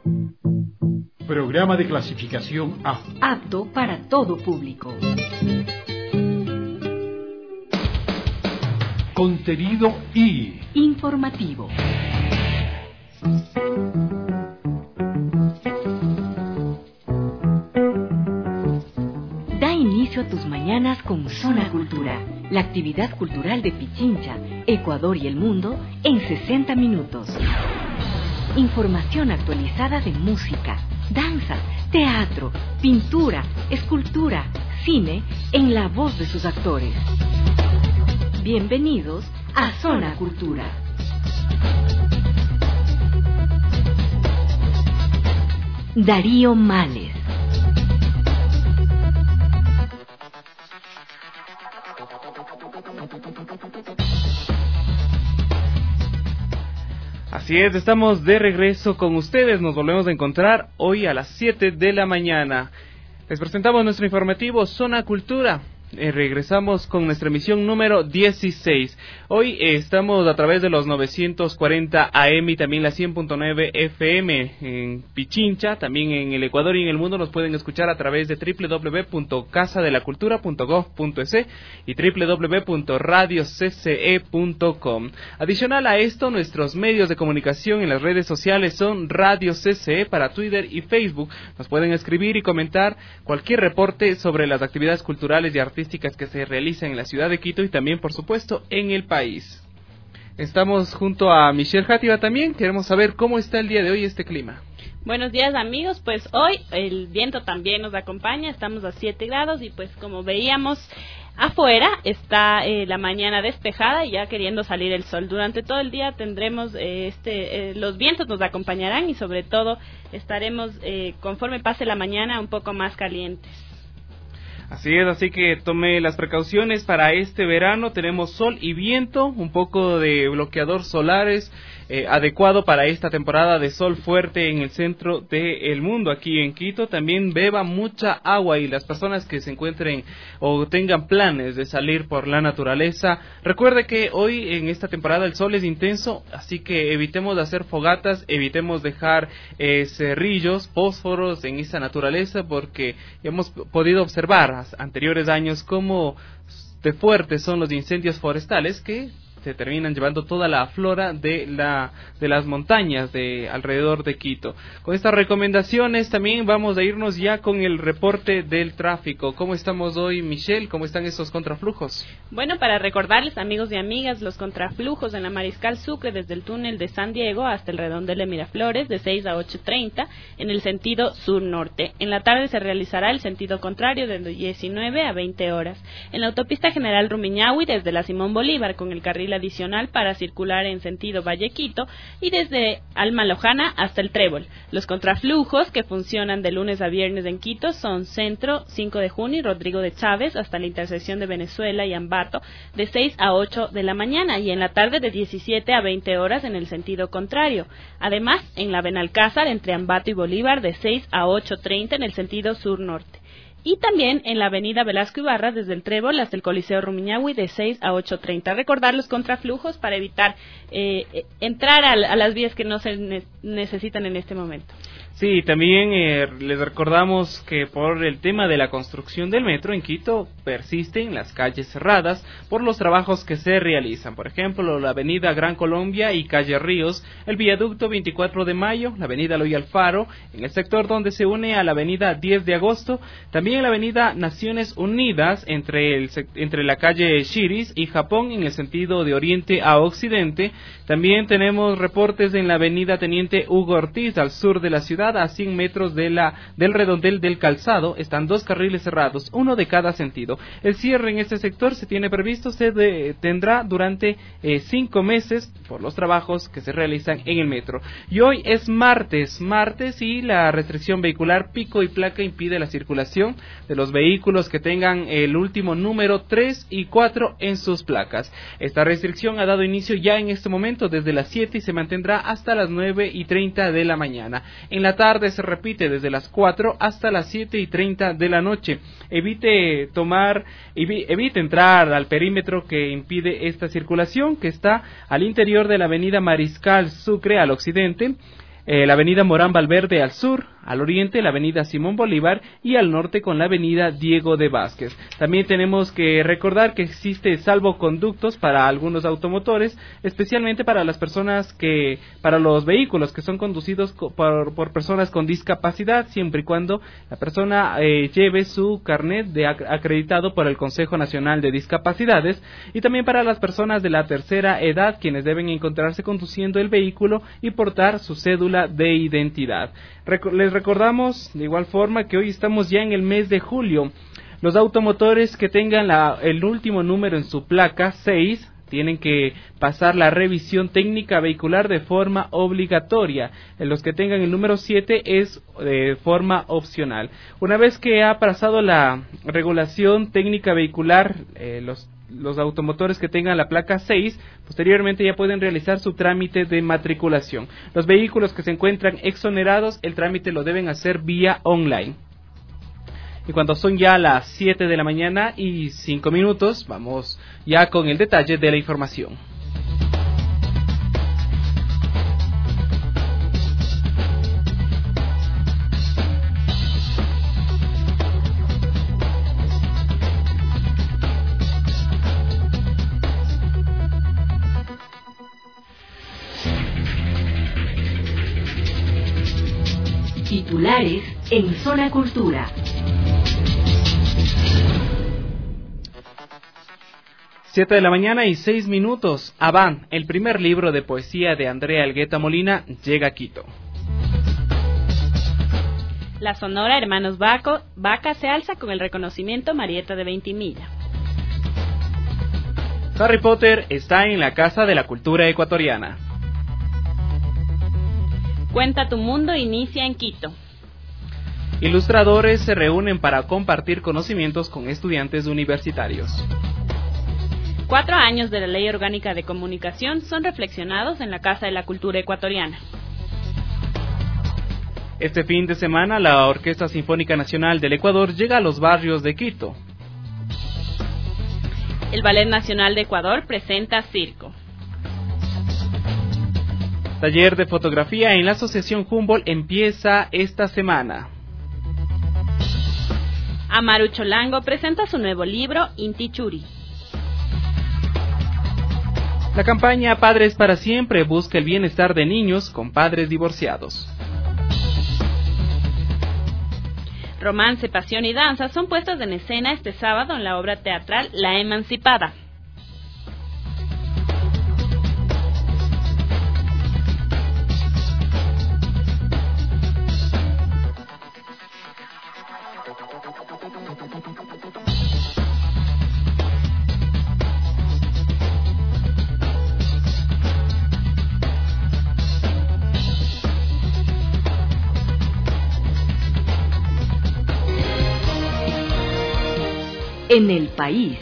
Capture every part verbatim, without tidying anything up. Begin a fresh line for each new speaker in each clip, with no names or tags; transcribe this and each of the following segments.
Programa de clasificación A.
Apto para todo público.
Contenido I.
Informativo. Da inicio a tus mañanas con Zona Cultura, la actividad cultural de Pichincha, Ecuador y el mundo en sesenta minutos. Información actualizada de música, danza, teatro, pintura, escultura, cine, en la voz de sus actores. Bienvenidos a Zona Cultura. Darío Males.
Así es, estamos de regreso con ustedes, nos volvemos a encontrar hoy a las siete de la mañana. Les presentamos nuestro informativo Zona Cultura. Eh, regresamos con nuestra emisión número dieciséis. Hoy eh, estamos a través de los novecientos cuarenta A M y también la cien punto nueve F M en Pichincha, también en el Ecuador y en el mundo nos pueden escuchar a través de doble u doble u doble u punto casa de la cultura punto gob punto es y doble u doble u doble u punto radio c c e punto com. Adicional a esto, nuestros medios de comunicación en las redes sociales son Radio C C E para Twitter y Facebook. Nos pueden escribir y comentar cualquier reporte sobre las actividades culturales y artísticas que se realizan en la ciudad de Quito y también, por supuesto, en el país. Estamos junto a Michelle Játiva también. Queremos saber cómo está el día de hoy este clima.
Buenos días, amigos. Pues hoy el viento también nos acompaña. Estamos a siete grados y pues como veíamos afuera está eh, la mañana despejada y ya queriendo salir el sol. Durante todo el día tendremos eh, este eh, los vientos nos acompañarán y sobre todo estaremos eh, conforme pase la mañana un poco más calientes.
Así es, así que tome las precauciones para este verano. Tenemos sol y viento, un poco de bloqueador solares, eh, adecuado para esta temporada de sol fuerte en el centro del mundo, aquí en Quito. También beba mucha agua y las personas que se encuentren o tengan planes de salir por la naturaleza, recuerde que hoy en esta temporada el sol es intenso, así que evitemos de hacer fogatas, evitemos dejar eh, cerrillos, fósforos en esa naturaleza, porque hemos podido observar anteriores años cómo de fuertes son los incendios forestales que se terminan llevando toda la flora de la de las montañas de alrededor de Quito. Con estas recomendaciones también vamos a irnos ya con el reporte del tráfico. ¿Cómo estamos hoy, Michelle? ¿Cómo están esos contraflujos?
Bueno, para recordarles, amigos y amigas, los contraflujos en la Mariscal Sucre desde el túnel de San Diego hasta el redondel de Miraflores de seis a ocho treinta en el sentido sur-norte. En la tarde se realizará el sentido contrario de diecinueve a veinte horas. En la autopista General Rumiñahui desde la Simón Bolívar con el carril adicional para circular en sentido Valle-Quito y desde Alma Lojana hasta el Trébol. Los contraflujos que funcionan de lunes a viernes en Quito son Centro, cinco de junio y Rodrigo de Chávez hasta la intersección de Venezuela y Ambato de seis a ocho de la mañana y en la tarde de diecisiete a veinte horas en el sentido contrario. Además, en la Benalcázar entre Ambato y Bolívar de seis a ocho treinta en el sentido sur-norte. Y también en la avenida Velasco Ibarra desde el Trébol hasta el Coliseo Rumiñahui de seis a ocho treinta. Recordar los contraflujos para evitar eh, entrar a, a las vías que no se ne- necesitan en este momento.
Sí, también eh, les recordamos que por el tema de la construcción del metro en Quito persisten las calles cerradas por los trabajos que se realizan. Por ejemplo, la avenida Gran Colombia y calle Ríos, el viaducto veinticuatro de mayo, la avenida Eloy Alfaro, en el sector donde se une a la avenida diez de agosto, también en la avenida Naciones Unidas entre, el, entre la calle Shiris y Japón en el sentido de oriente a occidente. También tenemos reportes en la avenida Teniente Hugo Ortiz al sur de la ciudad, a cien metros de la, del redondel del Calzado. Están dos carriles cerrados, uno de cada sentido. El cierre en este sector se tiene previsto, se de, tendrá durante eh, cinco meses por los trabajos que se realizan en el metro. Y hoy es martes, martes y la restricción vehicular pico y placa impide la circulación de los vehículos que tengan el último número tres y cuatro en sus placas. Esta restricción ha dado inicio ya en este momento desde las siete y se mantendrá hasta las nueve y treinta de la mañana. En la tarde se repite desde las cuatro hasta las siete y treinta de la noche. Evite tomar, evite entrar al perímetro que impide esta circulación, que está al interior de la avenida Mariscal Sucre al occidente. eh, la avenida Morán Valverde al sur, al oriente la avenida Simón Bolívar y al norte con la avenida Diego de Vázquez. También tenemos que recordar que existe salvoconductos para algunos automotores, especialmente para las personas que, para los vehículos que son conducidos por, por personas con discapacidad, siempre y cuando la persona eh, lleve su carnet de acreditado por el Consejo Nacional de Discapacidades, y también para las personas de la tercera edad, quienes deben encontrarse conduciendo el vehículo y portar su cédula de identidad. Reco- les recordamos de igual forma que hoy estamos ya en el mes de julio. Los automotores que tengan la, el último número en su placa, seis, tienen que pasar la revisión técnica vehicular de forma obligatoria. En los que tengan el número siete es de forma opcional. Una vez que ha pasado la regulación técnica vehicular, eh, los los automotores que tengan la placa seis, posteriormente ya pueden realizar su trámite de matriculación. Los vehículos que se encuentran exonerados, el trámite lo deben hacer vía online. Y cuando son ya las siete de la mañana y cinco minutos, vamos ya con el detalle de la información.
Titulares en Zona Cultura.
Siete de la mañana y seis minutos. Aván, el primer libro de poesía de Andrea Elgueta Molina, llega a Quito.
La Sonora Hermanos Baco, Vaca se alza con el reconocimiento Marieta de Ventimilla.
Harry Potter está en la Casa de la Cultura Ecuatoriana.
Cuenta tu mundo inicia en Quito.
Ilustradores se reúnen para compartir conocimientos con estudiantes universitarios.
Cuatro años de la Ley Orgánica de Comunicación son reflexionados en la Casa de la Cultura Ecuatoriana.
Este fin de semana, la Orquesta Sinfónica Nacional del Ecuador llega a los barrios de Quito.
El Ballet Nacional de Ecuador presenta Circo.
Taller de fotografía en la Asociación Humboldt empieza esta semana.
Amaru Cholango presenta su nuevo libro, Inti Churi.
La campaña Padres para Siempre busca el bienestar de niños con padres divorciados.
Romance, pasión y danza son puestos en escena este sábado en la obra teatral La Emancipada.
En el país.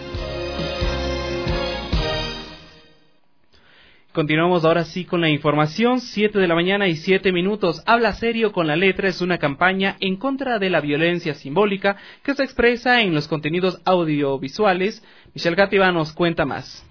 Continuamos ahora sí con la información. Siete de la mañana y siete minutos. Habla serio con la letra es una campaña en contra de la violencia simbólica que se expresa en los contenidos audiovisuales. Michelle Gátiva nos cuenta más.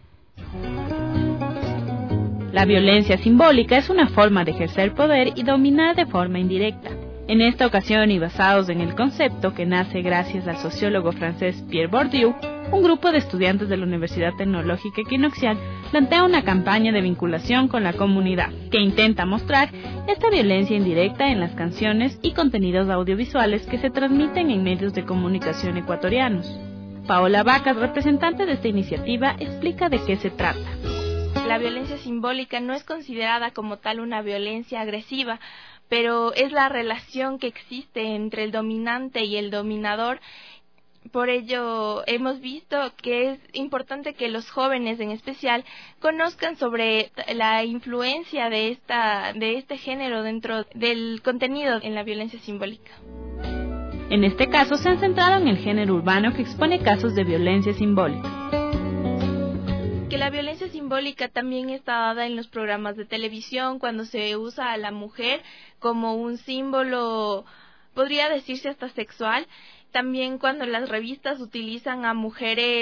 La violencia simbólica es una forma de ejercer poder y dominar de forma indirecta. En esta ocasión, y basados en el concepto que nace gracias al sociólogo francés Pierre Bourdieu, un grupo de estudiantes de la Universidad Tecnológica Equinoccial plantea una campaña de vinculación con la comunidad, que intenta mostrar esta violencia indirecta en las canciones y contenidos audiovisuales que se transmiten en medios de comunicación ecuatorianos. Paola Vacas, representante de esta iniciativa, explica de qué se trata.
La violencia simbólica no es considerada como tal una violencia agresiva, pero es la relación que existe entre el dominante y el dominador. Por ello, hemos visto que es importante que los jóvenes, en especial, conozcan sobre la influencia de esta de este género dentro del contenido en la violencia simbólica.
En este caso, se han centrado en el género urbano que expone casos de violencia simbólica.
Que la violencia simbólica también está dada en los programas de televisión, cuando se usa a la mujer como un símbolo, podría decirse hasta sexual. También cuando las revistas utilizan a mujeres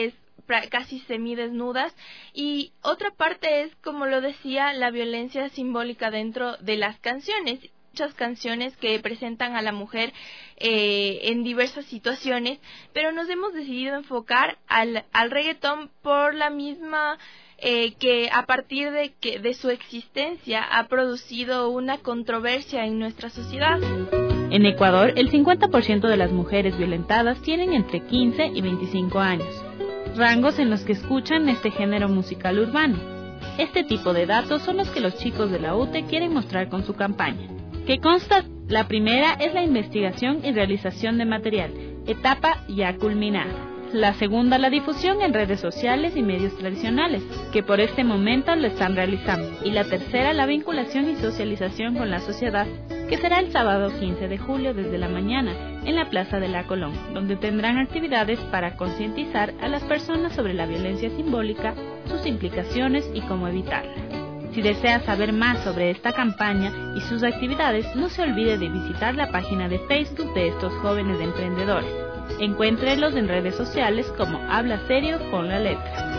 casi semidesnudas. Y otra parte es, como lo decía, la violencia simbólica dentro de las canciones. Muchas canciones que presentan a la mujer eh, en diversas situaciones, pero nos hemos decidido enfocar al, al reggaetón por la misma eh, que a partir de que de su existencia ha producido una controversia en nuestra sociedad.
En Ecuador, el cincuenta por ciento de las mujeres violentadas tienen entre quince y veinticinco años, rangos en los que escuchan este género musical urbano. Este tipo de datos son los que los chicos de la U T E quieren mostrar con su campaña, que consta, la primera es la investigación y realización de material, etapa ya culminada. La segunda, la difusión en redes sociales y medios tradicionales, que por este momento lo están realizando. Y la tercera, la vinculación y socialización con la sociedad, que será el sábado quince de julio desde la mañana en la Plaza de la Colón, donde tendrán actividades para concientizar a las personas sobre la violencia simbólica, sus implicaciones y cómo evitarla. Si desea saber más sobre esta campaña y sus actividades, no se olvide de visitar la página de Facebook de estos jóvenes emprendedores. Encuéntrelos en redes sociales como Habla Serio con la Letra.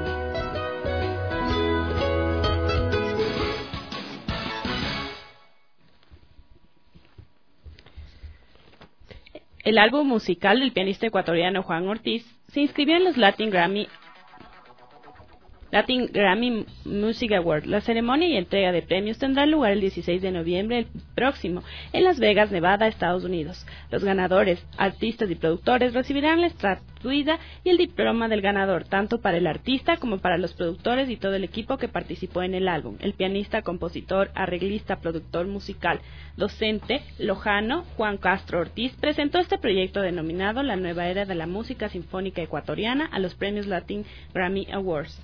El álbum musical del pianista ecuatoriano Juan Ortiz se inscribió en los Latin Grammy Latin Grammy Music Award. La ceremonia y entrega de premios tendrá lugar el dieciséis de noviembre el próximo en Las Vegas, Nevada, Estados Unidos. Los ganadores, artistas y productores recibirán la estatuilla y el diploma del ganador, tanto para el artista como para los productores y todo el equipo que participó en el álbum. El pianista, compositor, arreglista, productor musical, docente lojano Juan Castro Ortiz presentó este proyecto denominado La Nueva Era de la Música Sinfónica Ecuatoriana a los premios Latin Grammy Awards.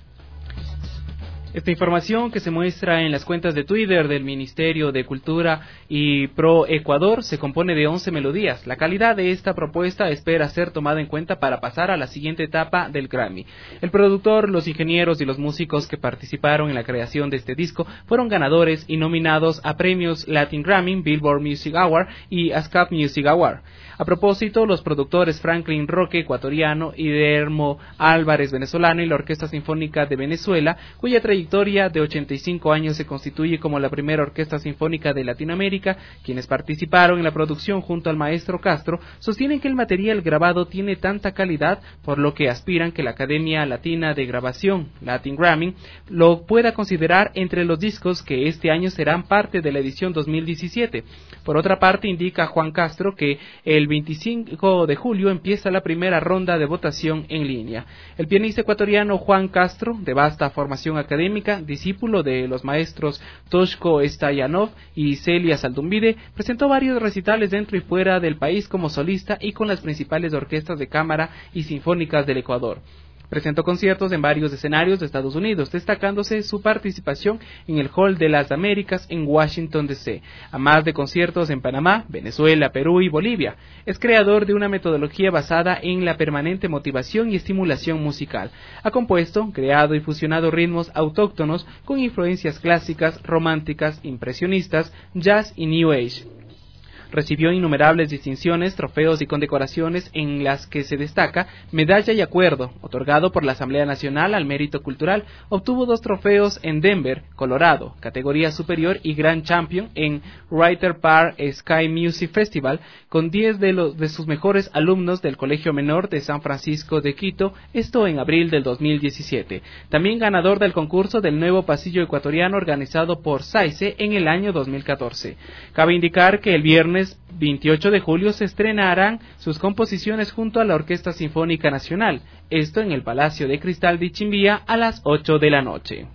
Esta información que se muestra en las cuentas de Twitter del Ministerio de Cultura y Pro Ecuador se compone de once melodías. La calidad de esta propuesta espera ser tomada en cuenta para pasar a la siguiente etapa del Grammy. El productor, los ingenieros y los músicos que participaron en la creación de este disco fueron ganadores y nominados a premios Latin Grammy, Billboard Music Award y ASCAP Music Award. A propósito, los productores Franklin Roque, ecuatoriano, y Guillermo Álvarez, venezolano, y la Orquesta Sinfónica de Venezuela, cuya trayectoria de ochenta y cinco años se constituye como la primera orquesta sinfónica de Latinoamérica, quienes participaron en la producción junto al maestro Castro, sostienen que el material grabado tiene tanta calidad, por lo que aspiran que la Academia Latina de Grabación, Latin Grammy, lo pueda considerar entre los discos que este año serán parte de la edición dos mil diecisiete. Por otra parte, indica Juan Castro que el veinticinco de julio empieza la primera ronda de votación en línea. El pianista ecuatoriano Juan Castro, de vasta formación académica, discípulo de los maestros Toshko Stoyanov y Celia Saldumbide, presentó varios recitales dentro y fuera del país como solista y con las principales orquestas de cámara y sinfónicas del Ecuador. Presentó conciertos en varios escenarios de Estados Unidos, destacándose su participación en el Hall de las Américas en Washington D C, a más de conciertos en Panamá, Venezuela, Perú y Bolivia. Es creador de una metodología basada en la permanente motivación y estimulación musical. Ha compuesto, creado y fusionado ritmos autóctonos con influencias clásicas, románticas, impresionistas, jazz y New Age. Recibió innumerables distinciones, trofeos y condecoraciones, en las que se destaca Medalla y Acuerdo, otorgado por la Asamblea Nacional al Mérito Cultural. Obtuvo dos trofeos en Denver, Colorado, categoría superior, y Grand Champion en Writer Park Sky Music Festival, con diez de, los, de sus mejores alumnos del Colegio Menor de San Francisco de Quito, esto en abril del dos mil diecisiete. También ganador del concurso del Nuevo Pasillo Ecuatoriano organizado por SAICE en el año dos mil catorce. Cabe indicar que el viernes veintiocho de julio se estrenarán sus composiciones junto a la Orquesta Sinfónica Nacional, esto en el Palacio de Cristal de Chimbía a las ocho de la noche.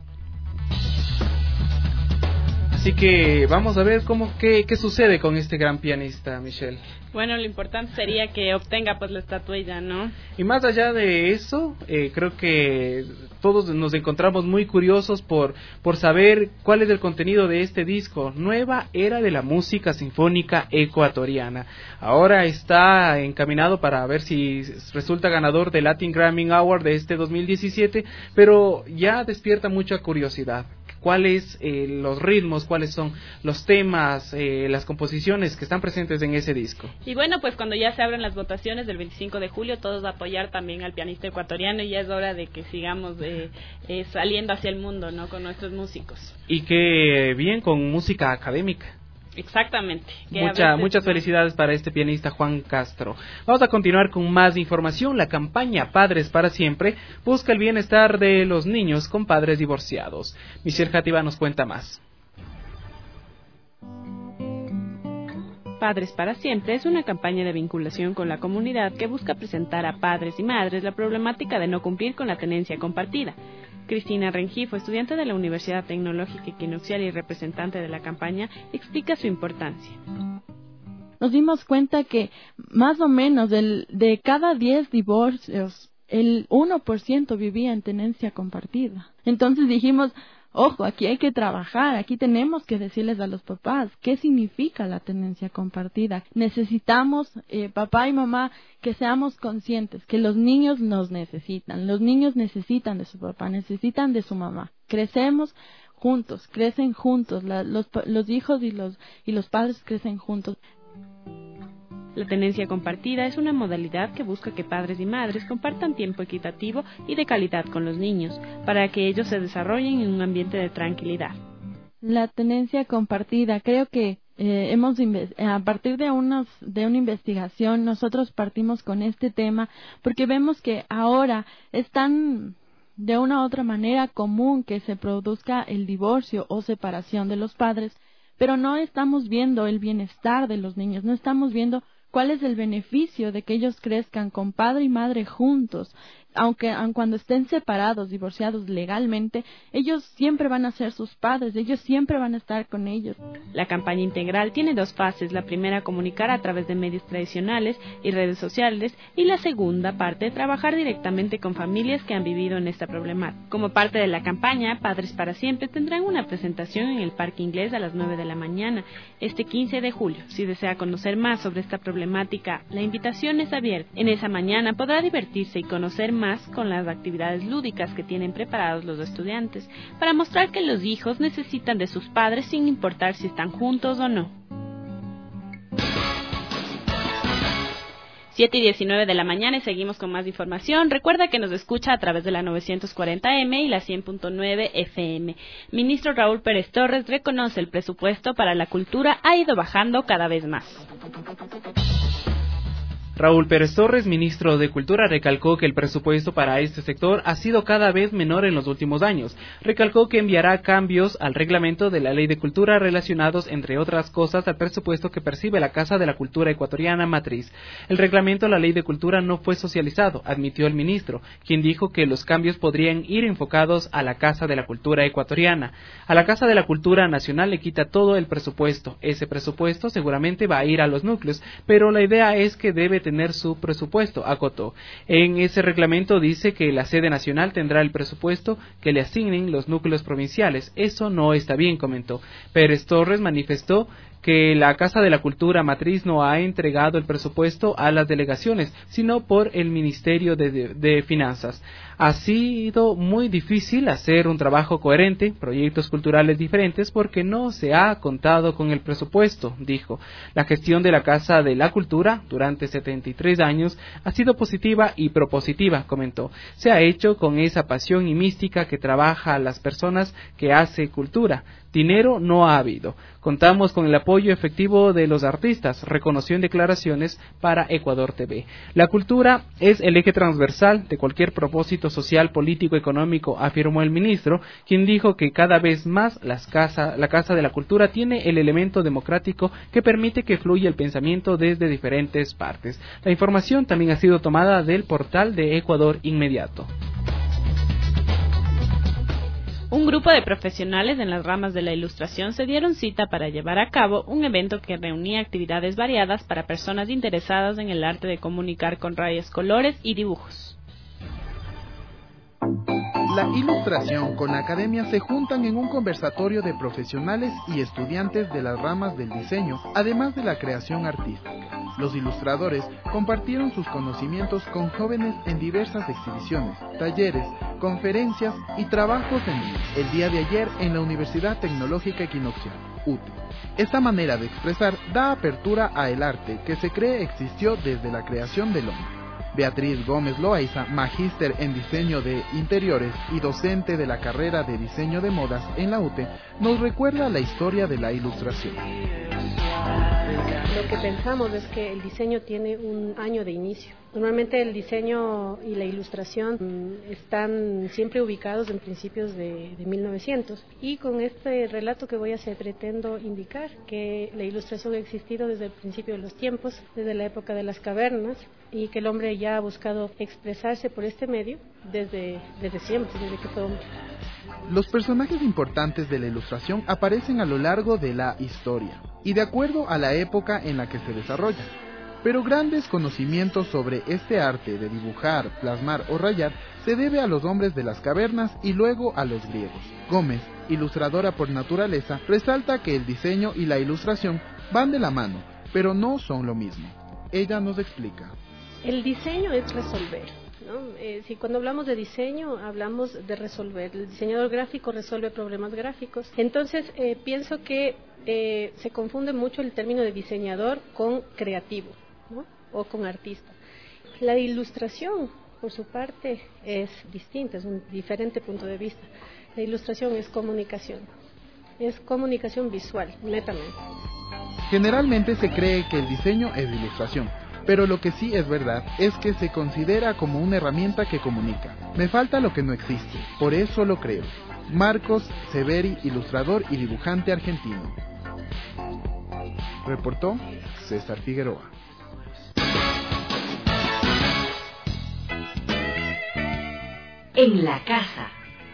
Así que vamos a ver cómo qué, qué sucede con este gran pianista, Michelle.
Bueno, lo importante sería que obtenga pues la estatuilla, ¿no?
Y más allá de eso, eh, creo que todos nos encontramos muy curiosos por, por saber cuál es el contenido de este disco, Nueva Era de la Música Sinfónica Ecuatoriana. Ahora está encaminado para ver si resulta ganador del Latin Grammy Award de este dos mil diecisiete, pero ya despierta mucha curiosidad. cuáles eh, los ritmos, cuáles son los temas, eh, las composiciones que están presentes en ese disco.
Y bueno, pues cuando ya se abran las votaciones del veinticinco de julio, todos a apoyar también al pianista ecuatoriano, y ya es hora de que sigamos eh, eh, saliendo hacia el mundo, ¿no?, con nuestros músicos.
Y que bien con música académica.
Exactamente.
Mucha, muchas felicidades para este pianista Juan Castro. Vamos a continuar con más información. La campaña Padres para Siempre busca el bienestar de los niños con padres divorciados. Michelle Játiva nos cuenta más.
Padres para Siempre es una campaña de vinculación con la comunidad que busca presentar a padres y madres la problemática de no cumplir con la tenencia compartida. Cristina Rengifo, estudiante de la Universidad Tecnológica Equinoccial y representante de la campaña, explica su importancia.
Nos dimos cuenta que más o menos del, de cada diez divorcios, el uno por ciento vivía en tenencia compartida. Entonces dijimos, ojo, aquí hay que trabajar, aquí tenemos que decirles a los papás qué significa la tenencia compartida. Necesitamos, eh, papá y mamá, que seamos conscientes que los niños nos necesitan, los niños necesitan de su papá, necesitan de su mamá. Crecemos juntos, crecen juntos, la, los, los hijos y los, y los padres crecen juntos.
La tenencia compartida es una modalidad que busca que padres y madres compartan tiempo equitativo y de calidad con los niños, para que ellos se desarrollen en un ambiente de tranquilidad.
La tenencia compartida, creo que eh, hemos a partir de unos de una investigación nosotros partimos con este tema porque vemos que ahora es tan de una u otra manera común que se produzca el divorcio o separación de los padres, pero no estamos viendo el bienestar de los niños, no estamos viendo cuál es el beneficio de que ellos crezcan con padre y madre juntos. Aunque, aun cuando estén separados, divorciados legalmente, ellos siempre van a ser sus padres, ellos siempre van a estar con ellos.
La campaña integral tiene dos fases. La primera, comunicar a través de medios tradicionales y redes sociales, y la segunda parte, trabajar directamente con familias que han vivido en esta problemática. Como parte de la campaña, Padres para Siempre tendrán una presentación en el Parque Inglés a las nueve de la mañana, este quince de julio. Si desea conocer más sobre esta problemática, la invitación es abierta. En esa mañana podrá divertirse y conocer más más con las actividades lúdicas que tienen preparados los estudiantes, para mostrar que los hijos necesitan de sus padres sin importar si están juntos o no. siete y diecinueve de la mañana y seguimos con más información. Recuerda que nos escucha a través de la novecientos cuarenta eme y la cien punto nueve efe eme. Ministro Raúl Pérez Torres reconoce el presupuesto para la cultura ha ido bajando cada vez más.
Raúl Pérez Torres, ministro de Cultura, recalcó que el presupuesto para este sector ha sido cada vez menor en los últimos años. Recalcó que enviará cambios al reglamento de la Ley de Cultura relacionados, entre otras cosas, al presupuesto que percibe la Casa de la Cultura Ecuatoriana Matriz. El reglamento de la Ley de Cultura no fue socializado, admitió el ministro, quien dijo que los cambios podrían ir enfocados a la Casa de la Cultura Ecuatoriana. A la Casa de la Cultura Nacional le quita todo el presupuesto. Ese presupuesto seguramente va a ir a los núcleos, pero la idea es que debe tener su presupuesto, acotó. En ese reglamento dice que la sede nacional tendrá el presupuesto que le asignen los núcleos provinciales. Eso no está bien, comentó. Pérez Torres manifestó que la Casa de la Cultura Matriz no ha entregado el presupuesto a las delegaciones, sino por el Ministerio de, de, de Finanzas. Ha sido muy difícil hacer un trabajo coherente, proyectos culturales diferentes, porque no se ha contado con el presupuesto, dijo. La gestión de la Casa de la Cultura durante setenta y tres años ha sido positiva y propositiva, comentó. Se ha hecho con esa pasión y mística que trabaja a las personas que hace cultura. Dinero no ha habido. Contamos con el apoyo efectivo de los artistas, reconoció en declaraciones para Ecuador T V. La cultura es el eje transversal de cualquier propósito social, político, económico, afirmó el ministro, quien dijo que cada vez más las casa, la Casa de la Cultura tiene el elemento democrático que permite que fluya el pensamiento desde diferentes partes. La información también ha sido tomada del portal de Ecuador Inmediato.
Un grupo de profesionales en las ramas de la ilustración se dieron cita para llevar a cabo un evento que reunía actividades variadas para personas interesadas en el arte de comunicar con rayas, colores y dibujos.
La ilustración con la academia se juntan en un conversatorio de profesionales y estudiantes de las ramas del diseño, además de la creación artística. Los ilustradores compartieron sus conocimientos con jóvenes en diversas exhibiciones, talleres, conferencias y trabajos en línea. El día de ayer en la Universidad Tecnológica Equinoccial, U T E. Esta manera de expresar da apertura a el arte que se cree existió desde la creación del hombre. Beatriz Gómez Loaiza, magíster en diseño de interiores y docente de la carrera de diseño de modas en la U T E, nos recuerda la historia de la ilustración.
Lo que pensamos es que el diseño tiene un año de inicio. Normalmente el diseño y la ilustración están siempre ubicados en principios de, de mil novecientos, y con este relato que voy a hacer pretendo indicar que la ilustración ha existido desde el principio de los tiempos, desde la época de las cavernas, y que el hombre ya ha buscado expresarse por este medio desde, desde siempre, desde que fue hombre.
Los personajes importantes de la ilustración aparecen a lo largo de la historia y de acuerdo a la época en la que se desarrolla. Pero grandes conocimientos sobre este arte de dibujar, plasmar o rayar se debe a los hombres de las cavernas y luego a los griegos. Gómez, ilustradora por naturaleza, resalta que el diseño y la ilustración van de la mano, pero no son lo mismo. Ella nos explica.
El diseño es resolver, ¿no? Eh, si cuando hablamos de diseño hablamos de resolver. El diseñador gráfico resuelve problemas gráficos. Entonces eh, pienso que eh, se confunde mucho el término de diseñador con creativo, ¿no? O con artista. La ilustración, por su parte, es distinta, es un diferente punto de vista. La ilustración es comunicación, es comunicación visual, netamente.
Generalmente se cree que el diseño es ilustración, pero lo que sí es verdad es que se considera como una herramienta que comunica. Me falta lo que no existe, por eso lo creo. Marcos Severi, ilustrador y dibujante argentino. Reportó César Figueroa.
En la casa.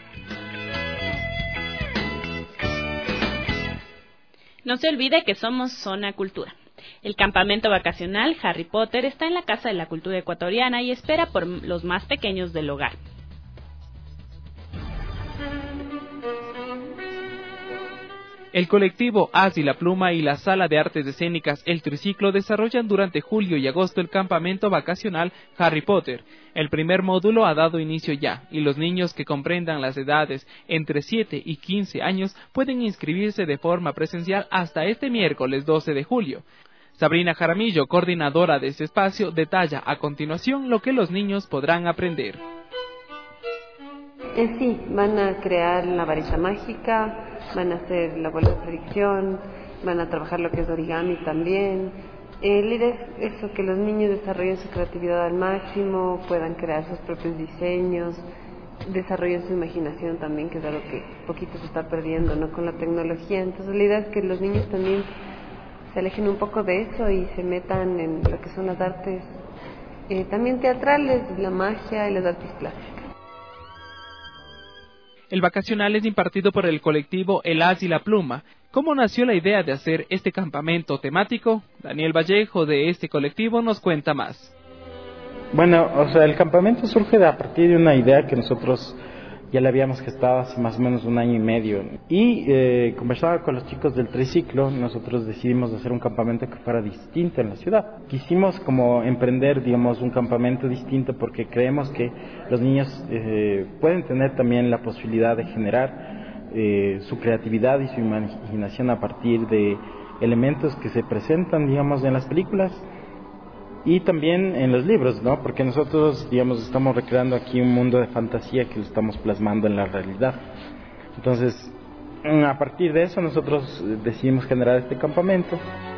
No se olvide que somos Zona Cultura. El campamento vacacional Harry Potter está en la Casa de la Cultura Ecuatoriana y espera por los más pequeños del hogar.
El colectivo Haz y la Pluma y la Sala de Artes Escénicas El Triciclo desarrollan durante julio y agosto el campamento vacacional Harry Potter. El primer módulo ha dado inicio ya, y los niños que comprendan las edades entre siete y quince años pueden inscribirse de forma presencial hasta este miércoles doce de julio. Sabrina Jaramillo, coordinadora de este espacio, detalla a continuación lo que los niños podrán aprender.
En sí, van a crear la varita mágica, van a hacer la bola de predicción, van a trabajar lo que es origami también. Eh, la idea es eso, que los niños desarrollen su creatividad al máximo, puedan crear sus propios diseños, desarrollen su imaginación también, que es algo que poquito se está perdiendo, ¿no?, con la tecnología. Entonces la idea es que los niños también se alejen un poco de eso y se metan en lo que son las artes eh, también teatrales, la magia y las artes plásticas.
El vacacional es impartido por el colectivo El Haz y la Pluma. ¿Cómo nació la idea de hacer este campamento temático? Daniel Vallejo, de este colectivo, nos cuenta más.
Bueno, o sea, el campamento surge de, a partir de una idea que nosotros ya la habíamos gestado hace más o menos un año y medio. Y eh, conversaba con los chicos del triciclo, nosotros decidimos hacer un campamento que fuera distinto en la ciudad. Quisimos como emprender, digamos, un campamento distinto porque creemos que los niños eh, pueden tener también la posibilidad de generar eh, su creatividad y su imaginación a partir de elementos que se presentan, digamos, en las películas y también en los libros, ¿no? Porque nosotros, digamos, estamos recreando aquí un mundo de fantasía que lo estamos plasmando en la realidad. Entonces, a partir de eso nosotros decidimos generar este campamento.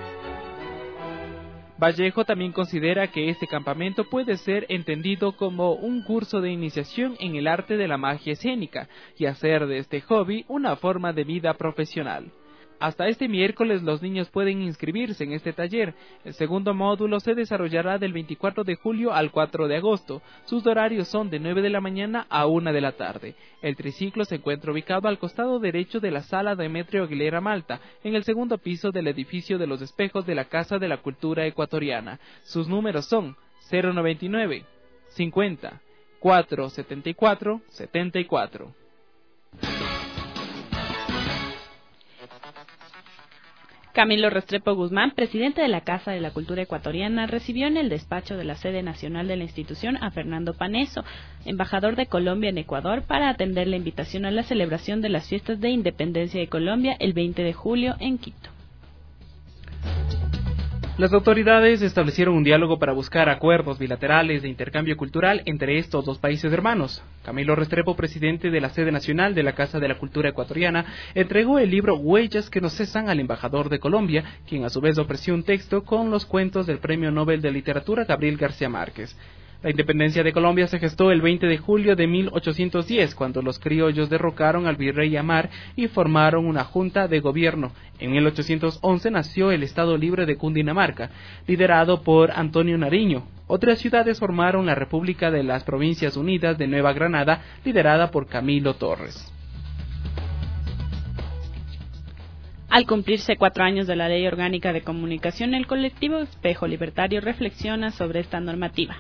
Vallejo también considera que este campamento puede ser entendido como un curso de iniciación en el arte de la magia escénica y hacer de este hobby una forma de vida profesional. Hasta este miércoles los niños pueden inscribirse en este taller. El segundo módulo se desarrollará del veinticuatro de julio al cuatro de agosto. Sus horarios son de nueve de la mañana a una de la tarde. El triciclo se encuentra ubicado al costado derecho de la sala Demetrio Aguilera Malta, en el segundo piso del edificio de los espejos de la Casa de la Cultura Ecuatoriana. Sus números son cero noventa y nueve, cincuenta, cuatro siete cuatro siete cuatro.
Camilo Restrepo Guzmán, presidente de la Casa de la Cultura Ecuatoriana, recibió en el despacho de la sede nacional de la institución a Fernando Paneso, embajador de Colombia en Ecuador, para atender la invitación a la celebración de las fiestas de independencia de Colombia el veinte de julio en Quito.
Las autoridades establecieron un diálogo para buscar acuerdos bilaterales de intercambio cultural entre estos dos países hermanos. Camilo Restrepo, presidente de la sede nacional de la Casa de la Cultura Ecuatoriana, entregó el libro Huellas que nos cesan al embajador de Colombia, quien a su vez ofreció un texto con los cuentos del Premio Nobel de Literatura Gabriel García Márquez. La independencia de Colombia se gestó el veinte de julio de mil ochocientos diez, cuando los criollos derrocaron al virrey Amar y formaron una junta de gobierno. En mil ochocientos once nació el Estado Libre de Cundinamarca, liderado por Antonio Nariño. Otras ciudades formaron la República de las Provincias Unidas de Nueva Granada, liderada por Camilo Torres.
Al cumplirse cuatro años de la Ley Orgánica de Comunicación, el colectivo Espejo Libertario reflexiona sobre esta normativa.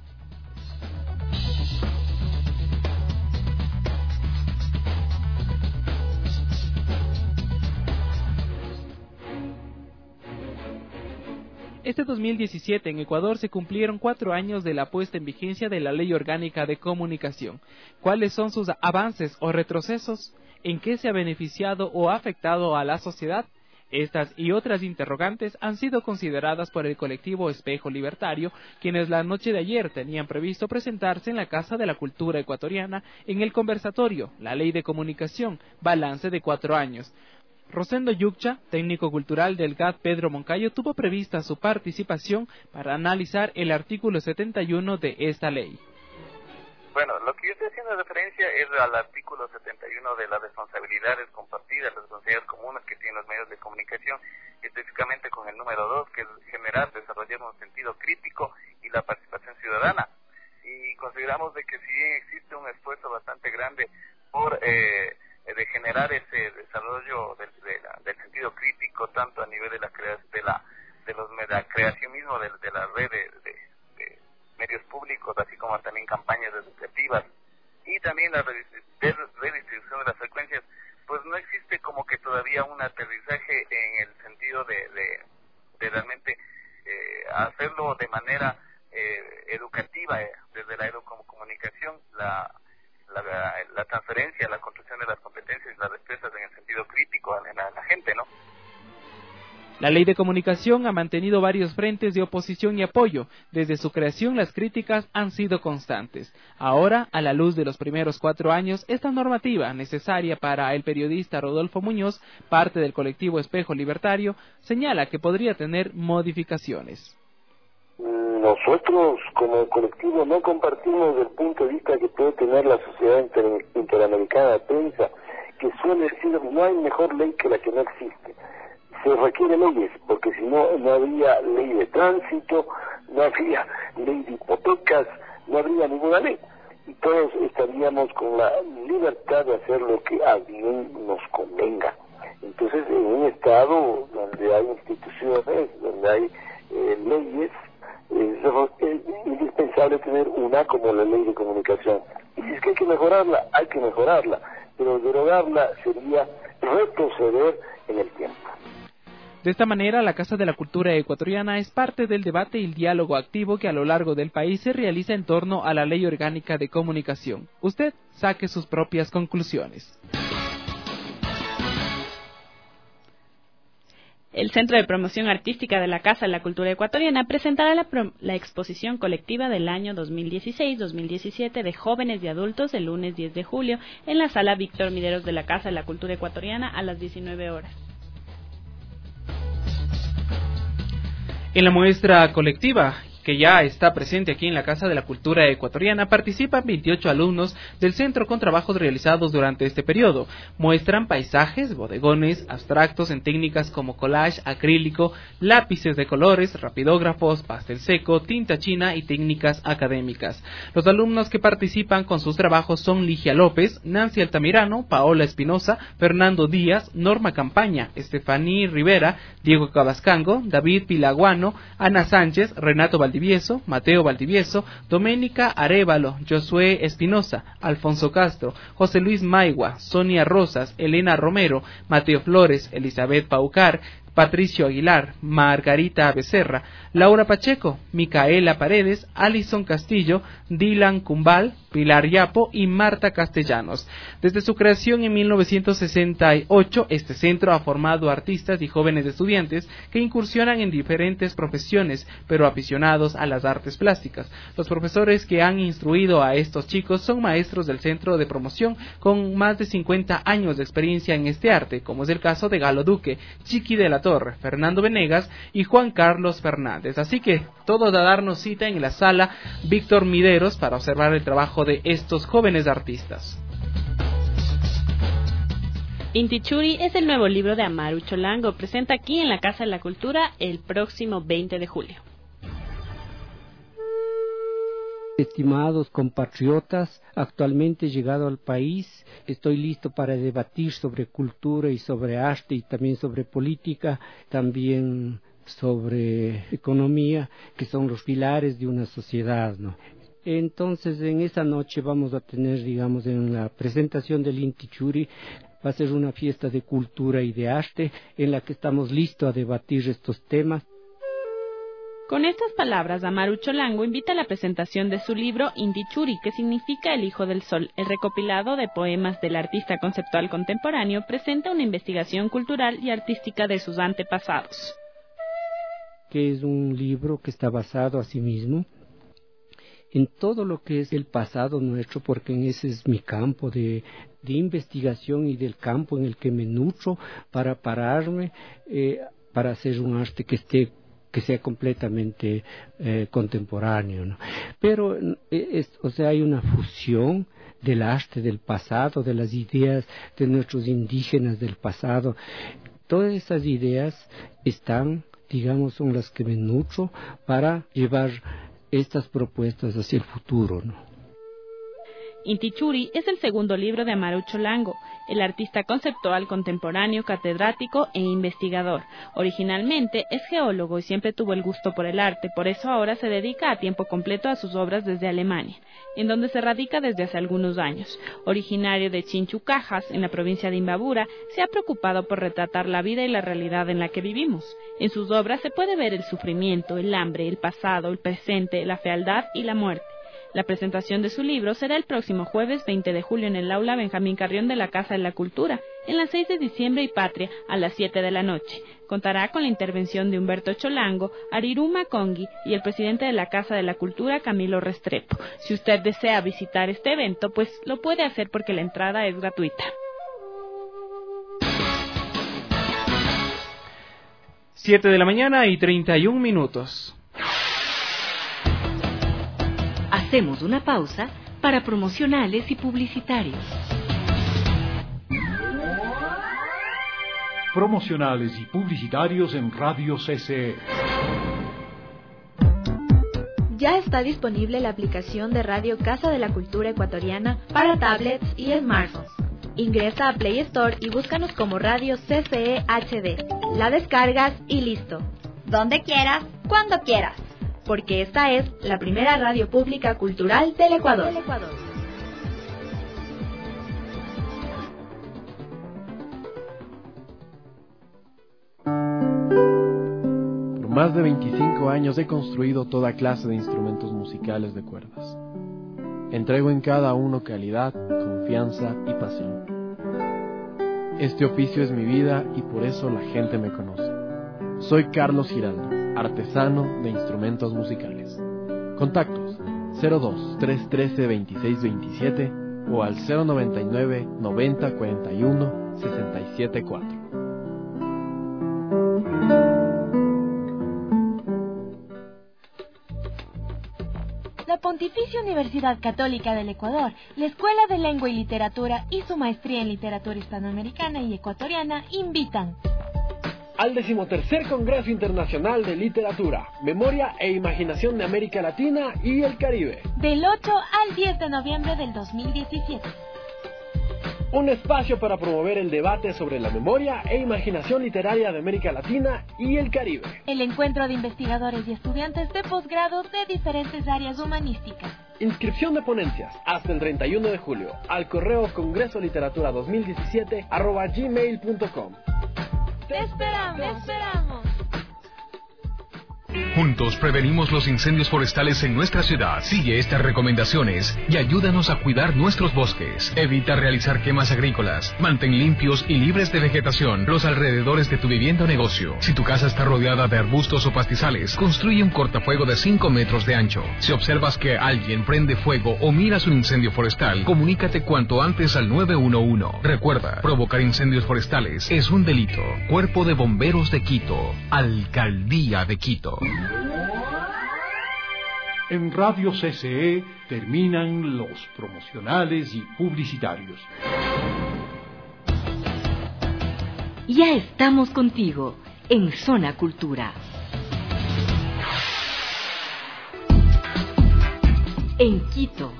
Este dos mil diecisiete en Ecuador se cumplieron cuatro años de la puesta en vigencia de la Ley Orgánica de Comunicación. ¿Cuáles son sus avances o retrocesos? ¿En qué se ha beneficiado o afectado a la sociedad? Estas y otras interrogantes han sido consideradas por el colectivo Espejo Libertario, quienes la noche de ayer tenían previsto presentarse en la Casa de la Cultura Ecuatoriana en el conversatorio La Ley de Comunicación, balance de cuatro años. Rosendo Yuccha, técnico cultural del G A D Pedro Moncayo, tuvo prevista su participación para analizar el artículo setenta y uno de esta ley.
Bueno, lo que yo estoy haciendo referencia es al artículo setenta y uno de las responsabilidades compartidas, las responsabilidades comunes que tienen los medios de comunicación, específicamente con el número dos, que es generar, desarrollar un sentido crítico y la participación ciudadana. Y consideramos de que si bien existe un esfuerzo bastante grande por eh, de generar ese desarrollo del, de la, del sentido crítico, tanto a nivel de la crea, de la de los de la creación mismo de, de la red de, de, de medios públicos, así como también campañas educativas y también la redistribución de las frecuencias, pues no existe como que todavía un aterrizaje en el sentido de, de, de realmente eh, hacerlo de manera eh, educativa eh, desde la educomunicación, la La, la transferencia, la construcción de las competencias y las respuestas en el sentido crítico a la, a la gente, ¿no?
La Ley de Comunicación ha mantenido varios frentes de oposición y apoyo. Desde su creación, las críticas han sido constantes. Ahora, a la luz de los primeros cuatro años, esta normativa, necesaria para el periodista Rodolfo Muñoz, parte del colectivo Espejo Libertario, señala que podría tener modificaciones.
Nosotros como colectivo no compartimos el punto de vista que puede tener la Sociedad Inter- Interamericana de Prensa, que suele decir no hay mejor ley que la que no existe. Se requieren leyes, porque si no, no habría ley de tránsito, no habría ley de hipotecas, no habría ninguna ley. Y todos estaríamos con la libertad de hacer lo que a bien nos convenga. Entonces, en un Estado donde hay instituciones, donde hay eh, leyes, Es, es indispensable tener una como la Ley de Comunicación. Y si es que hay que mejorarla, hay que mejorarla, pero derogarla sería retroceder en el tiempo.
De esta manera, la Casa de la Cultura Ecuatoriana es parte del debate y el diálogo activo que a lo largo del país se realiza en torno a la Ley Orgánica de Comunicación. Usted saque sus propias conclusiones.
El Centro de Promoción Artística de la Casa de la Cultura Ecuatoriana presentará la, pro- la exposición colectiva del año dos mil dieciséis dos mil diecisiete de jóvenes y adultos el lunes diez de julio en la Sala Víctor Mideros de la Casa de la Cultura Ecuatoriana a las diecinueve horas.
En la muestra colectiva, que ya está presente aquí en la Casa de la Cultura Ecuatoriana, participan veintiocho alumnos del centro con trabajos realizados durante este periodo. Muestran paisajes, bodegones, abstractos en técnicas como collage, acrílico, lápices de colores, rapidógrafos, pastel seco, tinta china y técnicas académicas. Los alumnos que participan con sus trabajos son Ligia López, Nancy Altamirano, Paola Espinosa, Fernando Díaz, Norma Campaña, Estefaní Rivera, Diego Cabascango, David Pilaguano, Ana Sánchez, Renato Valdivia, Valdivieso, Mateo Valdivieso, Doménica Arévalo, Josué Espinosa, Alfonso Castro, José Luis Maigua, Sonia Rosas, Elena Romero, Mateo Flores, Elizabeth Paucar, Patricio Aguilar, Margarita Becerra, Laura Pacheco, Micaela Paredes, Alison Castillo, Dylan Cumbal, Pilar Yapo y Marta Castellanos. Desde su creación en mil novecientos sesenta y ocho, este centro ha formado artistas y jóvenes estudiantes que incursionan en diferentes profesiones, pero aficionados a las artes plásticas. Los profesores que han instruido a estos chicos son maestros del centro de promoción con más de cincuenta años de experiencia en este arte, como es el caso de Galo Duque, Chiqui de la Torre, Fernando Venegas y Juan Carlos Fernández. Así que todos a darnos cita en la sala Víctor Mideros para observar el trabajo de estos jóvenes artistas.
Intichuri es el nuevo libro de Amaru Cholango. Presenta aquí en la Casa de la Cultura el próximo veinte de julio.
Estimados compatriotas, actualmente llegado al país, estoy listo para debatir sobre cultura y sobre arte y también sobre política, también sobre economía, que son los pilares de una sociedad, ¿no? Entonces, en esa noche vamos a tener, digamos, en la presentación del Intichuri, va a ser una fiesta de cultura y de arte en la que estamos listos a debatir estos temas.
Con estas palabras, Amaru Cholango invita a la presentación de su libro Intichuri, que significa El Hijo del Sol. El recopilado de poemas del artista conceptual contemporáneo presenta una investigación cultural y artística de sus antepasados.
Que es un libro que está basado a sí mismo en todo lo que es el pasado nuestro, porque en ese es mi campo de, de investigación y del campo en el que me nutro para pararme, eh, para hacer un arte que esté que sea completamente eh, contemporáneo, ¿no? Pero es, o sea, hay una fusión del arte del pasado, de las ideas de nuestros indígenas del pasado. Todas esas ideas están, digamos, son las que me nutro para llevar estas propuestas hacia el futuro, ¿no?
Intichuri es el segundo libro de Amaru Cholango, el artista conceptual contemporáneo, catedrático e investigador. Originalmente es geólogo y siempre tuvo el gusto por el arte, por eso ahora se dedica a tiempo completo a sus obras desde Alemania, en donde se radica desde hace algunos años. Originario de Chinchucajas, en la provincia de Imbabura, se ha preocupado por retratar la vida y la realidad en la que vivimos. En sus obras se puede ver el sufrimiento, el hambre, el pasado, el presente, la fealdad y la muerte. La presentación de su libro será el próximo jueves veinte de julio en el aula Benjamín Carrión de la Casa de la Cultura, en las seis de diciembre y Patria, a las siete de la noche. Contará con la intervención de Humberto Cholango, Ariruma Congi y el presidente de la Casa de la Cultura, Camilo Restrepo. Si usted desea visitar este evento, pues lo puede hacer porque la entrada es gratuita.
siete de la mañana y treinta y un minutos.
Hacemos una pausa para promocionales y publicitarios.
Promocionales y publicitarios en Radio C C E.
Ya está disponible la aplicación de Radio Casa de la Cultura Ecuatoriana para tablets y smartphones. Ingresa a Play Store y búscanos como Radio C C E H D. La descargas y listo. Donde quieras, cuando quieras. Porque esta es la primera radio pública cultural del Ecuador.
Por más de veinticinco años he construido toda clase de instrumentos musicales de cuerdas. Entrego en cada uno calidad, confianza y pasión. Este oficio es mi vida y por eso la gente me conoce. Soy Carlos Giraldo, artesano de instrumentos musicales. Contactos cero dos, tres uno tres, dos seis dos siete o al cero noventa y nueve, noventa, cuarenta y uno, sesenta y siete cuatro.
La Pontificia Universidad Católica del Ecuador, la Escuela de Lengua y Literatura y su maestría en literatura hispanoamericana y ecuatoriana invitan
al decimotercer Congreso Internacional de Literatura, Memoria e Imaginación de América Latina y el Caribe.
Del ocho al diez de noviembre del dos mil diecisiete.
un espacio para promover el debate sobre la memoria e imaginación literaria de América Latina y el Caribe.
El encuentro de investigadores y estudiantes de posgrado de diferentes áreas humanísticas.
Inscripción de ponencias hasta el treinta y uno de julio al correo congreso literatura dos mil diecisiete arroba gmail punto com.
¡Te esperamos! ¡Te esperamos!
Juntos prevenimos los incendios forestales en nuestra ciudad. Sigue estas recomendaciones y ayúdanos a cuidar nuestros bosques. Evita realizar quemas agrícolas. Mantén limpios y libres de vegetación los alrededores de tu vivienda o negocio. Si tu casa está rodeada de arbustos o pastizales, construye un cortafuego de cinco metros de ancho. Si observas que alguien prende fuego o miras un incendio forestal, comunícate cuanto antes al nueve uno uno. Recuerda, provocar incendios forestales es un delito. Cuerpo de Bomberos de Quito. Alcaldía de Quito.
En Radio C C E terminan los promocionales y publicitarios.
Ya estamos contigo en Zona Cultura. En Quito.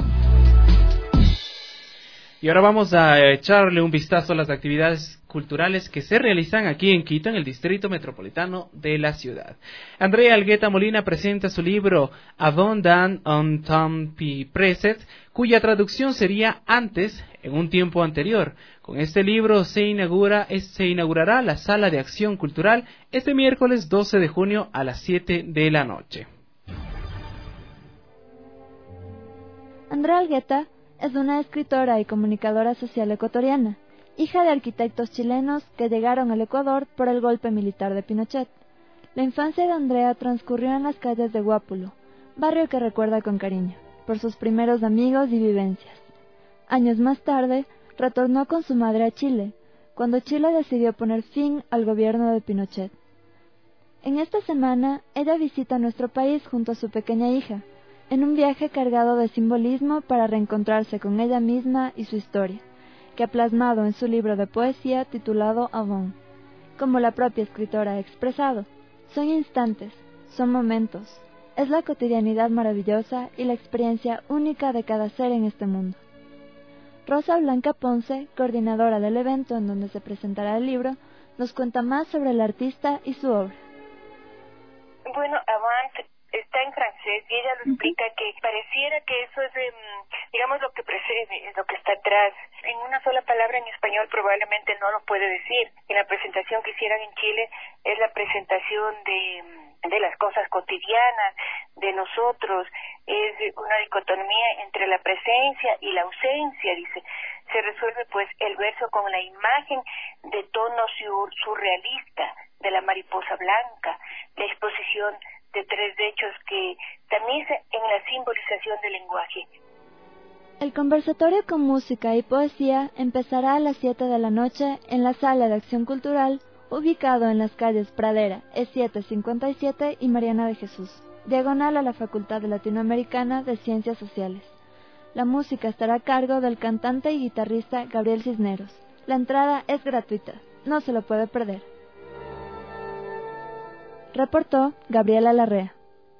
Y ahora vamos a echarle un vistazo a las actividades culturales que se realizan aquí en Quito, en el Distrito Metropolitano de la ciudad. Andrea Algueta Molina presenta su libro Abondant on Tampi Preset, cuya traducción sería Antes, en un tiempo anterior. Con este libro se inaugura, se inaugurará la Sala de Acción Cultural este miércoles doce de junio a las siete de la noche.
Andrea Algueta es una escritora y comunicadora social ecuatoriana, hija de arquitectos chilenos que llegaron al Ecuador por el golpe militar de Pinochet. La infancia de Andrea transcurrió en las calles de Guápulo, barrio que recuerda con cariño, por sus primeros amigos y vivencias. Años más tarde, retornó con su madre a Chile, cuando Chile decidió poner fin al gobierno de Pinochet. En esta semana, ella visita nuestro país junto a su pequeña hija, en un viaje cargado de simbolismo para reencontrarse con ella misma y su historia, que ha plasmado en su libro de poesía titulado Avon. Como la propia escritora ha expresado, son instantes, son momentos, es la cotidianidad maravillosa y la experiencia única de cada ser en este mundo. Rosa Blanca Ponce, coordinadora del evento en donde se presentará el libro, nos cuenta más sobre el artista y su obra.
Bueno, Avant está en francés y ella lo explica que pareciera que eso es, eh, digamos, lo que precede, es lo que está atrás. En una sola palabra en español probablemente no lo puede decir. En la presentación que hicieron en Chile es la presentación de, de las cosas cotidianas, de nosotros. Es una dicotomía entre la presencia y la ausencia, dice. Se resuelve pues el verso con la imagen de tono sur, surrealista de la mariposa blanca, la exposición de tres hechos que tamiza en la simbolización del lenguaje.
El conversatorio con música y poesía empezará a las siete de la noche en la Sala de Acción Cultural, ubicado en las calles Pradera, E setecientos cincuenta y siete y Mariana de Jesús, diagonal a la Facultad Latinoamericana de Ciencias Sociales. La música estará a cargo del cantante y guitarrista Gabriel Cisneros. La entrada es gratuita, no se lo puede perder. Reportó Gabriela Larrea.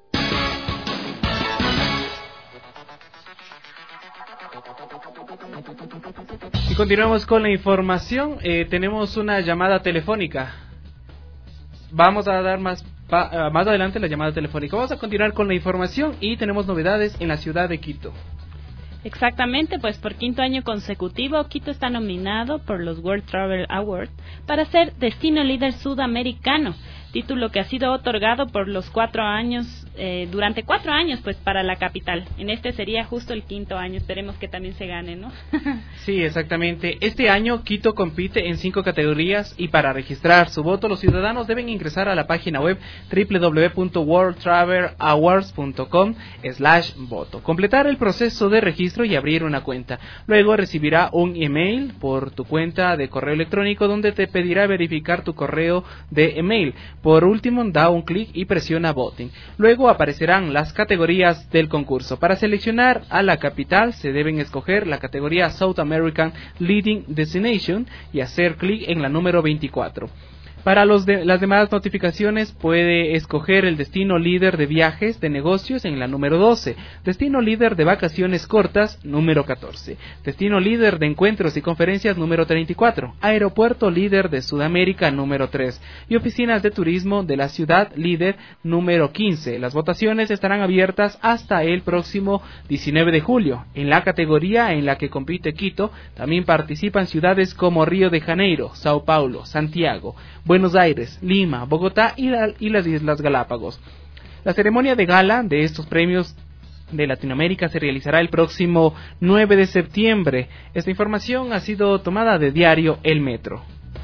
Y continuamos con la información. Eh, tenemos una llamada telefónica. Vamos a dar más, pa, más adelante la llamada telefónica. Vamos a continuar con la información y tenemos novedades en la ciudad de Quito.
Exactamente, pues por quinto año consecutivo, Quito está nominado por los World Travel Awards para ser Destino Líder Sudamericano, título que ha sido otorgado por los cuatro años, eh, durante cuatro años, pues para la capital. En este sería justo el quinto año, esperemos que también se gane, ¿no?
Sí, exactamente. Este año Quito compite en cinco categorías y para registrar su voto los ciudadanos deben ingresar a la página web doble u doble u doble u punto world travel awards punto com slash voto, completar el proceso de registro y abrir una cuenta. Luego recibirá un email por tu cuenta de correo electrónico donde te pedirá verificar tu correo de email. Por último, da un clic y presiona Voting. Luego aparecerán las categorías del concurso. Para seleccionar a la capital se deben escoger la categoría South American Leading Destination y hacer clic en la número veinticuatro. Para los de, las demás notificaciones puede escoger el destino líder de viajes de negocios en la número doce, destino líder de vacaciones cortas número catorce, destino líder de encuentros y conferencias número treinta y cuatro, aeropuerto líder de Sudamérica número tres y oficinas de turismo de la ciudad líder número quince. Las votaciones estarán abiertas hasta el próximo diecinueve de julio. En la categoría en la que compite Quito también participan ciudades como Río de Janeiro, Sao Paulo, Santiago, Buenos Aires, Lima, Bogotá y, la, y las Islas Galápagos. La ceremonia de gala de estos premios de Latinoamérica se realizará el próximo nueve de septiembre. Esta información ha sido tomada de diario El Metro.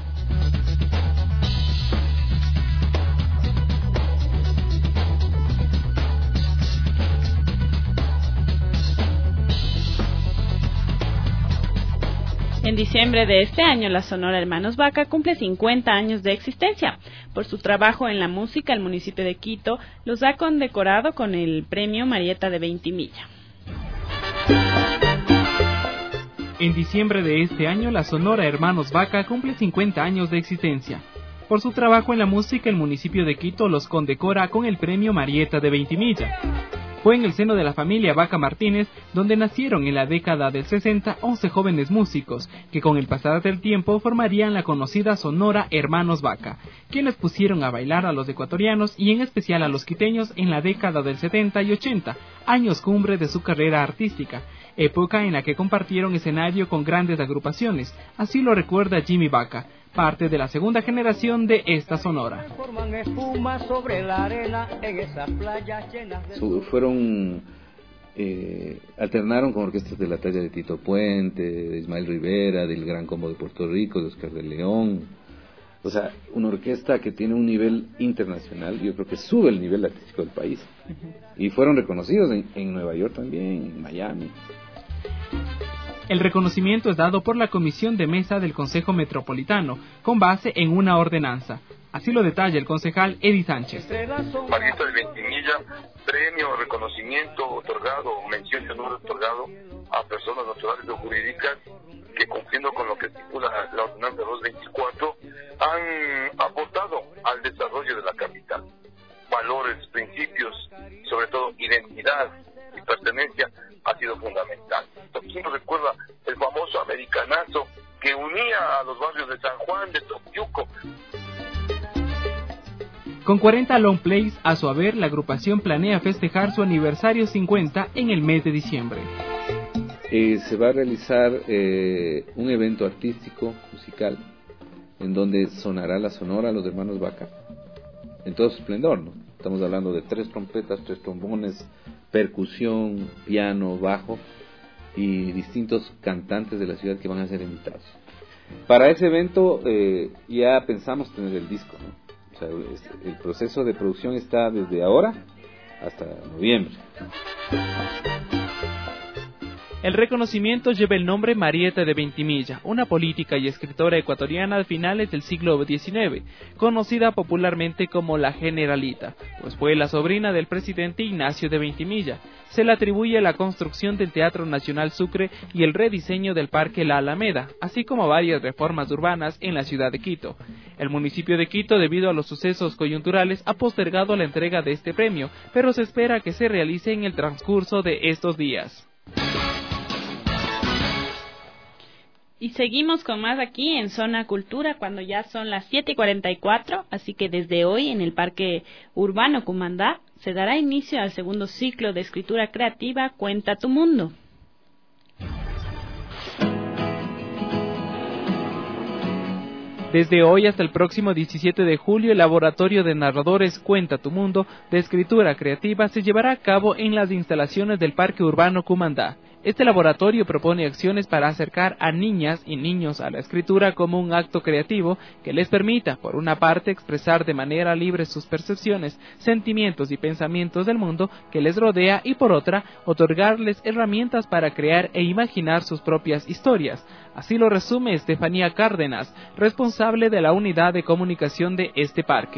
En diciembre de este año, la Sonora Hermanos Vaca cumple cincuenta años de existencia. Por su trabajo en la música, el municipio de Quito los ha condecorado con el premio Marieta de Ventimilla.
En diciembre de este año, la Sonora Hermanos Vaca cumple cincuenta años de existencia. Por su trabajo en la música, el municipio de Quito los condecora con el premio Marieta de Ventimilla. Fue en el seno de la familia Vaca Martínez donde nacieron en la década del sesenta once jóvenes músicos que con el pasar del tiempo formarían la conocida Sonora Hermanos Vaca, quienes pusieron a bailar a los ecuatorianos y en especial a los quiteños en la década del setenta y ochenta, años cumbre de su carrera artística, época en la que compartieron escenario con grandes agrupaciones, así lo recuerda Jimmy Vaca, parte de la segunda generación de esta Sonora.
Fueron, eh, alternaron con orquestas de la talla de Tito Puente, de Ismael Rivera, del Gran Combo de Puerto Rico, de Oscar de León. O sea, una orquesta que tiene un nivel internacional, yo creo que sube el nivel artístico del país. Uh-huh. Y fueron reconocidos en, en Nueva York también, en Miami.
El reconocimiento es dado por la Comisión de Mesa del Consejo Metropolitano, con base en una ordenanza. Así lo detalla el concejal Eddie Sánchez.
Marieta de Ventimilla, premio, reconocimiento otorgado, mención de honor otorgado a personas naturales o jurídicas que, cumpliendo con lo que estipula la ordenanza doscientos veinticuatro, han aportado al desarrollo de la capital. Valores, principios, sobre todo identidad y pertenencia ha sido fundamental. ¿Quién nos recuerda el famoso americanazo que unía a los barrios de San Juan, de Topiuco?
Con cuarenta long plays a su haber, la agrupación planea festejar su aniversario cincuenta en el mes de diciembre.
Eh, se va a realizar eh, un evento artístico, musical, en donde sonará la Sonora Los Hermanos Vaca, en todo su esplendor, ¿no? Estamos hablando de tres trompetas, tres trombones, percusión, piano, bajo y distintos cantantes de la ciudad que van a ser invitados. Para ese evento eh, ya pensamos tener el disco, ¿no? O sea, el proceso de producción está desde ahora hasta noviembre.
El reconocimiento lleva el nombre Marieta de Ventimilla, una política y escritora ecuatoriana de finales del siglo diecinueve, conocida popularmente como la Generalita, pues fue la sobrina del presidente Ignacio de Ventimilla. Se le atribuye la construcción del Teatro Nacional Sucre y el rediseño del Parque La Alameda, así como varias reformas urbanas en la ciudad de Quito. El municipio de Quito, debido a los sucesos coyunturales, ha postergado la entrega de este premio, pero se espera que se realice en el transcurso de estos días.
Y seguimos con más aquí en Zona Cultura cuando ya son las siete y cuarenta y cuatro, así que desde hoy en el Parque Urbano Cumandá se dará inicio al segundo ciclo de escritura creativa Cuenta tu Mundo.
Desde hoy hasta el próximo diecisiete de julio, el Laboratorio de Narradores Cuenta tu Mundo de Escritura Creativa se llevará a cabo en las instalaciones del Parque Urbano Cumandá. Este laboratorio propone acciones para acercar a niñas y niños a la escritura como un acto creativo que les permita, por una parte, expresar de manera libre sus percepciones, sentimientos y pensamientos del mundo que les rodea y, por otra, otorgarles herramientas para crear e imaginar sus propias historias. Así lo resume Estefanía Cárdenas, responsable de la unidad de comunicación de este parque.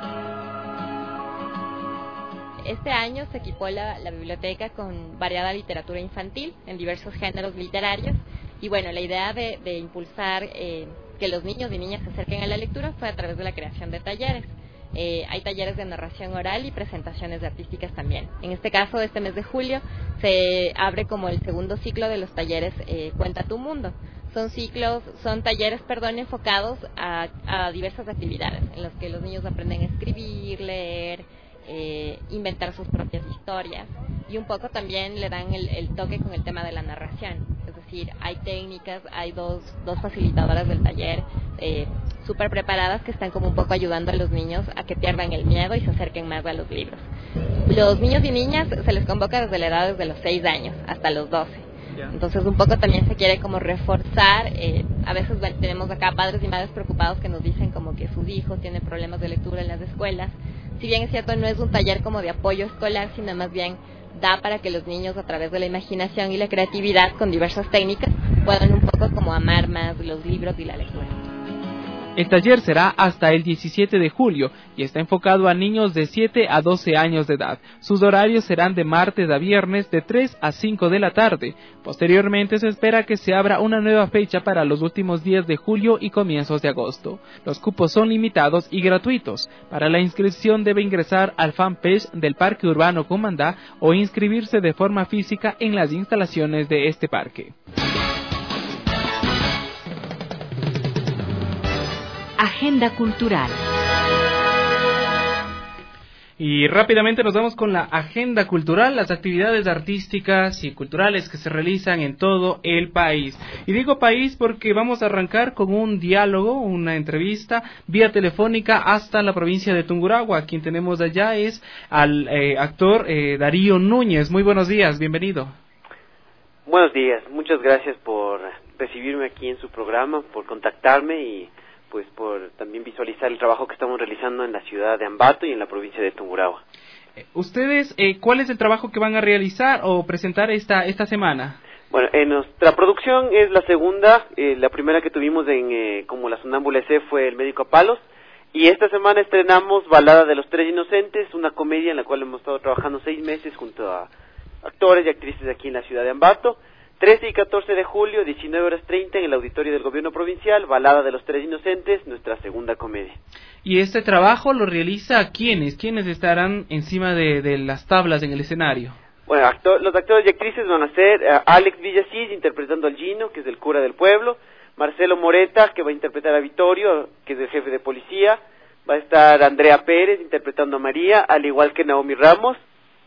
Este año se equipó la, la biblioteca con variada literatura infantil en diversos géneros literarios y bueno, la idea de, de impulsar eh, que los niños y niñas se acerquen a la lectura fue a través de la creación de talleres. Eh, hay talleres de narración oral y presentaciones artísticas también. En este caso, este mes de julio, se abre como el segundo ciclo de los talleres eh, Cuenta tu Mundo. Son ciclos, son talleres, perdón, enfocados a, a diversas actividades, en los que los niños aprenden a escribir, leer, eh, inventar sus propias historias, y un poco también le dan el, el toque con el tema de la narración. Es decir, hay técnicas, hay dos, dos facilitadoras del taller eh, súper preparadas que están como un poco ayudando a los niños a que pierdan el miedo y se acerquen más a los libros. Los niños y niñas se les convoca desde la edad desde los seis años hasta los doce. Entonces un poco también se quiere como reforzar, eh, a veces bueno, tenemos acá padres y madres preocupados que nos dicen como que sus hijos tienen problemas de lectura en las escuelas. Si bien es cierto, no es un taller como de apoyo escolar, sino más bien da para que los niños a través de la imaginación y la creatividad con diversas técnicas puedan un poco como amar más los libros y la lectura.
El taller será hasta el diecisiete de julio y está enfocado a niños de siete a doce años de edad. Sus horarios serán de martes a viernes de tres a cinco de la tarde. Posteriormente se espera que se abra una nueva fecha para los últimos días de julio y comienzos de agosto. Los cupos son limitados y gratuitos. Para la inscripción debe ingresar al fanpage del Parque Urbano Comandá o inscribirse de forma física en las instalaciones de este parque.
Agenda cultural.
Y rápidamente nos vamos con la agenda cultural, las actividades artísticas y culturales que se realizan en todo el país. Y digo país porque vamos a arrancar con un diálogo, una entrevista vía telefónica hasta la provincia de Tungurahua. Quien tenemos allá es al eh, actor eh, Darío Núñez. Muy buenos días, bienvenido.
Buenos días, muchas gracias por recibirme aquí en su programa, por contactarme y pues por también visualizar el trabajo que estamos realizando en la ciudad de Ambato y en la provincia de Tungurahua.
¿Ustedes eh, cuál es el trabajo que van a realizar o presentar esta esta semana?
Bueno, en nuestra producción es la segunda, eh, la primera que tuvimos en eh, como la Sonámbula S fue El Médico a Palos, y esta semana estrenamos Balada de los Tres Inocentes, una comedia en la cual hemos estado trabajando seis meses junto a actores y actrices aquí en la ciudad de Ambato. trece y catorce de julio, diecinueve horas treinta, en el auditorio del gobierno provincial, Balada de los Tres Inocentes, nuestra segunda comedia.
¿Y este trabajo lo realiza quiénes? ¿Quiénes estarán encima de, de las tablas en el escenario?
Bueno, actor, los actores y actrices van a ser uh, Alex Villasís interpretando al Gino, que es el cura del pueblo, Marcelo Moreta, que va a interpretar a Vittorio, que es el jefe de policía, va a estar Andrea Pérez interpretando a María, al igual que Naomi Ramos.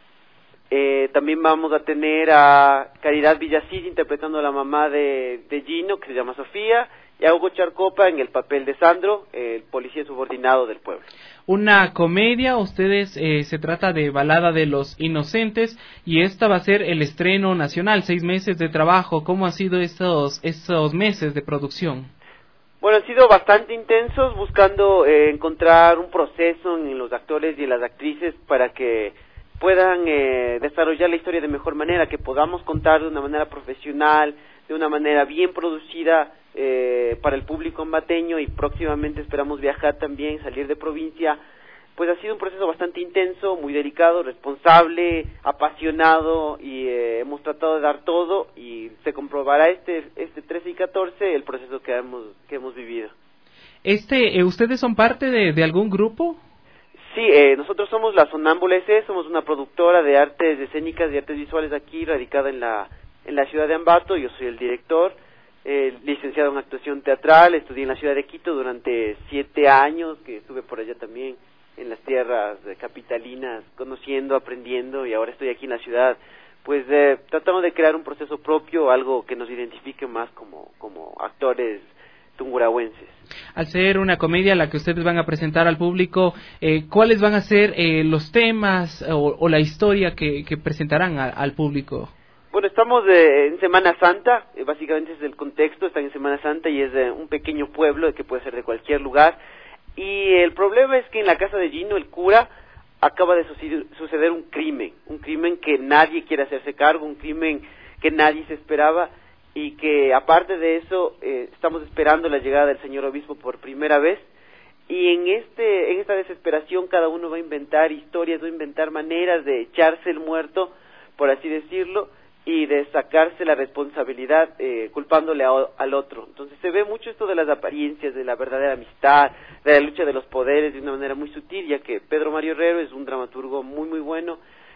Eh, también vamos a tener a Caridad Villasís interpretando a la mamá de, de Gino, que se llama Sofía, y a Hugo Charcopa en el papel de Sandro, el policía subordinado del pueblo.
Una comedia, ustedes eh, se trata de Balada de los Inocentes, y esta va a ser el estreno nacional, seis meses de trabajo. ¿Cómo han sido estos, estos meses de producción?
Bueno, han sido bastante intensos, buscando eh, encontrar un proceso en los actores y en las actrices para que puedan eh, desarrollar la historia de mejor manera, que podamos contar de una manera profesional, de una manera bien producida eh, para el público ambateño, y próximamente esperamos viajar también, salir de provincia. Pues ha sido un proceso bastante intenso, muy delicado, responsable, apasionado, y eh, hemos tratado de dar todo, y se comprobará este este trece y catorce el proceso que hemos que hemos vivido.
Este, eh, ¿ustedes son parte de, de algún grupo?
Sí, eh, nosotros somos la Sonámbula S, somos una productora de artes escénicas y artes visuales aquí, radicada en la en la ciudad de Ambato. Yo soy el director, eh, licenciado en actuación teatral, estudié en la ciudad de Quito durante siete años, que estuve por allá también en las tierras capitalinas, conociendo, aprendiendo, y ahora estoy aquí en la ciudad. Pues eh, tratamos de crear un proceso propio, algo que nos identifique más como, como actores tungurahuenses.
Al ser una comedia la que ustedes van a presentar al público, eh, ¿cuáles van a ser eh, los temas o, o la historia que, que presentarán a, al público?
Bueno, estamos eh, en Semana Santa, eh, básicamente es el contexto, están en Semana Santa y es eh, un pequeño pueblo que puede ser de cualquier lugar, y el problema es que en la casa de Gino, el cura, acaba de suceder, suceder un crimen, un crimen que nadie quiere hacerse cargo, un crimen que nadie se esperaba, y que aparte de eso eh, estamos esperando la llegada del señor obispo por primera vez, y en este en esta desesperación cada uno va a inventar historias, va a inventar maneras de echarse el muerto, por así decirlo, y de sacarse la responsabilidad eh, culpándole a, al otro. Entonces se ve mucho esto de las apariencias, de la verdadera amistad, de la lucha de los poderes de una manera muy sutil, ya que Pedro Mario Herrero es un dramaturgo muy muy bueno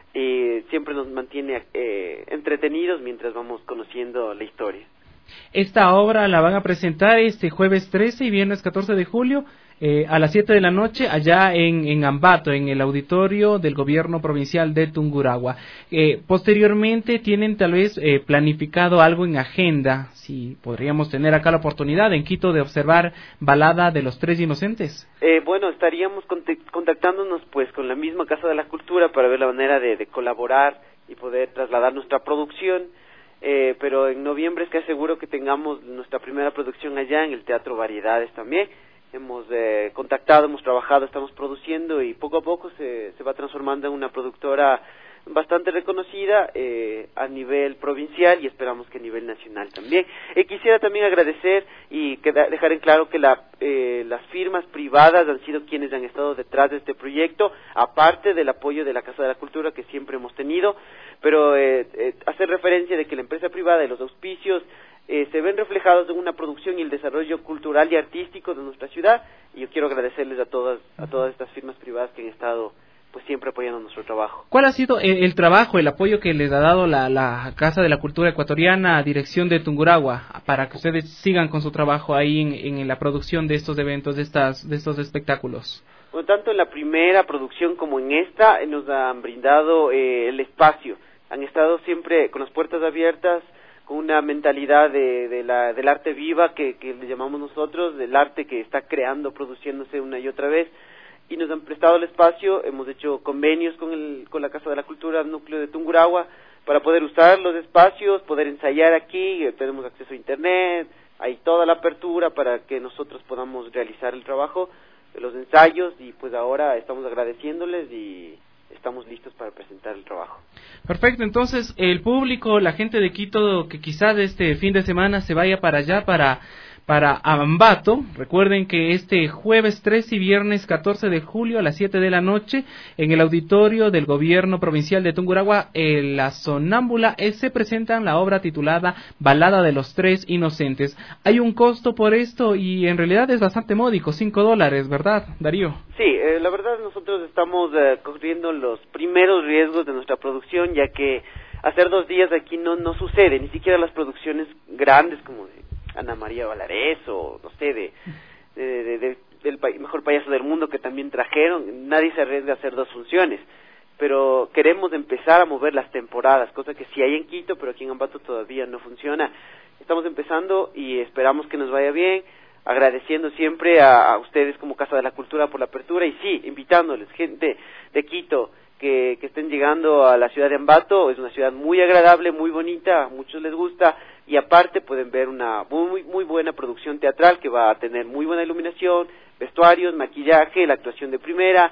y siempre nos mantiene eh, entretenidos mientras vamos conociendo la historia.
Esta obra la van a presentar este jueves trece y viernes catorce de julio eh, a las siete de la noche allá en, en Ambato, en el auditorio del gobierno provincial de Tungurahua. Eh, posteriormente tienen tal vez eh, planificado algo en agenda, si podríamos tener acá la oportunidad en Quito de observar Balada de los Tres Inocentes.
Eh, bueno, estaríamos contactándonos pues con la misma Casa de la Cultura para ver la manera de, de colaborar y poder trasladar nuestra producción. Eh, pero en noviembre es que aseguro que tengamos nuestra primera producción allá en el Teatro Variedades también. Hemos eh, contactado, hemos trabajado, estamos produciendo y poco a poco se, se va transformando en una productora bastante reconocida eh, a nivel provincial y esperamos que a nivel nacional también. Eh, quisiera también agradecer y queda, dejar en claro que la, eh, las firmas privadas han sido quienes han estado detrás de este proyecto, aparte del apoyo de la Casa de la Cultura que siempre hemos tenido, pero eh, eh, hacer referencia de que la empresa privada y los auspicios eh, se ven reflejados en una producción y el desarrollo cultural y artístico de nuestra ciudad, y yo quiero agradecerles a todas, a todas estas firmas privadas que han estado pues siempre apoyando nuestro trabajo.
¿Cuál ha sido el, el trabajo, el apoyo que les ha dado la, la Casa de la Cultura Ecuatoriana a dirección de Tungurahua para que ustedes sigan con su trabajo ahí en, en la producción de estos eventos, de estas, de estos espectáculos?
Bueno, tanto en la primera producción como en esta eh, nos han brindado eh, el espacio, han estado siempre con las puertas abiertas, con una mentalidad de, de la, del arte viva que, que le llamamos nosotros, del arte que está creando, produciéndose una y otra vez, y nos han prestado el espacio. Hemos hecho convenios con el con la Casa de la Cultura Núcleo de Tungurahua para poder usar los espacios, poder ensayar aquí, tenemos acceso a internet, hay toda la apertura para que nosotros podamos realizar el trabajo, los ensayos, y pues ahora estamos agradeciéndoles y estamos listos para presentar el trabajo.
Perfecto, entonces el público, la gente de Quito que quizás este fin de semana se vaya para allá para para Ambato, recuerden que este jueves trece y viernes catorce de julio a las siete de la noche en el auditorio del gobierno provincial de Tungurahua, en la Sonámbula, eh, se presentan la obra titulada Balada de los Tres Inocentes. Hay un costo por esto y en realidad es bastante módico, cinco dólares, ¿verdad, Darío?
Sí, eh, la verdad nosotros estamos eh, corriendo los primeros riesgos de nuestra producción, ya que hacer dos días aquí no, no sucede, ni siquiera las producciones grandes como de Ana María Valarés o no sé de, de, de, de del pa- mejor payaso del mundo que también trajeron, nadie se arriesga a hacer dos funciones, pero queremos empezar a mover las temporadas, cosa que sí hay en Quito, pero aquí en Ambato todavía no funciona. Estamos empezando y esperamos que nos vaya bien, agradeciendo siempre a, a ustedes como Casa de la Cultura por la apertura, y sí, invitándoles, gente de Quito, que, que estén llegando a la ciudad de Ambato. Es una ciudad muy agradable, muy bonita, a muchos les gusta, y aparte pueden ver una muy muy buena producción teatral que va a tener muy buena iluminación, vestuarios, maquillaje, la actuación de primera,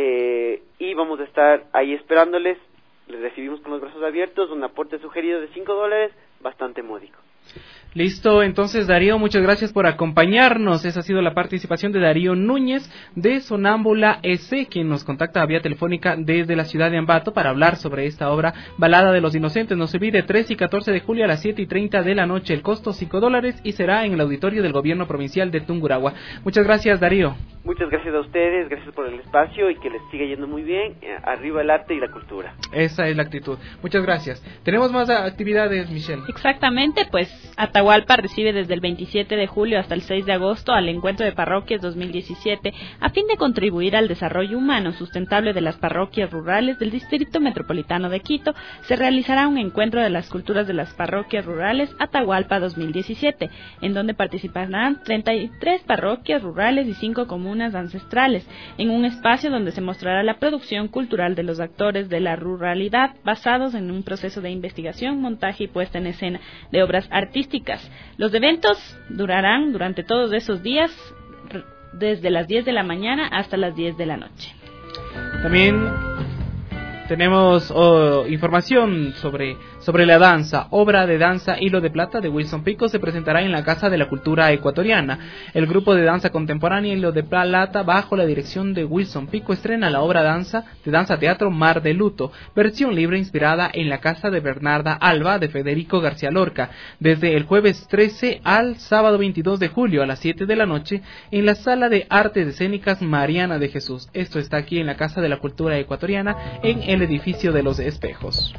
eh, y vamos a estar ahí esperándoles. Les recibimos con los brazos abiertos, un aporte sugerido de cinco dólares, bastante módico.
Listo, entonces Darío, muchas gracias por acompañarnos. Esa ha sido la participación de Darío Núñez de Sonámbula S, quien nos contacta vía telefónica desde la ciudad de Ambato para hablar sobre esta obra Balada de los Inocentes. No se olvide, trece y catorce de julio a las siete y treinta de la noche, el costo cinco dólares y será en el auditorio del gobierno provincial de Tungurahua. Muchas gracias, Darío.
Muchas gracias a ustedes, gracias por el espacio y que les siga yendo muy bien. Arriba el arte y la cultura.
Esa es la actitud. Muchas gracias. Tenemos más actividades, Michelle.
Exactamente, pues Atahualpa recibe desde el veintisiete de julio hasta el seis de agosto al Encuentro de Parroquias dos mil diecisiete a fin de contribuir al desarrollo humano sustentable de las parroquias rurales del Distrito Metropolitano de Quito. Se realizará un encuentro de las culturas de las parroquias rurales Atahualpa dos mil diecisiete, en donde participarán treinta y tres parroquias rurales y cinco comunas ancestrales, en un espacio donde se mostrará la producción cultural de los actores de la ruralidad, basados en un proceso de investigación, montaje y puesta en escena de obras artísticas. Los eventos durarán durante todos esos días, desde las diez de la mañana hasta las diez de la noche.
También Tenemos oh, información sobre, sobre la danza. Obra de danza Hilo de Plata de Wilson Pico se presentará en la Casa de la Cultura Ecuatoriana. El grupo de danza contemporánea Hilo de Plata, bajo la dirección de Wilson Pico, estrena la obra danza de danza teatro Mar de Luto, versión libre inspirada en la casa de Bernarda Alba de Federico García Lorca, desde el jueves trece al sábado veintidós de julio a las siete de la noche en la Sala de Artes Escénicas Mariana de Jesús. Esto está aquí en la Casa de la Cultura Ecuatoriana, en el edificio de los Espejos.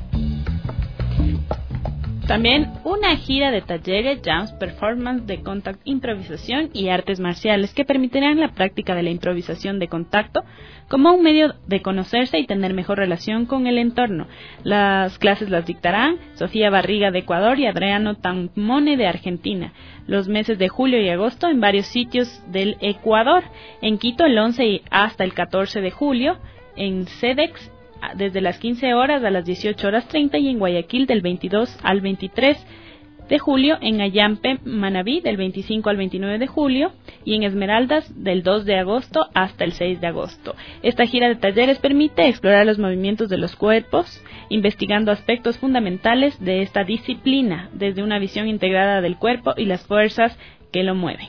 También una gira de talleres, jams, performance de contact, improvisación y artes marciales que permitirán la práctica de la improvisación de contacto como un medio de conocerse y tener mejor relación con el entorno. Las clases las dictarán Sofía Barriga de Ecuador y Adriano Tamone de Argentina, los meses de julio y agosto en varios sitios del Ecuador. En Quito el once hasta el catorce de julio, en CEDEX desde las quince horas a las dieciocho horas treinta y en Guayaquil del veintidós al veintitrés de julio, en Ayampe, Manabí del veinticinco al veintinueve de julio y en Esmeraldas del dos de agosto hasta el seis de agosto. Esta gira de talleres permite explorar los movimientos de los cuerpos, investigando aspectos fundamentales de esta disciplina desde una visión integrada del cuerpo y las fuerzas que lo mueven.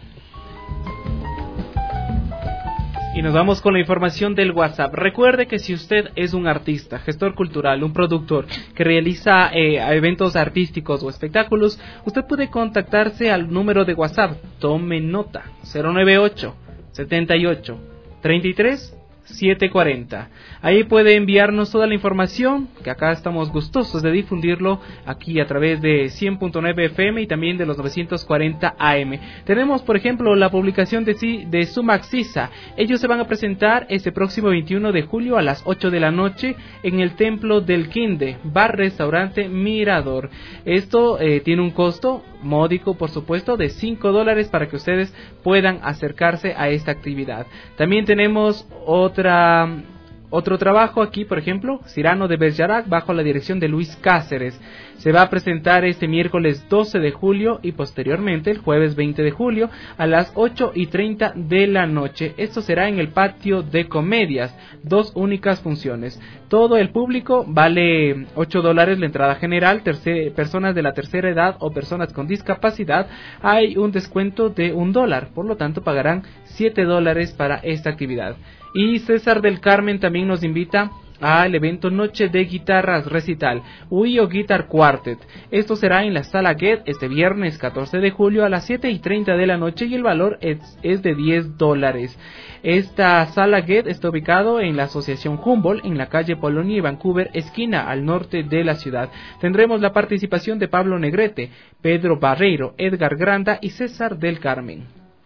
Y nos vamos con la información del WhatsApp. Recuerde que si usted es un artista, gestor cultural, un productor que realiza eh, eventos artísticos o espectáculos, usted puede contactarse al número de WhatsApp. Tome nota: cero nueve ocho, setenta y ocho, treinta y tres, setecientos cuarenta. Ahí puede enviarnos toda la información, que acá estamos gustosos de difundirlo aquí a través de cien punto nueve F M y también de los novecientos cuarenta A M. Tenemos, por ejemplo, la publicación de, de Sumaxisa. Ellos se van a presentar este próximo veintiuno de julio a las ocho de la noche en el Templo del Quinde, bar restaurante Mirador. Esto eh, tiene un costo módico, por supuesto, de cinco dólares para que ustedes puedan acercarse a esta actividad. También tenemos otra otro trabajo aquí, por ejemplo, Cirano de Bergerac, bajo la dirección de Luis Cáceres. Se va a presentar este miércoles doce de julio y posteriormente el jueves veinte de julio a las ocho y treinta de la noche. Esto será en el patio de comedias, dos únicas funciones. Todo el público vale ocho dólares la entrada general. Tercer, personas de la tercera edad o personas con discapacidad hay un descuento de un dólar, por lo tanto pagarán siete dólares para esta actividad. Y César del Carmen también nos invita al evento Noche de Guitarras Recital, Uyo Guitar Quartet. Esto será en la Sala Get este viernes catorce de julio a las siete y treinta de la noche y el valor es, es de diez dólares. Esta Sala Get está ubicado en la Asociación Humboldt, en la calle Polonia y Vancouver, esquina al norte de la ciudad. Tendremos la participación de Pablo Negrete, Pedro Barreiro, Edgar Granda y César del Carmen.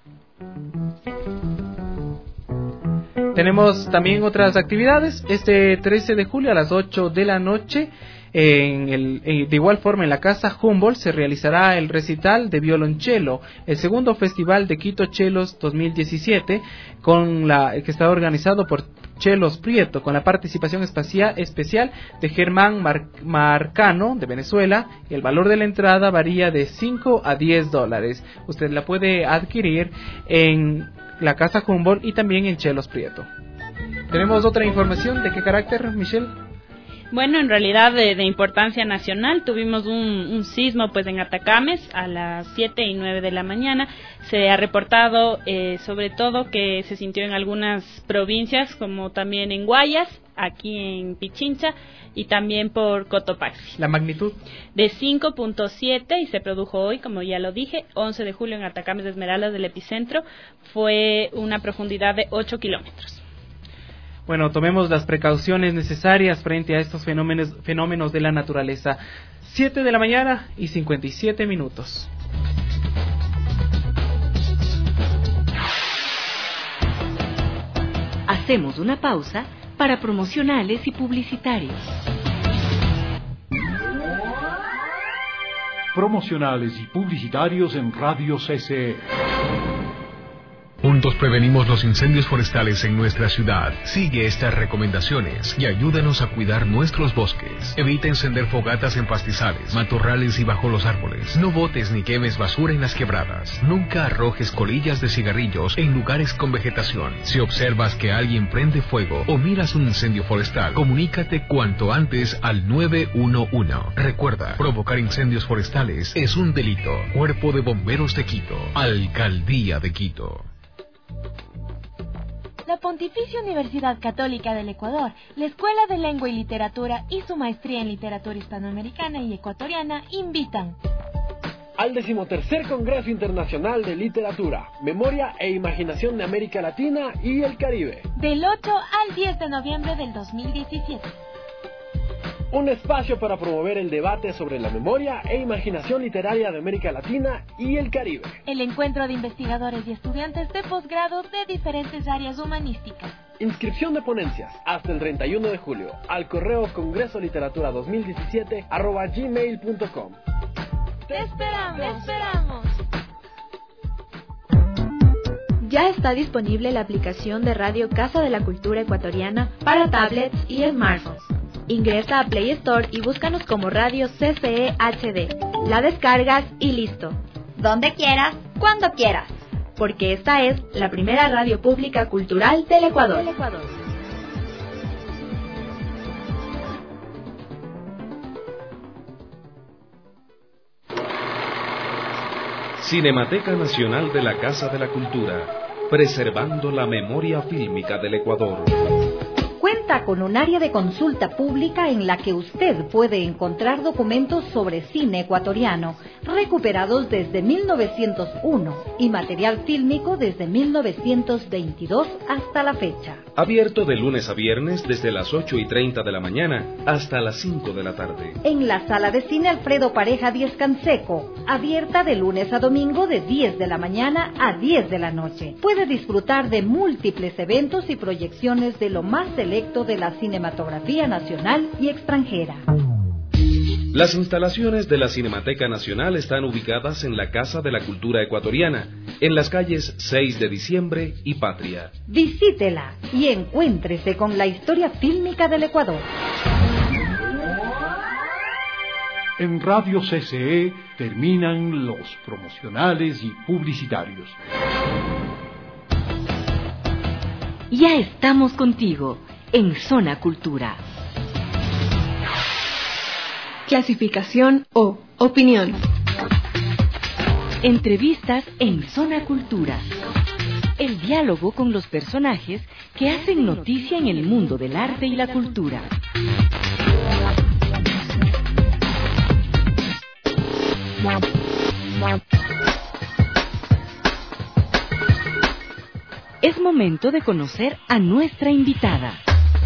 Tenemos también otras actividades. Este trece de julio a las ocho de la noche, en el, en, de igual forma en la Casa Humboldt, se realizará el recital de violonchelo, el segundo Festival de Quito Chelos dos mil diecisiete, con la, que está organizado por Chelos Prieto, con la participación espacial, especial de Germán Mar, Marcano de Venezuela. El valor de la entrada varía de cinco a diez dólares. Usted la puede adquirir en la Casa Humboldt y también en Chelos Prieto. ¿Tenemos otra información? ¿De qué carácter, Michelle?
Bueno, en realidad de, de importancia nacional. Tuvimos un, un sismo pues en Atacames a las siete y nueve de la mañana. Se ha reportado eh, sobre todo que se sintió en algunas provincias, como también en Guayas, aquí en Pichincha y también por Cotopaxi.
¿La magnitud?
De cinco punto siete y se produjo hoy, como ya lo dije, once de julio en Atacames de Esmeraldas del epicentro. Fue una profundidad de ocho kilómetros.
Bueno, tomemos las precauciones necesarias frente a estos fenómenos, fenómenos de la naturaleza. siete de la mañana y cincuenta y siete minutos.
Hacemos una pausa para promocionales y publicitarios.
Promocionales y publicitarios en Radio C C E.
Un juntos prevenimos los incendios forestales en nuestra ciudad. Sigue estas recomendaciones y ayúdanos a cuidar nuestros bosques. Evita encender fogatas en pastizales, matorrales y bajo los árboles. No botes ni quemes basura en las quebradas. Nunca arrojes colillas de cigarrillos en lugares con vegetación. Si observas que alguien prende fuego o miras un incendio forestal, comunícate cuanto antes al nueve uno uno. Recuerda, provocar incendios forestales es un delito. Cuerpo de Bomberos de Quito, Alcaldía de Quito.
La Pontificia Universidad Católica del Ecuador, la Escuela de Lengua y Literatura y su maestría en Literatura Hispanoamericana y Ecuatoriana invitan
al decimotercer Congreso Internacional de Literatura, Memoria e Imaginación de América Latina y el Caribe,
del ocho al diez de noviembre del dos mil diecisiete.
Un espacio para promover el debate sobre la memoria e imaginación literaria de América Latina y el Caribe.
El encuentro de investigadores y estudiantes de posgrado de diferentes áreas humanísticas.
Inscripción de ponencias hasta el treinta y uno de julio al correo congreso literatura dos mil diecisiete arroba gmail punto com.
¡Te esperamos! ¡Te esperamos!
Ya está disponible la aplicación de Radio Casa de la Cultura Ecuatoriana para tablets y smartphones. Ingresa a Play Store y búscanos como Radio C C E H D. La descargas y listo. Donde quieras, cuando quieras. Porque esta es la primera radio pública cultural del Ecuador. Del Ecuador.
Cinemateca Nacional de la Casa de la Cultura, preservando la memoria fílmica del Ecuador.
Cuenta con un área de consulta pública en la que usted puede encontrar documentos sobre cine ecuatoriano recuperados desde mil novecientos uno y material fílmico desde mil novecientos veintidós hasta la fecha.
Abierto de lunes a viernes desde las ocho y treinta de la mañana hasta las cinco de la tarde.
En la sala de cine Alfredo Pareja Díez Canseco, abierta de lunes a domingo de diez de la mañana a diez de la noche. Puede disfrutar de múltiples eventos y proyecciones de lo más selecto de la cinematografía nacional y extranjera.
Las instalaciones de la Cinemateca Nacional están ubicadas en la Casa de la Cultura Ecuatoriana, en las calles seis de diciembre y Patria.
Visítela y encuéntrese con la historia fílmica del Ecuador.
En Radio C C E terminan los promocionales y publicitarios.
Ya estamos contigo en Zona Cultura.
Clasificación O. Opinión.
Entrevistas en Zona Cultura. El diálogo con los personajes que hacen noticia en el mundo del arte y la cultura. Es momento de conocer a nuestra invitada.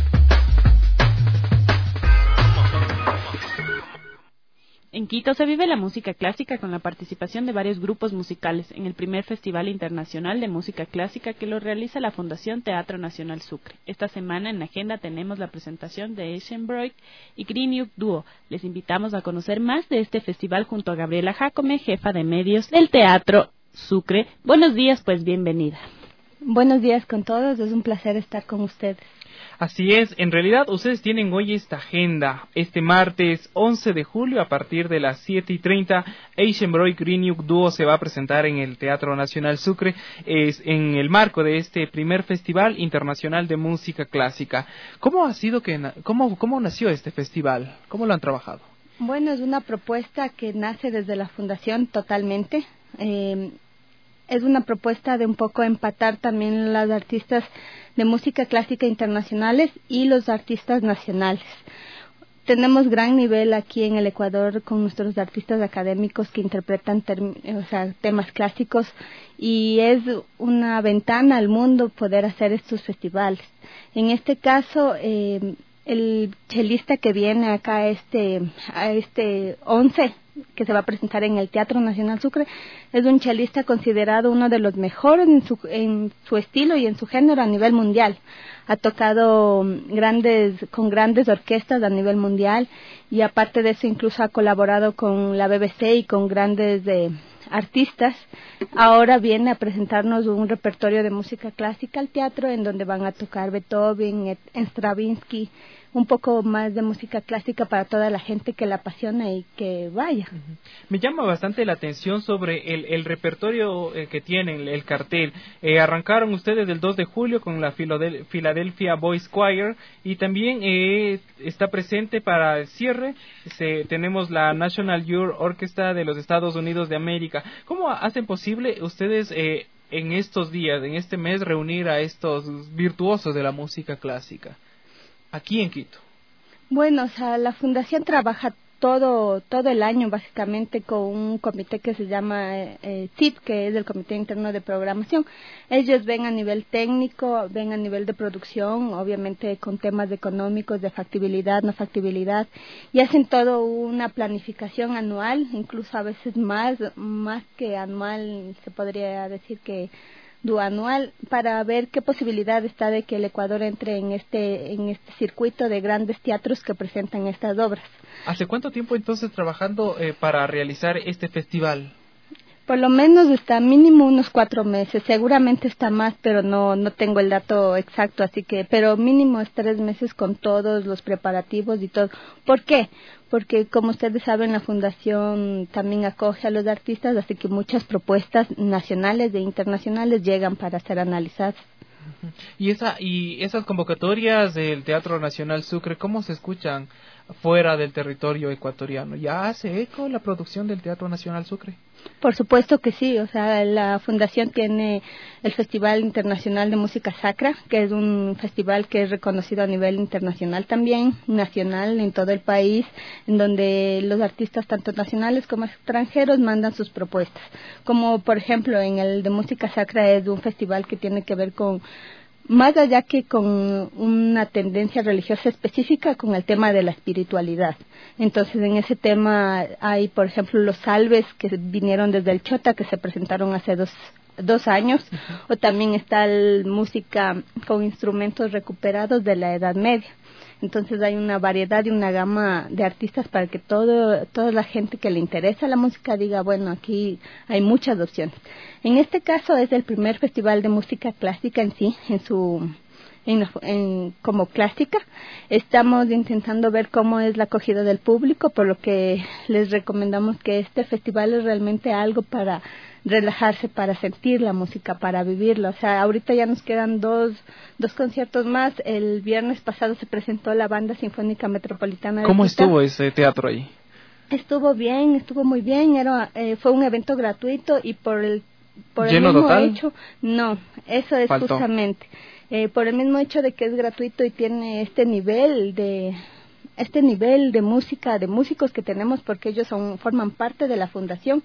En Quito se vive la música clásica con la participación de varios grupos musicales en el primer Festival Internacional de Música Clásica que lo realiza la Fundación Teatro Nacional Sucre. Esta semana en la agenda tenemos la presentación de Eisenbroich y Green Duo. Les invitamos a conocer más de este festival junto a Gabriela Jacome, jefa de medios del Teatro Sucre. Buenos días, pues bienvenida.
Buenos días con todos, es un placer estar con ustedes.
Así es, en realidad ustedes tienen hoy esta agenda. Este martes once de julio a partir de las siete y treinta, Eisenbroich Green Duo se va a presentar en el Teatro Nacional Sucre, es en el marco de este primer Festival Internacional de Música Clásica. ¿Cómo ha sido que, cómo, cómo nació este festival? ¿Cómo lo han trabajado?
Bueno, es una propuesta que nace desde la Fundación totalmente. Eh, es una propuesta de un poco empatar también las artistas de música clásica internacionales y los artistas nacionales. Tenemos gran nivel aquí en el Ecuador con nuestros artistas académicos que interpretan o sea, temas clásicos y es una ventana al mundo poder hacer estos festivales. En este caso, eh, el chelista que viene acá a este, a este once, que se va a presentar en el Teatro Nacional Sucre, es un chelista considerado uno de los mejores en su, en su estilo y en su género a nivel mundial. Ha tocado grandes, con grandes orquestas a nivel mundial y aparte de eso incluso ha colaborado con la B B C y con grandes eh, artistas, ahora viene a presentarnos un repertorio de música clásica al teatro, en donde van a tocar Beethoven, Stravinsky, un poco más de música clásica para toda la gente que la apasiona y que vaya.
Uh-huh. Me llama bastante la atención sobre el, el repertorio eh, que tienen, el, el cartel. Eh, arrancaron ustedes el dos de julio con la Philodel- Philadelphia Boys Choir y también eh, está presente para el cierre, se, tenemos la National Youth Orchestra de los Estados Unidos de América. ¿Cómo hacen posible ustedes eh, en estos días, en este mes, reunir a estos virtuosos de la música clásica aquí en Quito?
Bueno, o sea, la fundación trabaja todo todo el año básicamente con un comité que se llama eh, C I P, que es el Comité Interno de Programación. Ellos ven a nivel técnico, ven a nivel de producción, obviamente con temas económicos, de factibilidad, no factibilidad, y hacen todo una planificación anual, incluso a veces más, más que anual, se podría decir que duanual, para ver qué posibilidad está de que el Ecuador entre en este en este circuito de grandes teatros que presentan estas obras.
¿Hace cuánto tiempo entonces trabajando eh, para realizar este festival?
Por lo menos está mínimo unos cuatro meses, seguramente está más, pero no no tengo el dato exacto, así que, pero mínimo es tres meses con todos los preparativos y todo. ¿Por qué? Porque como ustedes saben, la fundación también acoge a los artistas, así que muchas propuestas nacionales e internacionales llegan para ser analizadas.
Y esa y esas convocatorias del Teatro Nacional Sucre, ¿cómo se escuchan fuera del territorio ecuatoriano? ¿Ya hace eco la producción del Teatro Nacional Sucre?
Por supuesto que sí, o sea, la fundación tiene el Festival Internacional de Música Sacra, que es un festival que es reconocido a nivel internacional también, nacional en todo el país, en donde los artistas tanto nacionales como extranjeros mandan sus propuestas. Como por ejemplo en el de Música Sacra es un festival que tiene que ver con, más allá que con una tendencia religiosa específica, con el tema de la espiritualidad. Entonces, en ese tema hay, por ejemplo, los salves que vinieron desde el Chota, que se presentaron hace dos, dos años, uh-huh. O también está el música con instrumentos recuperados de la Edad Media. Entonces hay una variedad y una gama de artistas para que todo toda la gente que le interesa la música diga, bueno, aquí hay muchas opciones. En este caso es el primer festival de música clásica en sí, en su en, en como clásica. Estamos intentando ver cómo es la acogida del público, por lo que les recomendamos que este festival es realmente algo para relajarse, para sentir la música, para vivirla. O sea, ahorita ya nos quedan dos dos conciertos más. El viernes pasado se presentó la Banda Sinfónica Metropolitana de
¿Cómo
Quito.
estuvo ese teatro ahí?
Estuvo bien, estuvo muy bien. Era eh, fue un evento gratuito y por el por el
¿Lleno
mismo
total?
hecho, no, eso es
Faltó.
justamente eh, por el mismo hecho de que es gratuito y tiene este nivel de este nivel de música, de músicos que tenemos, porque ellos son forman parte de la fundación.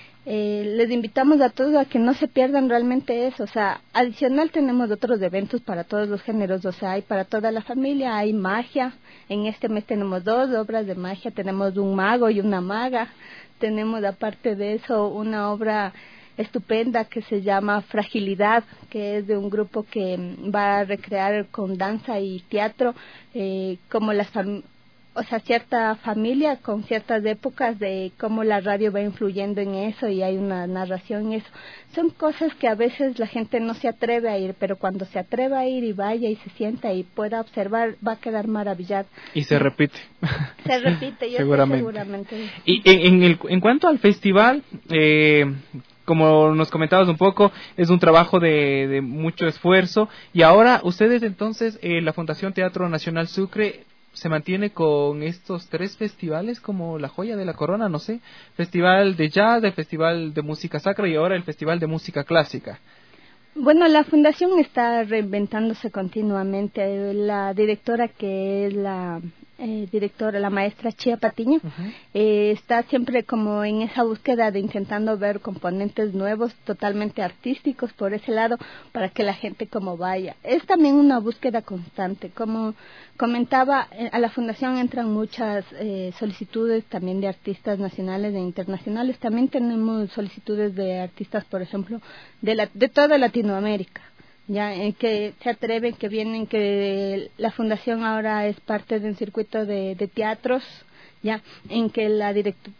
Eh, les invitamos a todos a que no se pierdan realmente eso. O sea, adicional tenemos otros eventos para todos los géneros, o sea, hay para toda la familia, hay magia. En este mes tenemos dos obras de magia, tenemos un mago y una maga. Tenemos aparte de eso una obra estupenda que se llama Fragilidad, que es de un grupo que va a recrear con danza y teatro eh, como las familias, o sea, cierta familia con ciertas épocas de cómo la radio va influyendo en eso, y hay una narración en eso. Son cosas que a veces la gente no se atreve a ir, pero cuando se atreve a ir y vaya y se sienta y pueda observar, va a quedar maravillado.
Y se repite.
Se repite, yo
seguramente.
Sé, seguramente.
Y en, en, el, en cuanto al festival, eh, como nos comentabas un poco, es un trabajo de, de mucho esfuerzo, y ahora ustedes entonces, eh, la Fundación Teatro Nacional Sucre, se mantiene con estos tres festivales como la joya de la corona, no sé, festival de jazz, el festival de música sacra y ahora el festival de música clásica.
Bueno, la fundación está reinventándose continuamente. La directora, que es la eh, directora, la maestra Chía Patiño, uh-huh. eh, está siempre como en esa búsqueda de intentando ver componentes nuevos, totalmente artísticos por ese lado, para que la gente como vaya. Es también una búsqueda constante. Como comentaba, eh, a la fundación entran muchas eh, solicitudes también de artistas nacionales e internacionales. También tenemos solicitudes de artistas, por ejemplo, de, la, de toda Latinoamérica, ya en que se atreven, que vienen, que la fundación ahora es parte de un circuito de, de teatros, ya en que la directora,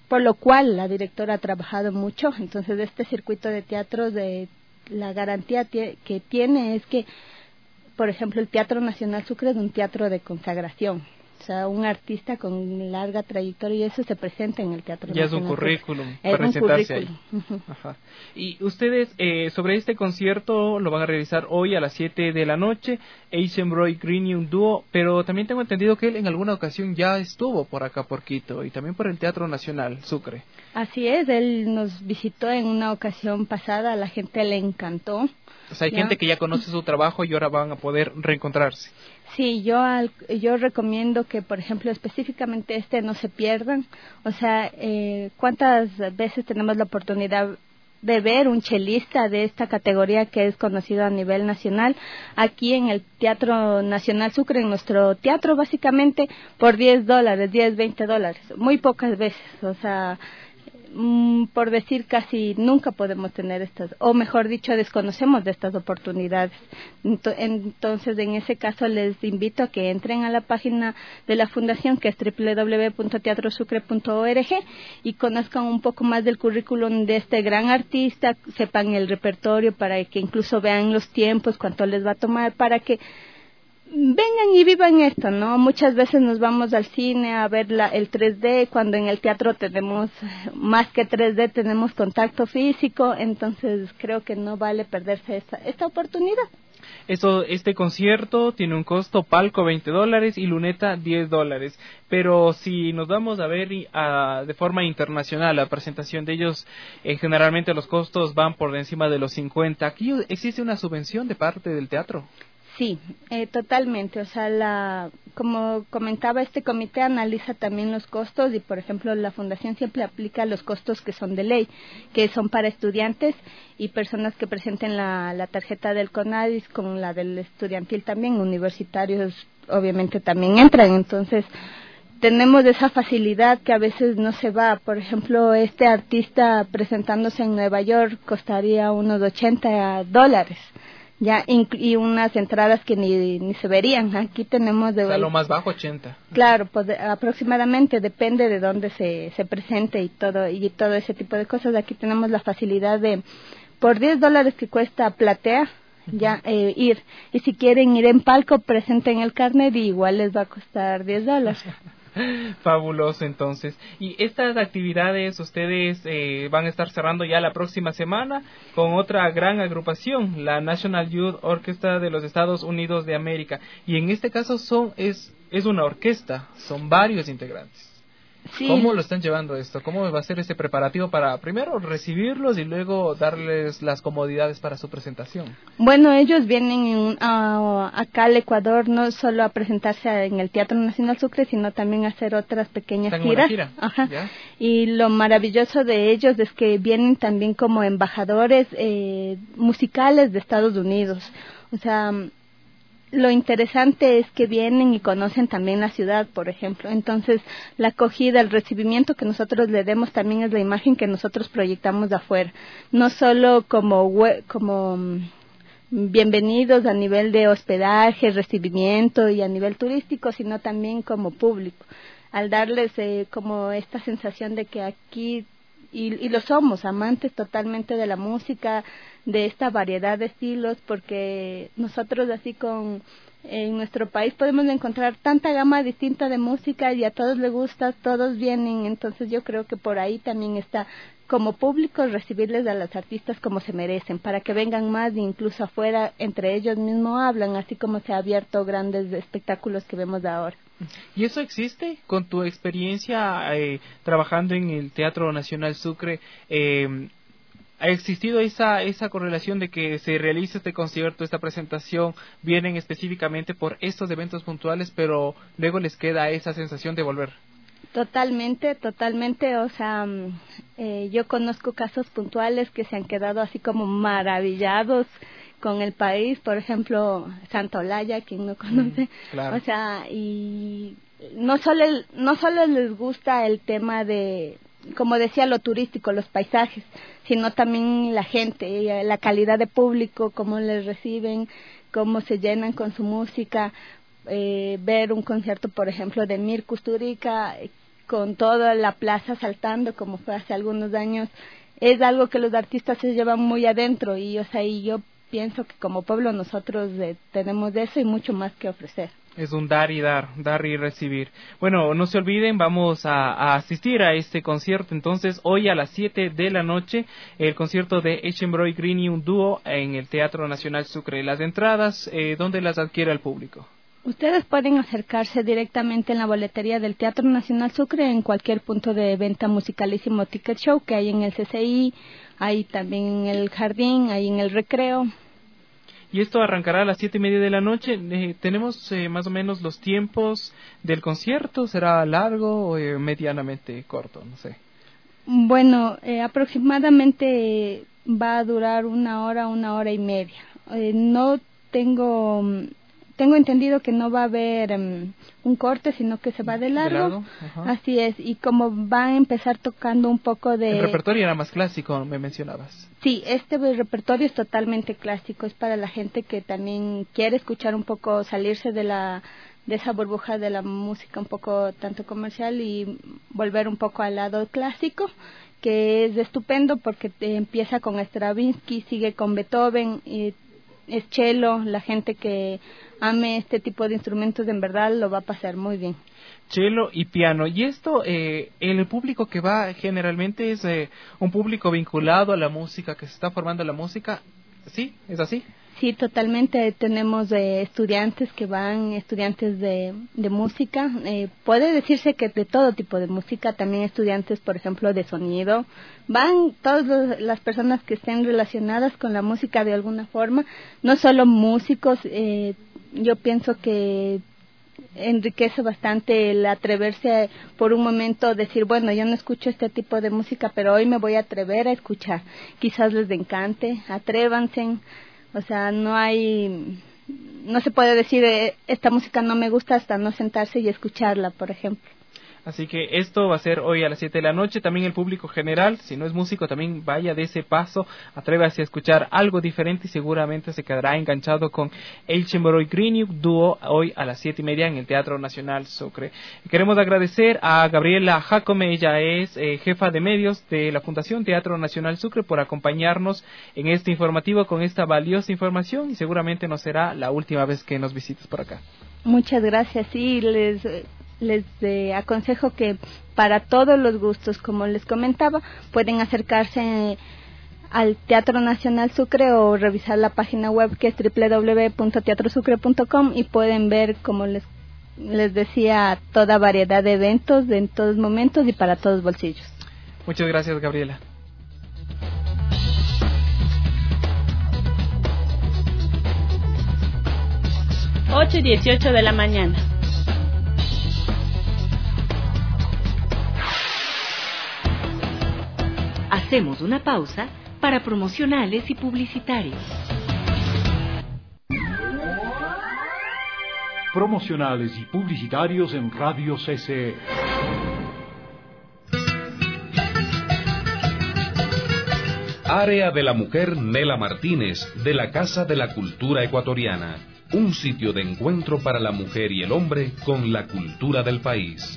por lo cual la directora ha trabajado mucho. Entonces, este circuito de teatros, de la garantía tie, que tiene es que, por ejemplo, el Teatro Nacional Sucre es un teatro de consagración. O sea, un artista con larga trayectoria y eso se presenta en el Teatro
ya
Nacional.
Ya es un currículum
es
para
un
presentarse
currículum.
ahí. Uh-huh. Ajá. Y ustedes, eh, sobre este concierto, lo van a realizar hoy a las siete de la noche, Eisenbroy Green Dúo, pero también tengo entendido que él en alguna ocasión ya estuvo por acá, por Quito, y también por el Teatro Nacional Sucre.
Así es, él nos visitó en una ocasión pasada, a la gente le encantó.
O sea, hay
ya.
gente que ya conoce su trabajo y ahora van a poder reencontrarse.
Sí, yo al, yo recomiendo que, por ejemplo, específicamente este no se pierdan. O sea, eh, ¿cuántas veces tenemos la oportunidad de ver un chelista de esta categoría que es conocido a nivel nacional? Aquí en el Teatro Nacional Sucre, en nuestro teatro, básicamente, por diez dólares, diez, veinte dólares. Muy pocas veces, o sea... por decir casi nunca podemos tener estas, o mejor dicho, desconocemos de estas oportunidades. Entonces, en ese caso, les invito a que entren a la página de la Fundación, que es doble u doble u doble u punto teatro sucre punto org, y conozcan un poco más del currículum de este gran artista, sepan el repertorio, para que incluso vean los tiempos, cuánto les va a tomar, para que vengan y vivan esto, ¿no? Muchas veces nos vamos al cine a ver la, el tres D, cuando en el teatro tenemos más que tres D, tenemos contacto físico, entonces creo que no vale perderse esta, esta oportunidad.
Eso, este concierto tiene un costo, palco veinte dólares y luneta diez dólares, pero si nos vamos a ver a, de forma internacional la presentación de ellos, eh, generalmente los costos van por encima de los cincuenta. ¿Aquí existe una subvención de parte del teatro?
Sí, eh, totalmente. O sea, la, como comentaba, este comité analiza también los costos y, por ejemplo, la Fundación siempre aplica los costos que son de ley, que son para estudiantes y personas que presenten la, la tarjeta del CONADIS con la del estudiantil también. Universitarios, obviamente, también entran. Entonces, tenemos esa facilidad que a veces no se va. Por ejemplo, este artista presentándose en Nueva York costaría unos ochenta dólares. Ya, y unas entradas que ni, ni se verían. Aquí tenemos de...
O sea, lo más bajo, ochenta.
Claro, pues aproximadamente, depende de dónde se, se presente y todo, y todo ese tipo de cosas. Aquí tenemos la facilidad de, por diez dólares que cuesta platea, ya, eh, ir. Y si quieren ir en palco, presenten el carnet y igual les va a costar diez dólares.
Fabuloso, entonces. Y estas actividades ustedes eh, van a estar cerrando ya la próxima semana con otra gran agrupación, la National Youth Orchestra de los Estados Unidos de América. Y en este caso son es es una orquesta, son varios integrantes. Sí. ¿Cómo lo están llevando esto? ¿Cómo va a ser ese preparativo para primero recibirlos y luego darles las comodidades para su presentación?
Bueno, ellos vienen a, acá al Ecuador no solo a presentarse en el Teatro Nacional Sucre, sino también a hacer otras pequeñas
¿Están
giras.
Gira?
Ajá. Y lo maravilloso de ellos es que vienen también como embajadores eh, musicales de Estados Unidos. O sea, lo interesante es que vienen y conocen también la ciudad, por ejemplo. Entonces, la acogida, el recibimiento que nosotros le demos también es la imagen que nosotros proyectamos de afuera. No solo como, como bienvenidos a nivel de hospedaje, recibimiento y a nivel turístico, sino también como público. Al darles eh, como esta sensación de que aquí, y, y lo somos, amantes totalmente de la música, de esta variedad de estilos, porque nosotros así con en nuestro país podemos encontrar tanta gama distinta de música y a todos les gusta, todos vienen. Entonces yo creo que por ahí también está como público recibirles a los artistas como se merecen, para que vengan más e incluso afuera entre ellos mismos hablan, así como se ha abierto grandes espectáculos que vemos ahora.
¿Y eso existe con tu experiencia eh, trabajando en el Teatro Nacional Sucre? Eh, ¿Ha existido esa esa correlación de que se realiza este concierto, esta presentación, vienen específicamente por estos eventos puntuales, pero luego les queda esa sensación de volver?
Totalmente, totalmente. O sea, eh, yo conozco casos puntuales que se han quedado así como maravillados con el país. Por ejemplo, Santa Olaya, quien no conoce. Mm, claro. O sea, y no solo no solo les gusta el tema de, como decía, lo turístico, los paisajes, sino también la gente, la calidad de público, cómo les reciben, cómo se llenan con su música. Eh, ver un concierto, por ejemplo, de Mir Kusturica, con toda la plaza saltando como fue hace algunos años, es algo que los artistas se llevan muy adentro y, o sea, y yo pienso que como pueblo nosotros eh, tenemos de eso y mucho más que ofrecer.
Es un dar y dar, dar y recibir. Bueno, no se olviden, vamos a, a asistir a este concierto. Entonces, hoy a las siete de la noche, el concierto de Echenbroy Green Duo en el Teatro Nacional Sucre. Las entradas, eh, ¿dónde las adquiere el público?
Ustedes pueden acercarse directamente en la boletería del Teatro Nacional Sucre en cualquier punto de venta Musicalísimo Ticket Show que hay en el C C I, hay también en el Jardín, hay en el Recreo.
Y esto arrancará a las siete y media de la noche. Eh, ¿Tenemos eh, más o menos los tiempos del concierto? ¿Será largo o eh, medianamente corto? No sé.
Bueno, eh, aproximadamente va a durar una hora, una hora y media. Eh, no tengo... Tengo entendido que no va a haber um, un corte, sino que se va de largo. ¿De largo? Así es, y como va a empezar tocando un poco de...
El repertorio era más clásico, me mencionabas.
Sí, este repertorio es totalmente clásico, es para la gente que también quiere escuchar un poco, salirse de la de esa burbuja de la música un poco tanto comercial y volver un poco al lado clásico, que es estupendo porque empieza con Stravinsky, sigue con Beethoven, y es cello, la gente que ame este tipo de instrumentos en verdad lo va a pasar muy bien.
Cello y piano. Y esto, eh, el público que va generalmente es eh, un público vinculado a la música, que se está formando la música, ¿sí? ¿Es así?
Sí, totalmente. Tenemos eh, estudiantes que van, estudiantes de, de música. Eh, puede decirse que de todo tipo de música, también estudiantes, por ejemplo, de sonido. Van todas los, las personas que estén relacionadas con la música de alguna forma, no solo músicos. Eh, yo pienso que enriquece bastante el atreverse a, por un momento a decir, bueno, yo no escucho este tipo de música, pero hoy me voy a atrever a escuchar. Quizás les encante, atrévanse. O sea, no hay, no se puede decir eh, esta música no me gusta hasta no sentarse y escucharla, por ejemplo.
Así que esto va a ser hoy a las siete de la noche. También el público general, si no es músico, también vaya de ese paso, atrévase a escuchar algo diferente y seguramente se quedará enganchado con el Echenbroy Green Duo hoy a las siete y media en el Teatro Nacional Sucre. Queremos agradecer a Gabriela Jacome, ella es eh, jefa de medios de la Fundación Teatro Nacional Sucre, por acompañarnos en este informativo con esta valiosa información y seguramente no será la última vez que nos visites por acá.
Muchas gracias, sí, les... Les eh, aconsejo que para todos los gustos, como les comentaba, pueden acercarse al Teatro Nacional Sucre o revisar la página web que es doble u doble u doble u punto teatro sucre punto com y pueden ver, como les, les decía, toda variedad de eventos en todos momentos y para todos bolsillos.
Muchas gracias, Gabriela.
ocho y dieciocho de la mañana.
Hacemos una pausa para promocionales y publicitarios.
Promocionales y publicitarios en Radio C C E.
Área de la Mujer Nela Martínez, de la Casa de la Cultura Ecuatoriana. Un sitio de encuentro para la mujer y el hombre con la cultura del país.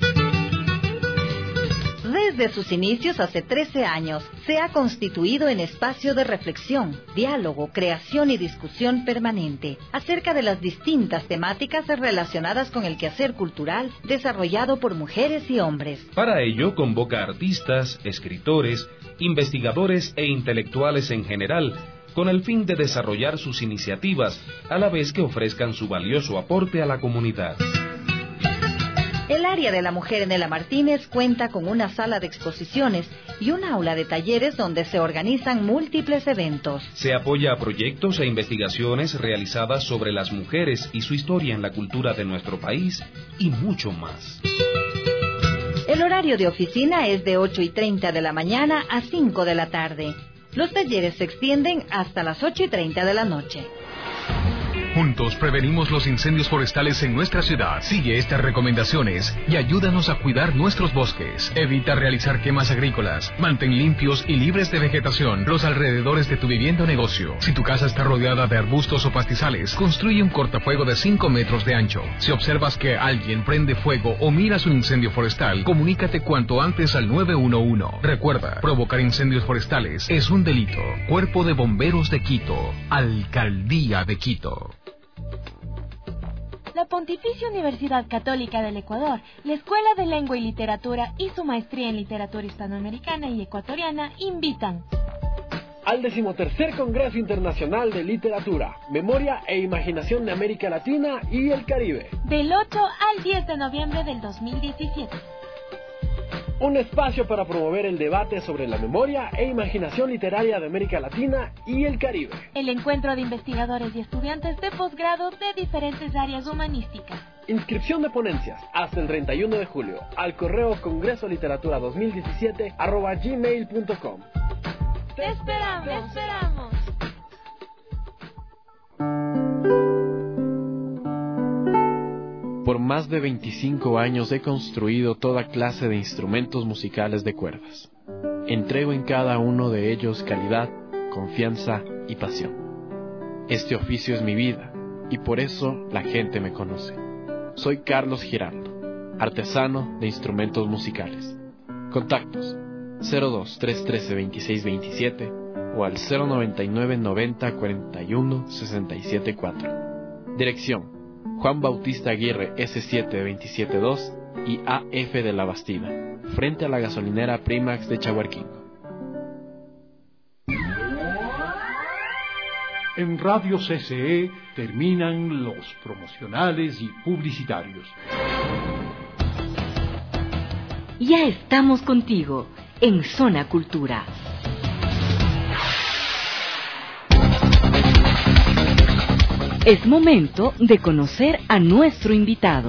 Desde sus inicios hace trece años, se ha constituido en espacio de reflexión, diálogo, creación y discusión permanente acerca de las distintas temáticas relacionadas con el quehacer cultural desarrollado por mujeres y hombres.
Para ello convoca artistas, escritores, investigadores e intelectuales en general, con el fin de desarrollar sus iniciativas, a la vez que ofrezcan su valioso aporte a la comunidad.
El área de la mujer Nela Martínez cuenta con una sala de exposiciones y un aula de talleres donde se organizan múltiples eventos.
Se apoya a proyectos e investigaciones realizadas sobre las mujeres y su historia en la cultura de nuestro país y mucho más.
El horario de oficina es de ocho y treinta de la mañana a cinco de la tarde. Los talleres se extienden hasta las ocho y treinta de la noche.
Juntos prevenimos los incendios forestales en nuestra ciudad. Sigue estas recomendaciones y ayúdanos a cuidar nuestros bosques. Evita realizar quemas agrícolas. Mantén limpios y libres de vegetación los alrededores de tu vivienda o negocio. Si tu casa está rodeada de arbustos o pastizales, construye un cortafuego de cinco metros de ancho. Si observas que alguien prende fuego o miras un incendio forestal, comunícate cuanto antes al nueve uno uno. Recuerda, provocar incendios forestales es un delito. Cuerpo de Bomberos de Quito. Alcaldía de Quito.
La Pontificia Universidad Católica del Ecuador, la Escuela de Lengua y Literatura y su maestría en literatura hispanoamericana y ecuatoriana invitan
al decimotercer Congreso Internacional de Literatura, Memoria e Imaginación de América Latina y el Caribe,
del ocho al diez de noviembre del dos mil diecisiete.
Un espacio para promover el debate sobre la memoria e imaginación literaria de América Latina y el Caribe.
El encuentro de investigadores y estudiantes de posgrado de diferentes áreas humanísticas.
Inscripción de ponencias hasta el treinta y uno de julio al correo congreso literatura dos mil diecisiete arroba gmail punto com.
¡Te esperamos! ¡Te esperamos!
Por más de veinticinco años he construido toda clase de instrumentos musicales de cuerdas. Entrego en cada uno de ellos calidad, confianza y pasión. Este oficio es mi vida y por eso la gente me conoce. Soy Carlos Giraldo, artesano de instrumentos musicales. Contactos cero dos tres uno tres dos seis dos siete o al cero noventa y nueve noventa cuarenta y uno sesenta y siete cuatro. Dirección: Juan Bautista Aguirre ese siete veintisiete dos y A F de la Bastida, frente a la gasolinera Primax de Chahuarquingo.
En Radio C C E terminan los promocionales y publicitarios.
Ya estamos contigo en Zona Cultura. Es momento de conocer a nuestro invitado.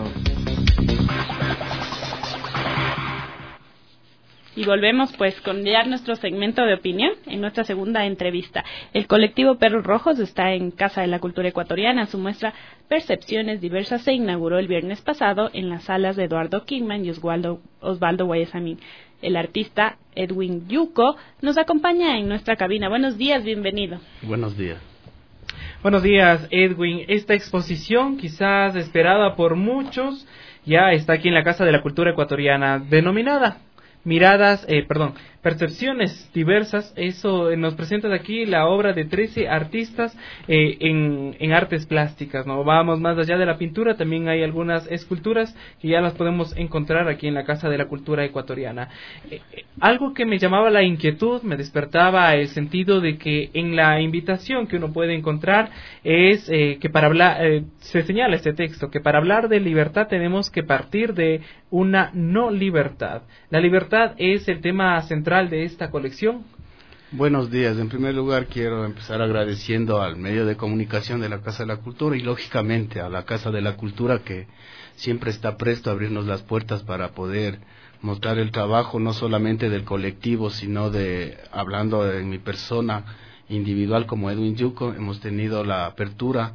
Y volvemos pues con ya nuestro segmento de opinión en nuestra segunda entrevista. El colectivo Perros Rojos está en Casa de la Cultura Ecuatoriana. Su muestra Percepciones Diversas se inauguró el viernes pasado en las salas de Eduardo Kingman y Osvaldo, Osvaldo Guayasamín. El artista Edwin Yuko nos acompaña en nuestra cabina. Buenos días, bienvenido.
Buenos días.
Buenos días, Edwin. Esta exposición, quizás esperada por muchos, ya está aquí en la Casa de la Cultura Ecuatoriana, denominada Miradas, eh, perdón, Percepciones Diversas. Eso eh, nos presenta aquí la obra de trece artistas eh, en, en artes plásticas, ¿no? Vamos más allá de la pintura, también hay algunas esculturas que ya las podemos encontrar aquí en la Casa de la Cultura Ecuatoriana. Eh, eh, algo que me llamaba la inquietud, me despertaba el sentido de que en la invitación que uno puede encontrar es eh, que para hablar, eh, se señala este texto, que para hablar de libertad tenemos que partir de una no libertad. La libertad es el tema central de esta colección.
Buenos días. En primer lugar quiero empezar agradeciendo al medio de comunicación de la Casa de la Cultura y lógicamente a la Casa de la Cultura, que siempre está presto a abrirnos las puertas para poder mostrar el trabajo no solamente del colectivo, sino de, hablando en mi persona individual como Edwin Yuko, hemos tenido la apertura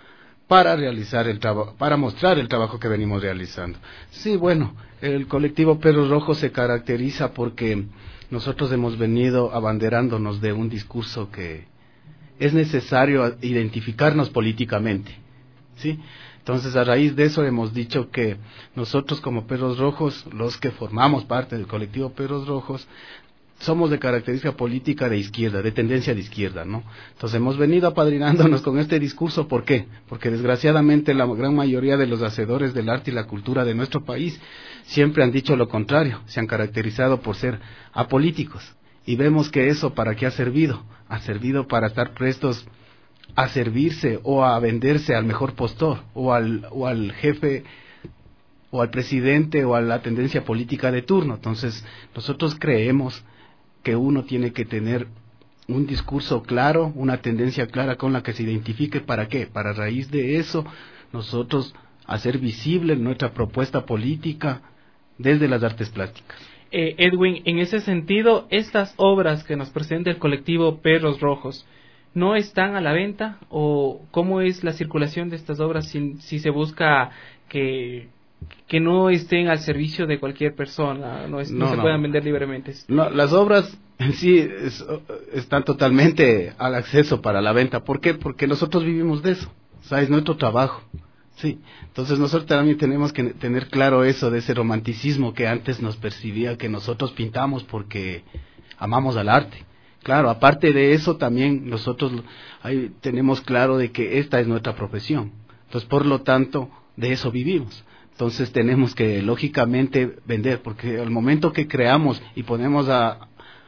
para realizar el trabajo, para mostrar el trabajo que venimos realizando. Sí, bueno, el colectivo Perros Rojos se caracteriza porque nosotros hemos venido abanderándonos de un discurso que es necesario identificarnos políticamente, ¿sí? Entonces, a raíz de eso hemos dicho que nosotros como Perros Rojos, los que formamos parte del colectivo Perros Rojos, somos de característica política de izquierda, de tendencia de izquierda, ¿no? Entonces hemos venido apadrinándonos con este discurso. ¿Por qué? Porque desgraciadamente la gran mayoría de los hacedores del arte y la cultura de nuestro país siempre han dicho lo contrario, se han caracterizado por ser apolíticos. Y vemos que eso, ¿para qué ha servido? Ha servido para estar prestos a servirse o a venderse al mejor postor o al, o al jefe o al presidente o a la tendencia política de turno. Entonces nosotros creemos que uno tiene que tener un discurso claro, una tendencia clara con la que se identifique. ¿Para qué? Para a raíz de eso nosotros hacer visible nuestra propuesta política desde las artes plásticas.
Eh, Edwin, en ese sentido, estas obras que nos presenta el colectivo Perros Rojos, no están a la venta, o cómo es la circulación de estas obras si, si se busca que que no estén al servicio de cualquier persona, no, es, no, no se no. puedan vender libremente.
No, las obras en sí es, están totalmente al acceso para la venta. ¿Por qué? Porque nosotros vivimos de eso, o sea, es nuestro trabajo. Sí, entonces nosotros también tenemos que tener claro eso, de ese romanticismo que antes nos percibía, que nosotros pintamos porque amamos al arte. Claro, aparte de eso también nosotros ahí tenemos claro de que esta es nuestra profesión. Entonces, por lo tanto, de eso vivimos. Entonces tenemos que lógicamente vender, porque al momento que creamos y ponemos a,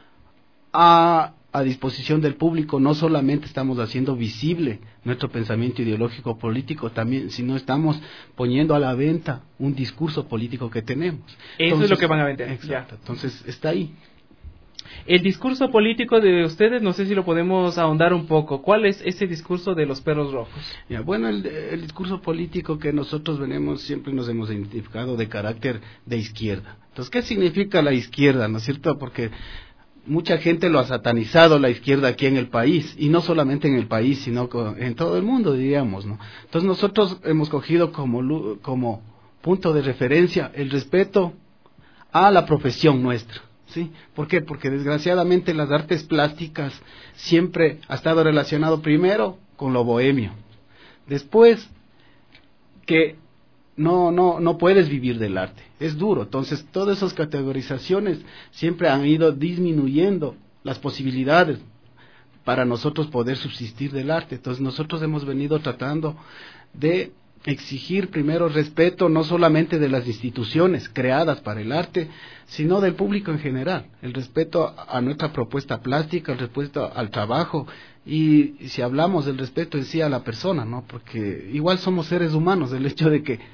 a, a disposición del público, no solamente estamos haciendo visible nuestro pensamiento ideológico político, también, sino estamos poniendo a la venta un discurso político que tenemos.
Eso entonces, es lo que van a vender.
Exacto, ya. Entonces está ahí.
El discurso político de ustedes, no sé si lo podemos ahondar un poco. ¿Cuál es ese discurso de los perros rojos?
Ya, bueno, el, el discurso político que nosotros venimos, siempre nos hemos identificado de carácter de izquierda. Entonces, ¿qué significa la izquierda, no es cierto? Porque mucha gente lo ha satanizado, la izquierda, aquí en el país, y no solamente en el país, sino en todo el mundo, diríamos, ¿no? Entonces, nosotros hemos cogido como, como punto de referencia el respeto a la profesión nuestra. ¿Sí? ¿Por qué? Porque desgraciadamente las artes plásticas siempre ha estado relacionado primero con lo bohemio, después que no no no puedes vivir del arte, es duro. Entonces todas esas categorizaciones siempre han ido disminuyendo las posibilidades para nosotros poder subsistir del arte. Entonces nosotros hemos venido tratando de exigir primero respeto, no solamente de las instituciones creadas para el arte, sino del público en general, el respeto a nuestra propuesta plástica, el respeto al trabajo, y si hablamos del respeto en sí a la persona, ¿no? Porque igual somos seres humanos, el hecho de que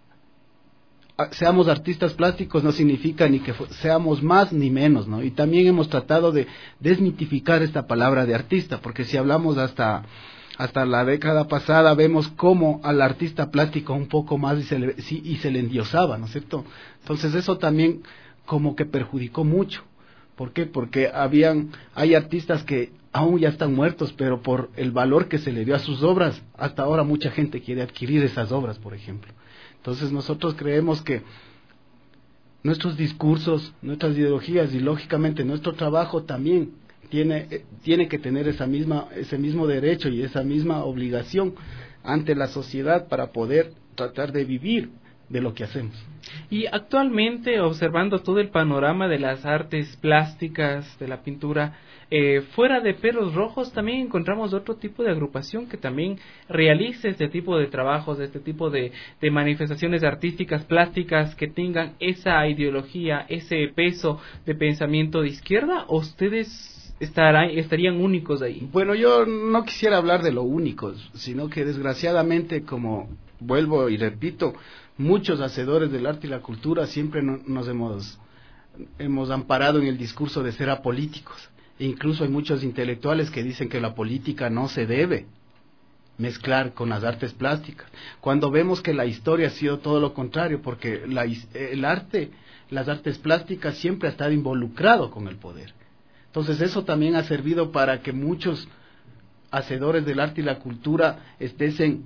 seamos artistas plásticos no significa ni que seamos más ni menos, ¿no? Y también hemos tratado de desmitificar esta palabra de artista, porque si hablamos hasta hasta la década pasada vemos cómo al artista plástico un poco más y se le, sí, y se le endiosaba, ¿no es cierto? Entonces eso también como que perjudicó mucho. ¿Por qué? Porque habían, hay artistas que aún ya están muertos, pero por el valor que se le dio a sus obras, hasta ahora mucha gente quiere adquirir esas obras, por ejemplo. Entonces nosotros creemos que nuestros discursos, nuestras ideologías y lógicamente nuestro trabajo también tiene tiene que tener esa misma ese mismo derecho y esa misma obligación ante la sociedad para poder tratar de vivir de lo que hacemos.
Y actualmente, observando todo el panorama de las artes plásticas, de la pintura, eh, fuera de Perros Rojos también encontramos otro tipo de agrupación que también realice este tipo de trabajos, este tipo de, de manifestaciones artísticas plásticas que tengan esa ideología, ese peso de pensamiento de izquierda. ¿O ustedes Estará, estarían únicos ahí?
Bueno, yo no quisiera hablar de lo únicos, sino que desgraciadamente, como vuelvo y repito, muchos hacedores del arte y la cultura siempre no, nos hemos, hemos amparado en el discurso de ser apolíticos. E incluso hay muchos intelectuales que dicen que la política no se debe mezclar con las artes plásticas, cuando vemos que la historia ha sido todo lo contrario, porque la, el arte, las artes plásticas siempre ha estado involucrado con el poder. Entonces eso también ha servido para que muchos hacedores del arte y la cultura estén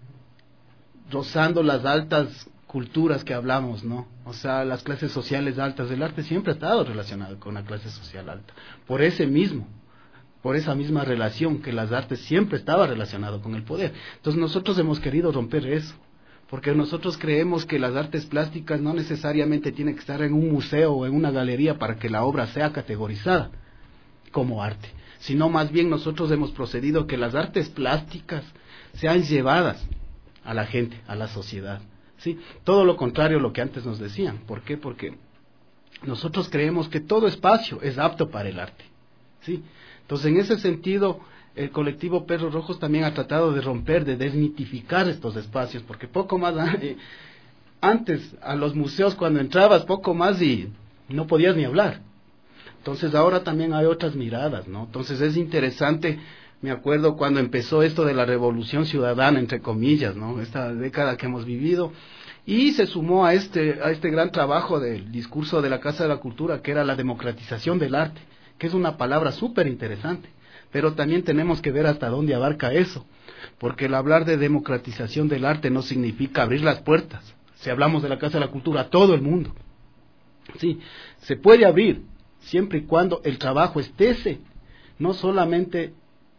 rozando las altas culturas que hablamos, ¿no? O sea, las clases sociales altas. El arte siempre ha estado relacionado con la clase social alta, por ese mismo, por esa misma relación que las artes siempre estaba relacionado con el poder. Entonces nosotros hemos querido romper eso, porque nosotros creemos que las artes plásticas no necesariamente tienen que estar en un museo o en una galería para que la obra sea categorizada como arte, sino más bien nosotros hemos procedido que las artes plásticas sean llevadas a la gente, a la sociedad, ¿sí? Todo lo contrario a lo que antes nos decían. ¿Por qué? Porque nosotros creemos que todo espacio es apto para el arte, ¿sí? Entonces, en ese sentido, el colectivo Perros Rojos también ha tratado de romper, de desmitificar estos espacios, porque poco más, eh, antes a los museos cuando entrabas, poco más y no podías ni hablar. Entonces ahora también hay otras miradas, ¿no? Entonces es interesante, me acuerdo cuando empezó esto de la revolución ciudadana, entre comillas, ¿no? Esta década que hemos vivido, y se sumó a este, a este gran trabajo del discurso de la Casa de la Cultura, que era la democratización del arte, que es una palabra súper interesante. pero también tenemos que ver hasta dónde abarca eso, porque el hablar de democratización del arte no significa abrir las puertas. Si hablamos de la Casa de la Cultura, a todo el mundo. Sí, se puede abrir, siempre y cuando el trabajo esté, no solamente,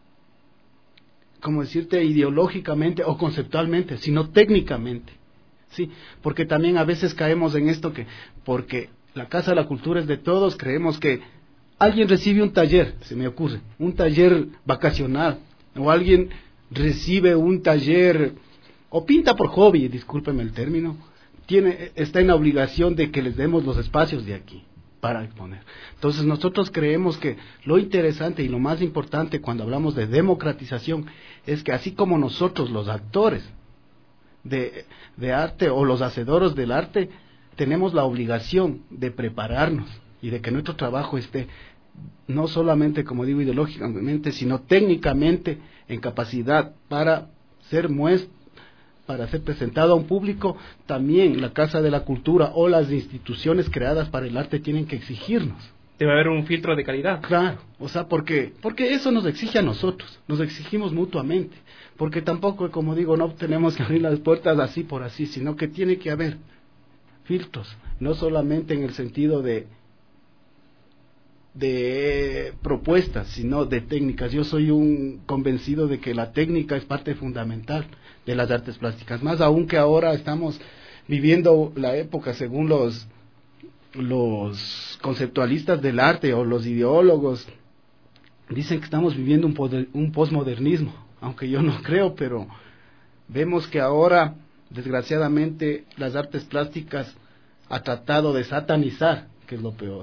como decirte, ideológicamente o conceptualmente, sino técnicamente. Sí, porque también a veces caemos en esto que, porque la Casa de la Cultura es de todos, creemos que alguien recibe un taller, se me ocurre, un taller vacacional, o alguien recibe un taller, o pinta por hobby, discúlpeme el término, tiene, está en la obligación de que les demos los espacios de aquí para exponer. Entonces nosotros creemos que lo interesante y lo más importante cuando hablamos de democratización es que así como nosotros los actores de, de arte o los hacedores del arte tenemos la obligación de prepararnos y de que nuestro trabajo esté no solamente, como digo, ideológicamente, sino técnicamente en capacidad para ser muestra, para ser presentado a un público. También la Casa de la Cultura o las instituciones creadas para el arte tienen que exigirnos.
Debe haber un filtro de calidad.
Claro, o sea, porque porque eso nos exige a nosotros, nos exigimos mutuamente, porque tampoco, como digo, no tenemos que abrir las puertas así por así, sino que tiene que haber filtros, no solamente en el sentido de de propuestas, sino de técnicas. Yo soy un convencido de que la técnica es parte fundamental de las artes plásticas, más aún que ahora estamos viviendo la época, según los los conceptualistas del arte o los ideólogos dicen que estamos viviendo un, poder, un posmodernismo, aunque yo no creo, pero vemos que ahora, desgraciadamente, las artes plásticas ha tratado de satanizar, que es lo peor.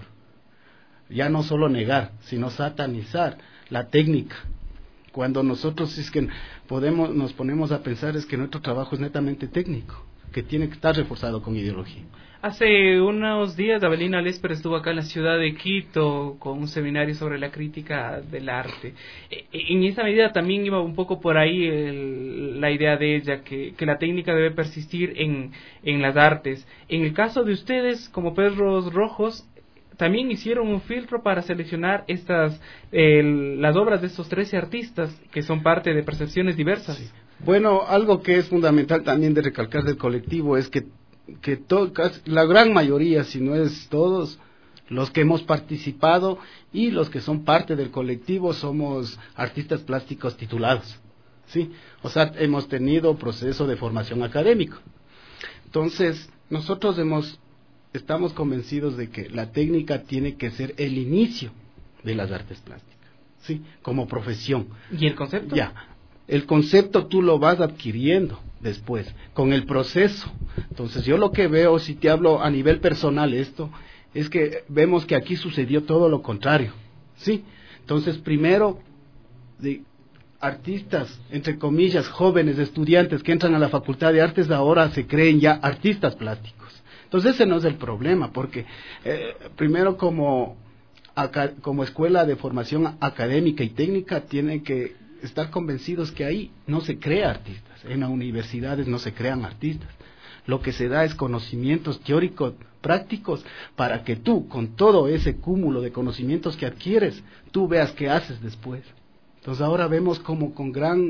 Ya no solo negar, sino satanizar la técnica. Cuando nosotros es que podemos, nos ponemos a pensar es que nuestro trabajo es netamente técnico, que tiene que estar reforzado con ideología.
Hace unos días Abelina Lesper estuvo acá en la ciudad de Quito con un seminario sobre la crítica del arte. En esa medida también iba un poco por ahí el, la idea de ella, que, que la técnica debe persistir en, en las artes. En el caso de ustedes, como Perros Rojos, también hicieron un filtro para seleccionar estas eh, las obras de estos trece artistas que son parte de percepciones diversas.
Sí. Bueno, algo que es fundamental también de recalcar del colectivo es que, que to, la gran mayoría, si no es todos, los que hemos participado y los que son parte del colectivo somos artistas plásticos titulados, ¿sí? O sea, hemos tenido proceso de formación académico. Entonces, nosotros hemos estamos convencidos de que la técnica tiene que ser el inicio de las artes plásticas, ¿sí? Como profesión.
¿Y el concepto?
Ya, el concepto tú lo vas adquiriendo después, con el proceso. Entonces yo lo que veo, si te hablo a nivel personal esto, es que vemos que aquí sucedió todo lo contrario, ¿sí? Entonces primero, de artistas, entre comillas, jóvenes, estudiantes que entran a la Facultad de Artes, ahora se creen ya artistas plásticos. Entonces ese no es el problema, porque eh, primero como, aca, como escuela de formación académica y técnica tienen que estar convencidos que ahí no se crea artistas, en las universidades no se crean artistas. Lo que se da es conocimientos teóricos prácticos para que tú, con todo ese cúmulo de conocimientos que adquieres, tú veas qué haces después. Entonces ahora vemos como con gran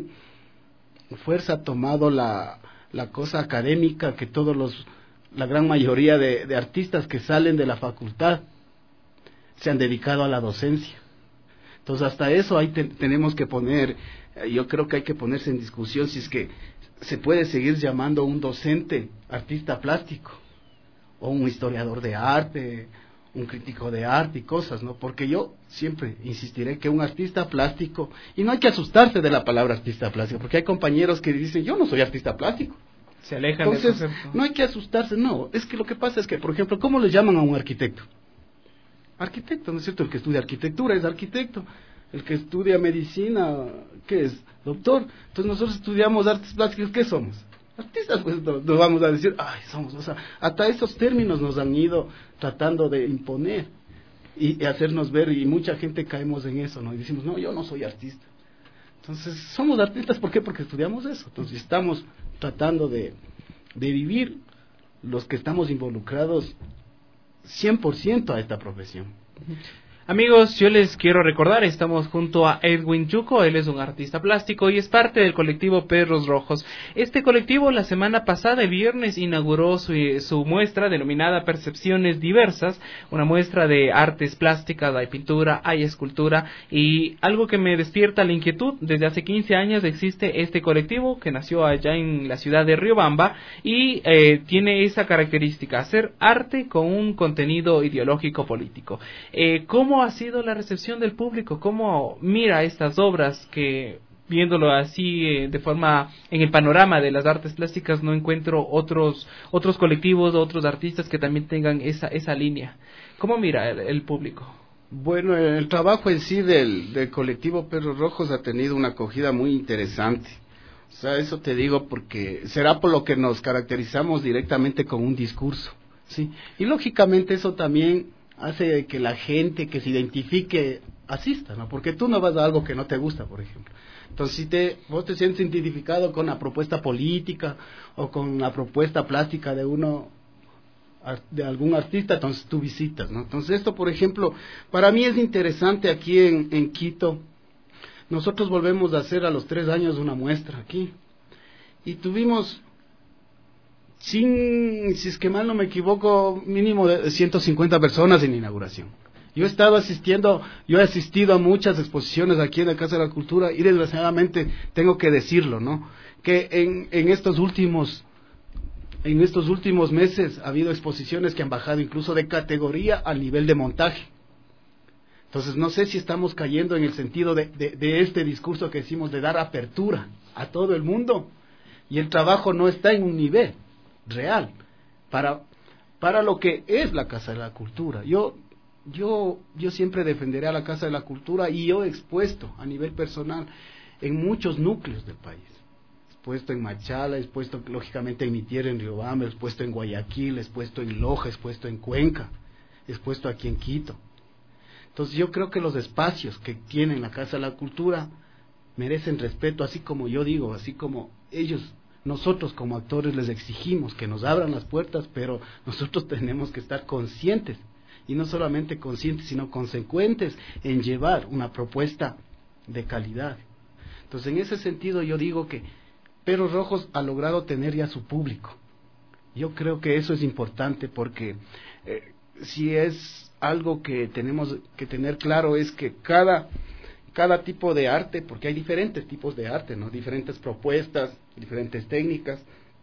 fuerza ha tomado la, la cosa académica, que todos los la gran mayoría de, de artistas que salen de la facultad se han dedicado a la docencia. Entonces hasta eso ahí te, tenemos que poner, yo creo que hay que ponerse en discusión si es que se puede seguir llamando un docente artista plástico, o un historiador de arte, un crítico de arte y cosas, ¿no? Porque yo siempre insistiré que un artista plástico, y no hay que asustarse de la palabra artista plástico, porque hay compañeros que dicen, yo no soy artista plástico.
Se alejan.
Entonces,
del concepto.
No hay que asustarse, no, es que lo que pasa es que, por ejemplo, ¿cómo le llaman a un arquitecto? Arquitecto, ¿no es cierto? El que estudia arquitectura es arquitecto, el que estudia medicina, ¿qué es? Doctor. Entonces nosotros estudiamos artes plásticas, ¿qué somos? Artistas, pues nos no vamos a decir, ay, somos, o sea, hasta esos términos nos han ido tratando de imponer y, y hacernos ver, y mucha gente caemos en eso, ¿no? Y decimos, no, yo no soy artista. Entonces, somos artistas, ¿por qué? Porque estudiamos eso. Entonces, estamos tratando de, de vivir los que estamos involucrados cien por ciento a esta profesión.
Amigos, yo les quiero recordar, estamos junto a Edwin Yuko, él es un artista plástico y es parte del colectivo Perros Rojos. Este colectivo la semana pasada, el viernes, inauguró su, su muestra denominada Percepciones Diversas, una muestra de artes plásticas, hay pintura, hay escultura, y algo que me despierta la inquietud, desde hace quince años existe este colectivo que nació allá en la ciudad de Riobamba y eh, tiene esa característica, hacer arte con un contenido ideológico político. Eh, ¿Cómo ha sido la recepción del público? ¿Cómo mira estas obras que, viéndolo así eh, de forma en el panorama de las artes plásticas, no encuentro otros otros colectivos, otros artistas que también tengan esa esa línea? ¿Cómo mira el, el público?
Bueno, el trabajo en sí del, del colectivo Perros Rojos ha tenido una acogida muy interesante. O sea, eso te digo porque será por lo que nos caracterizamos directamente con un discurso, ¿sí? Y lógicamente eso también hace que la gente que se identifique asista, ¿no? Porque tú no vas a algo que no te gusta, por ejemplo. Entonces, si te, vos te sientes identificado con la propuesta política o con la propuesta plástica de uno, de algún artista, entonces tú visitas, ¿no? Entonces, esto, por ejemplo, para mí es interesante aquí en, en Quito. Nosotros volvemos a hacer a los tres años una muestra aquí. Y tuvimos, sin, si es que mal no me equivoco, mínimo de ciento cincuenta personas en inauguración. Yo he estado asistiendo, yo he asistido a muchas exposiciones aquí en la Casa de la Cultura y desgraciadamente tengo que decirlo, ¿no? Que en, en estos últimos, en estos últimos meses ha habido exposiciones que han bajado incluso de categoría al nivel de montaje. Entonces no sé si estamos cayendo en el sentido de, de, de este discurso que decimos de dar apertura a todo el mundo y el trabajo no está en un nivel real para para lo que es la Casa de la Cultura. Yo yo yo siempre defenderé a la Casa de la Cultura y yo he expuesto a nivel personal en muchos núcleos del país. He expuesto en Machala, he expuesto lógicamente en mi tierra en Riobamba, he expuesto en Guayaquil, he expuesto en Loja, he expuesto en Cuenca, he expuesto aquí en Quito. Entonces yo creo que los espacios que tiene la Casa de la Cultura merecen respeto, así como yo digo, así como ellos, nosotros como actores les exigimos que nos abran las puertas, pero nosotros tenemos que estar conscientes, y no solamente conscientes, sino consecuentes en llevar una propuesta de calidad. Entonces en ese sentido yo digo que Perros Rojos ha logrado tener ya su público. Yo creo que eso es importante porque eh, si es algo que tenemos que tener claro es que cada cada tipo de arte, porque hay diferentes tipos de arte, ¿no? Diferentes propuestas, diferentes técnicas.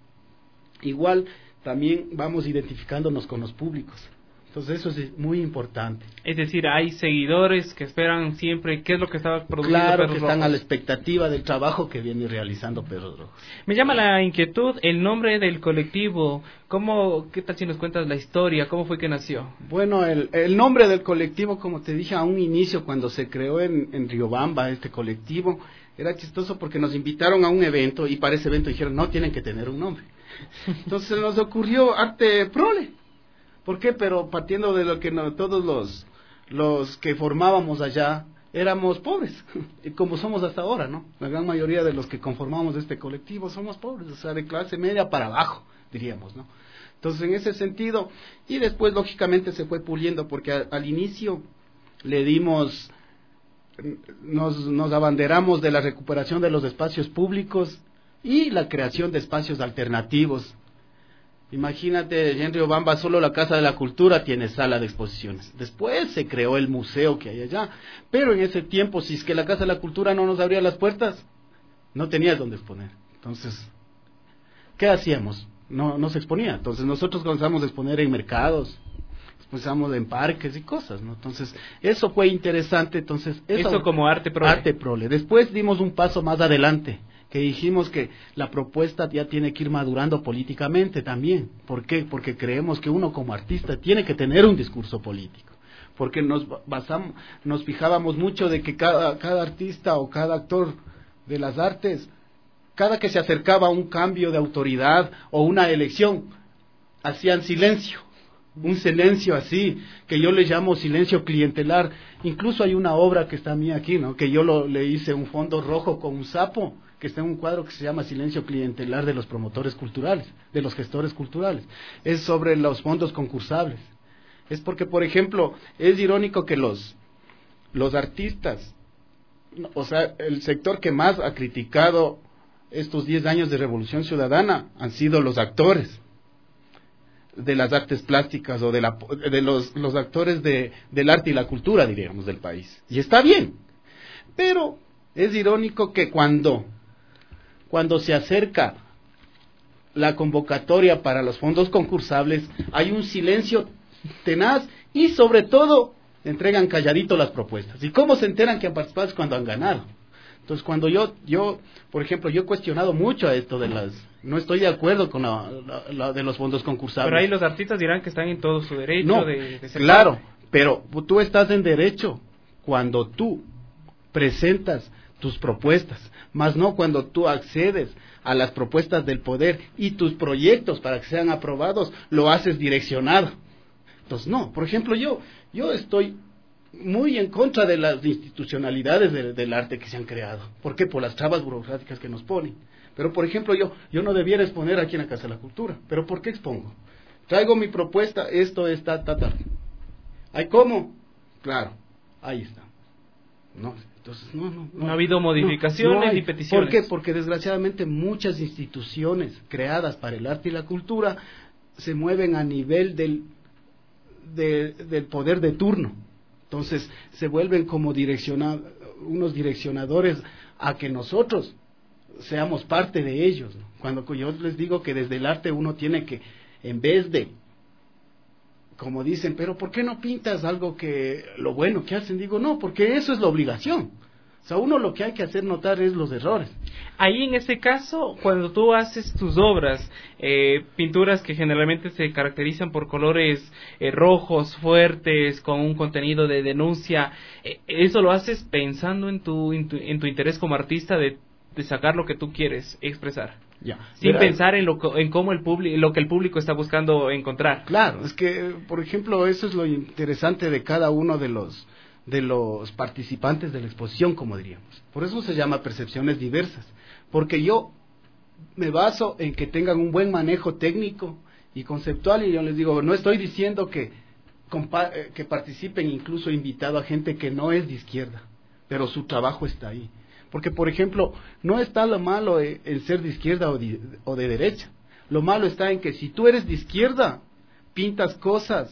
Igual también vamos identificándonos con los públicos. Entonces eso es muy importante.
Es decir, hay seguidores que esperan siempre qué es lo que está produciendo
Claro,
Perros
que están
Rojos.
a la expectativa del trabajo que viene realizando Perros Rojos.
Me llama la inquietud el nombre del colectivo. ¿Cómo, qué tal si nos cuentas la historia? ¿Cómo fue que nació?
Bueno, el, el nombre del colectivo, como te dije a un inicio, cuando se creó en, en Riobamba este colectivo, era chistoso porque nos invitaron a un evento y para ese evento dijeron, no, tienen que tener un nombre. Entonces nos ocurrió Arte Prole. ¿Por qué? Pero partiendo de lo que no, todos los, los que formábamos allá éramos pobres, y como somos hasta ahora, ¿no? La gran mayoría de los que conformamos este colectivo somos pobres, o sea, de clase media para abajo, diríamos, ¿no? Entonces, en ese sentido, y después, lógicamente, se fue puliendo, porque a, al inicio le dimos, nos, nos abanderamos de la recuperación de los espacios públicos y la creación de espacios alternativos. Imagínate, en Riobamba solo la Casa de la Cultura tiene sala de exposiciones. Después se creó el museo que hay allá. Pero en ese tiempo, si es que la Casa de la Cultura no nos abría las puertas, no tenías dónde exponer. Entonces, ¿qué hacíamos? No, no se exponía. Entonces nosotros comenzamos a exponer en mercados, expusimos en parques y cosas, ¿no? Entonces, eso fue interesante. Entonces,
eso, eso como arte prole.
Arte prole. Después dimos un paso más adelante, que dijimos que la propuesta ya tiene que ir madurando políticamente también. ¿Por qué? Porque creemos que uno como artista tiene que tener un discurso político. Porque nos basamos, nos fijábamos mucho de que cada, cada artista o cada actor de las artes, cada que se acercaba a un cambio de autoridad o una elección, hacían silencio. Un silencio así, que yo le llamo silencio clientelar. Incluso hay una obra que está a mí aquí, ¿no? Que yo lo, le hice un fondo rojo con un sapo, que está en un cuadro que se llama Silencio Clientelar de los Promotores Culturales, de los Gestores Culturales. Es sobre los fondos concursables. Es porque, por ejemplo, es irónico que los los artistas, o sea, el sector que más ha criticado estos diez años de Revolución Ciudadana han sido los actores de las artes plásticas o de, la, de los, los actores de, del arte y la cultura, diríamos, del país. Y está bien, pero es irónico que cuando, cuando se acerca la convocatoria para los fondos concursables, hay un silencio tenaz y sobre todo entregan calladito las propuestas. ¿Y cómo se enteran que han participado? Es cuando han ganado. Entonces, cuando yo, yo, por ejemplo, yo he cuestionado mucho a esto de las... No estoy de acuerdo con la, la, la de los fondos concursables.
Pero ahí los artistas dirán que están en todo su derecho.
No,
de, de ser
claro,
parte.
Pero tú estás en derecho cuando tú presentas tus propuestas, más no cuando tú accedes a las propuestas del poder y tus proyectos para que sean aprobados lo haces direccionado. Entonces, no, por ejemplo, yo, yo estoy muy en contra de las institucionalidades de, del arte que se han creado. ¿Por qué? Por las trabas burocráticas que nos ponen. Pero, por ejemplo, yo yo no debiera exponer aquí en la Casa de la Cultura. ¿Pero por qué expongo? Traigo mi propuesta, esto está, ta, ta. ¿Hay cómo? Claro, ahí está. No, entonces, no, no. No,
no ha habido modificaciones
no, no
ni peticiones.
¿Por qué? Porque, desgraciadamente, muchas instituciones creadas para el arte y la cultura se mueven a nivel del, de, del poder de turno. Entonces se vuelven como direcciona, unos direccionadores a que nosotros seamos parte de ellos, ¿no? Cuando yo les digo que desde el arte uno tiene que, en vez de, como dicen, pero ¿por qué no pintas algo que, lo bueno que hacen? Digo, no, porque eso es la obligación. O sea, uno lo que hay que hacer notar es los errores.
Ahí en ese caso, cuando tú haces tus obras, eh, pinturas que generalmente se caracterizan por colores eh, rojos, fuertes, con un contenido de denuncia, eh, ¿eso lo haces pensando en tu, en tu, en tu interés como artista de, de sacar lo que tú quieres expresar?
Ya.
Sin
Mira,
pensar en lo, en cómo el público, lo que el público está buscando encontrar.
Claro, es que, por ejemplo, eso es lo interesante de cada uno de los... de los participantes de la exposición, como diríamos. Por eso se llama percepciones diversas, porque yo me baso en que tengan un buen manejo técnico y conceptual, y yo les digo, no estoy diciendo que, que participen, incluso invitado a gente que no es de izquierda, pero su trabajo está ahí. Porque, por ejemplo, no está lo malo en ser de izquierda o de, o de derecha. Lo malo está en que si tú eres de izquierda, pintas cosas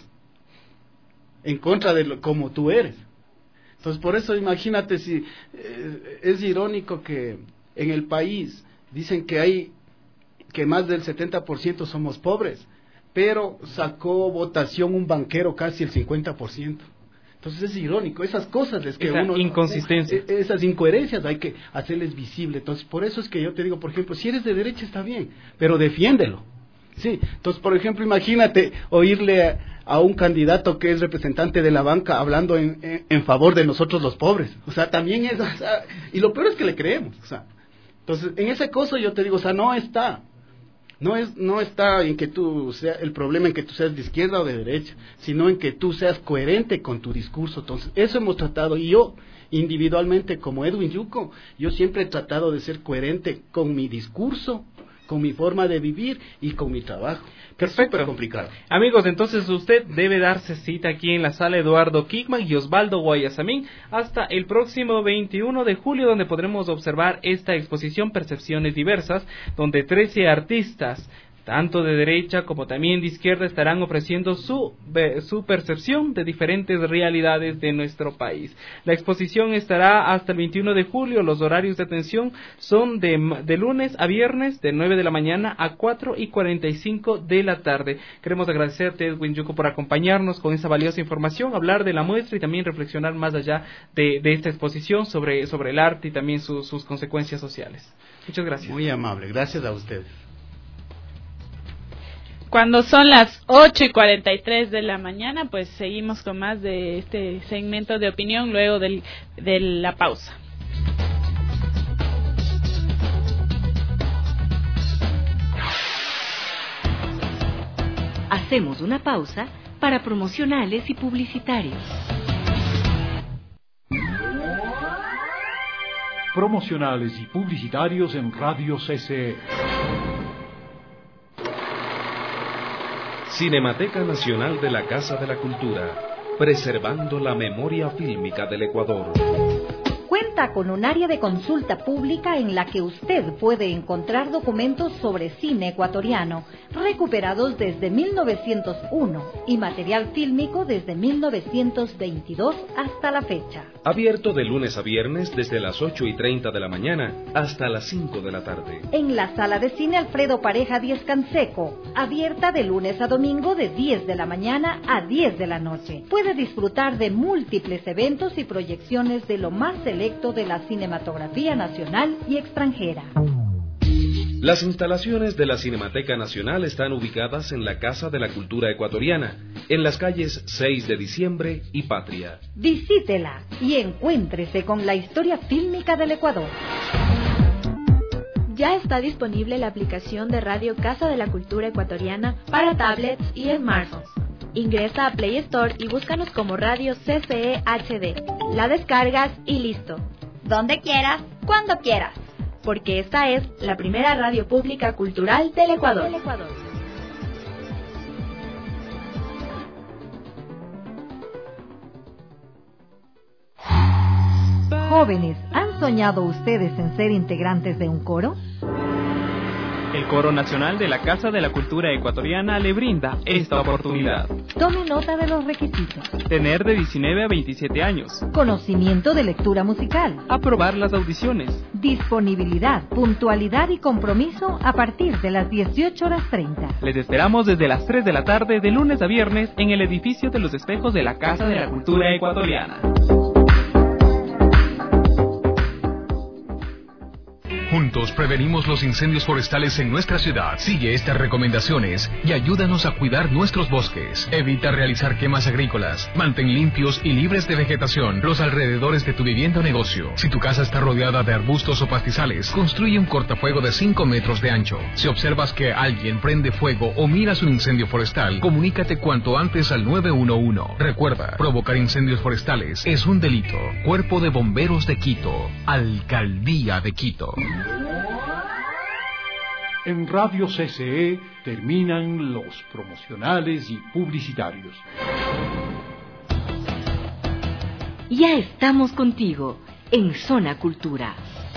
en contra de lo, como tú eres. Entonces, por eso imagínate si eh, es irónico que en el país dicen que hay que más del setenta por ciento somos pobres, pero sacó votación un banquero casi el cincuenta por ciento. Entonces es irónico, esas cosas es que
Esa
uno
inconsistencia.
Eh, esas incoherencias hay que hacerles visible. Entonces, por eso es que yo te digo, por ejemplo, si eres de derecha está bien, pero defiéndelo. Sí, entonces, por ejemplo, imagínate oírle a, a un candidato que es representante de la banca hablando en, en, en favor de nosotros los pobres. O sea, también es, o sea, y lo peor es que le creemos. O sea, entonces, en ese caso yo te digo, o sea, no está, no es, no está en que tú sea el problema en que tú seas de izquierda o de derecha, sino en que tú seas coherente con tu discurso. Entonces, eso hemos tratado, y yo individualmente como Edwin Yuko, yo siempre he tratado de ser coherente con mi discurso, con mi forma de vivir y con mi trabajo.
Perfecto.
Es complicado.
Amigos, entonces usted debe darse cita aquí en la sala Eduardo Kickman y Osvaldo Guayasamín hasta el próximo veintiuno de julio, donde podremos observar esta exposición Percepciones Diversas, donde trece artistas, tanto de derecha como también de izquierda, estarán ofreciendo su, su percepción de diferentes realidades de nuestro país. La exposición estará hasta el veintiuno de julio. Los horarios de atención son de, de lunes a viernes, de nueve de la mañana a cuatro y cuarenta y cinco de la tarde. Queremos agradecerte, Edwin Yuko, por acompañarnos con esa valiosa información, hablar de la muestra y también reflexionar más allá de, de esta exposición sobre, sobre el arte y también su, sus consecuencias sociales. Muchas gracias.
Muy amable, gracias a ustedes.
Cuando son las ocho y cuarenta y tres de la mañana, pues seguimos con más de este segmento de opinión luego del, de la pausa.
Hacemos una pausa para promocionales y publicitarios.
Promocionales y publicitarios en Radio C C E.
Cinemateca Nacional de la Casa de la Cultura preservando la memoria fílmica del Ecuador.
Cuenta con un área de consulta pública en la que usted puede encontrar documentos sobre cine ecuatoriano recuperados desde mil novecientos uno y material fílmico desde mil novecientos veintidós hasta la fecha.
Abierto de lunes a viernes desde las ocho y treinta de la mañana hasta las cinco de la tarde.
En la sala de cine Alfredo Pareja Díez Canseco, abierta de lunes a domingo de diez de la mañana a diez de la noche. Puede disfrutar de múltiples eventos y proyecciones de lo más selecto de la cinematografía nacional y extranjera.
Las instalaciones de la Cinemateca Nacional están ubicadas en la Casa de la Cultura Ecuatoriana, en las calles seis de diciembre y Patria.
Visítela y encuéntrese con la historia fílmica del Ecuador.
Ya está disponible la aplicación de Radio Casa de la Cultura Ecuatoriana para tablets y smartphones. Ingresa a Play Store y búscanos como Radio C C E H D. La descargas y listo. Donde quieras, cuando quieras. Porque esta es la primera radio pública cultural del Ecuador. Del Ecuador.
Jóvenes, ¿han soñado ustedes en ser integrantes de un coro?
El Coro Nacional de la Casa de la Cultura Ecuatoriana le brinda esta oportunidad.
Tome nota de los requisitos.
Tener de diecinueve a veintisiete años.
Conocimiento de lectura musical.
Aprobar las audiciones.
Disponibilidad, puntualidad y compromiso a partir de las dieciocho horas treinta.
Les esperamos desde las tres de la tarde de lunes a viernes en el edificio de los espejos de la Casa de la Cultura Ecuatoriana.
Juntos prevenimos los incendios forestales en nuestra ciudad. Sigue estas recomendaciones y ayúdanos a cuidar nuestros bosques. Evita realizar quemas agrícolas. Mantén limpios y libres de vegetación los alrededores de tu vivienda o negocio. Si tu casa está rodeada de arbustos o pastizales, construye un cortafuego de cinco metros de ancho. Si observas que alguien prende fuego o miras un incendio forestal, comunícate cuanto antes al nueve uno uno. Recuerda, provocar incendios forestales es un delito. Cuerpo de Bomberos de Quito. Alcaldía de Quito.
En Radio C C E terminan los promocionales y publicitarios.
Ya estamos contigo en Zona Cultura.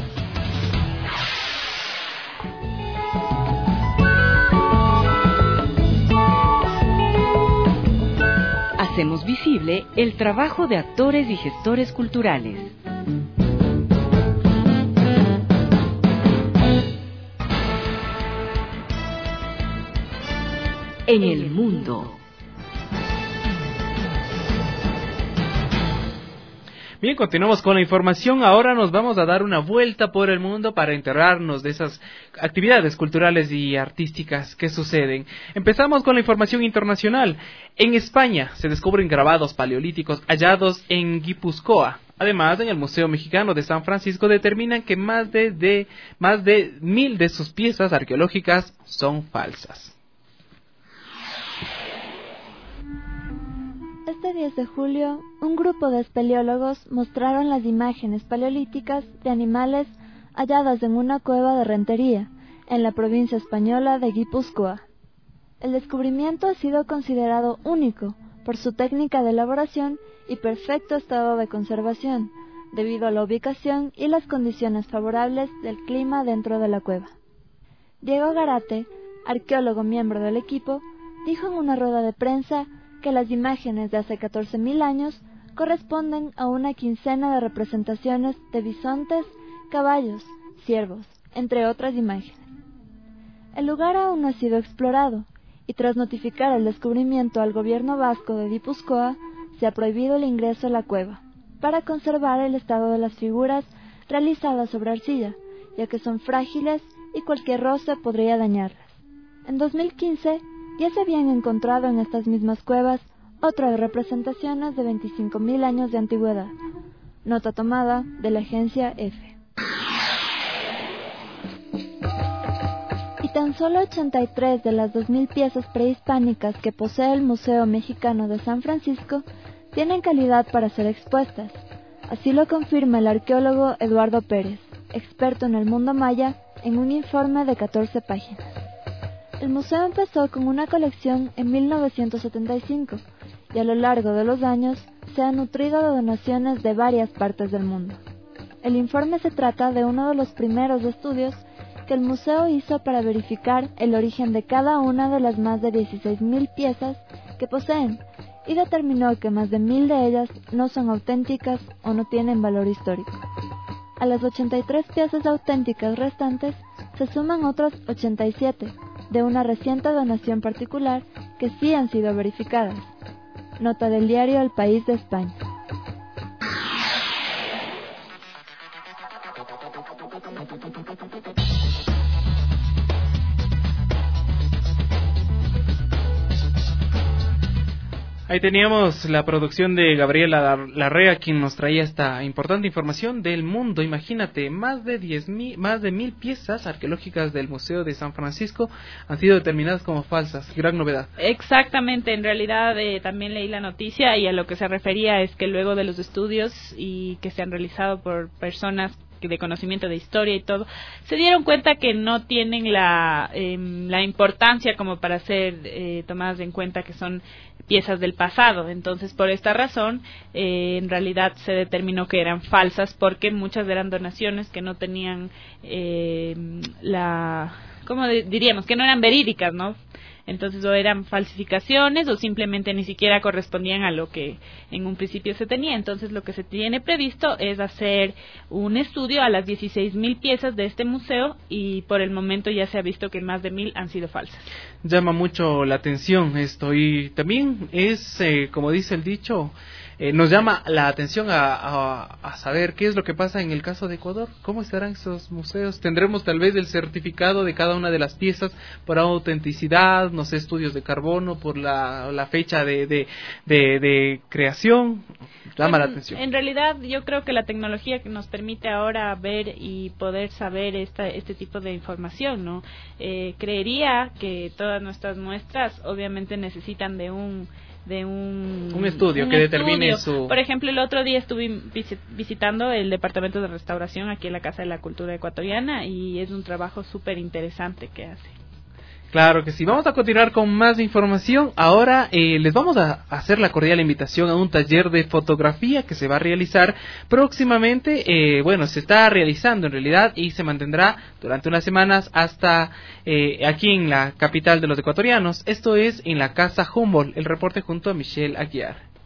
Hacemos visible el trabajo de actores y gestores culturales. En el mundo.
Bien, continuamos con la información. Ahora nos vamos a dar una vuelta por el mundo para enterarnos de esas actividades culturales y artísticas que suceden. Empezamos con la información internacional. En España se descubren grabados paleolíticos hallados en Guipúzcoa. Además, en el Museo Mexicano de San Francisco determinan que más de, de, más de mil de sus piezas arqueológicas son falsas.
Este diez de julio, un grupo de espeleólogos mostraron las imágenes paleolíticas de animales halladas en una cueva de Rentería, en la provincia española de Guipúzcoa. El descubrimiento ha sido considerado único por su técnica de elaboración y perfecto estado de conservación, debido a la ubicación y las condiciones favorables del clima dentro de la cueva. Diego Garate, arqueólogo miembro del equipo, dijo en una rueda de prensa que las imágenes de hace catorce mil años corresponden a una quincena de representaciones de bisontes, caballos, ciervos, entre otras imágenes. El lugar aún no ha sido explorado, y tras notificar el descubrimiento al gobierno vasco de Guipúzcoa, se ha prohibido el ingreso a la cueva, para conservar el estado de las figuras realizadas sobre arcilla, ya que son frágiles y cualquier roce podría dañarlas. En dos mil quince, ya se habían encontrado en estas mismas cuevas otras representaciones de veinticinco mil años de antigüedad. Nota tomada de la agencia EFE. Y tan solo ochenta y tres de las dos mil piezas prehispánicas que posee el Museo Mexicano de San Francisco tienen calidad para ser expuestas. Así lo confirma el arqueólogo Eduardo Pérez, experto en el mundo maya, en un informe de catorce páginas. El museo empezó con una colección en mil novecientos setenta y cinco y a lo largo de los años se ha nutrido de donaciones de varias partes del mundo. El informe se trata de uno de los primeros estudios que el museo hizo para verificar el origen de cada una de las más de dieciséis mil piezas que poseen y determinó que más de mil de ellas no son auténticas o no tienen valor histórico. A las ochenta y tres piezas auténticas restantes se suman otras ochenta y siete de una reciente donación particular que sí han sido verificadas. Nota del diario El País de España.
Ahí teníamos la producción de Gabriela Larrea, quien nos traía esta importante información del mundo. Imagínate, más de diez mil, más de mil piezas arqueológicas del Museo de San Francisco han sido determinadas como falsas. Gran novedad.
Exactamente, en realidad eh, también leí la noticia y a lo que se refería es que luego de los estudios y que se han realizado por personas de conocimiento de historia y todo, se dieron cuenta que no tienen la eh, la importancia como para ser eh, tomadas en cuenta que son piezas del pasado. Entonces, por esta razón, eh, en realidad se determinó que eran falsas porque muchas eran donaciones que no tenían eh, la, ¿cómo diríamos? Que no eran verídicas, ¿no? Entonces, o eran falsificaciones o simplemente ni siquiera correspondían a lo que en un principio se tenía. Entonces, lo que se tiene previsto es hacer un estudio a las dieciséis mil piezas de este museo y por el momento ya se ha visto que más de mil han sido falsas.
Llama mucho la atención esto y también es, eh, como dice el dicho, eh, nos llama la atención a, a, a saber qué es lo que pasa en el caso de Ecuador. ¿Cómo estarán esos museos? ¿Tendremos tal vez el certificado de cada una de las piezas por autenticidad, no sé, estudios de carbono, por la, la fecha de, de, de, de creación? Llama
bueno,
la atención.
En realidad yo creo que la tecnología que nos permite ahora ver y poder saber esta, este tipo de información, ¿no? Eh, creería que todas nuestras muestras obviamente necesitan de un de un,
un estudio
un
que
estudio.
determine su...
Por ejemplo, el otro día estuve visitando el Departamento de Restauración aquí en la Casa de la Cultura Ecuatoriana y es un trabajo súper interesante que hace.
Claro que sí. Vamos a continuar con más información. Ahora eh, les vamos a hacer la cordial invitación a un taller de fotografía que se va a realizar próximamente. Eh, bueno, se está realizando en realidad y se mantendrá durante unas semanas hasta eh, aquí en la capital de los ecuatorianos. Esto es en la Casa Humboldt. El reporte junto a Michelle Aguiar.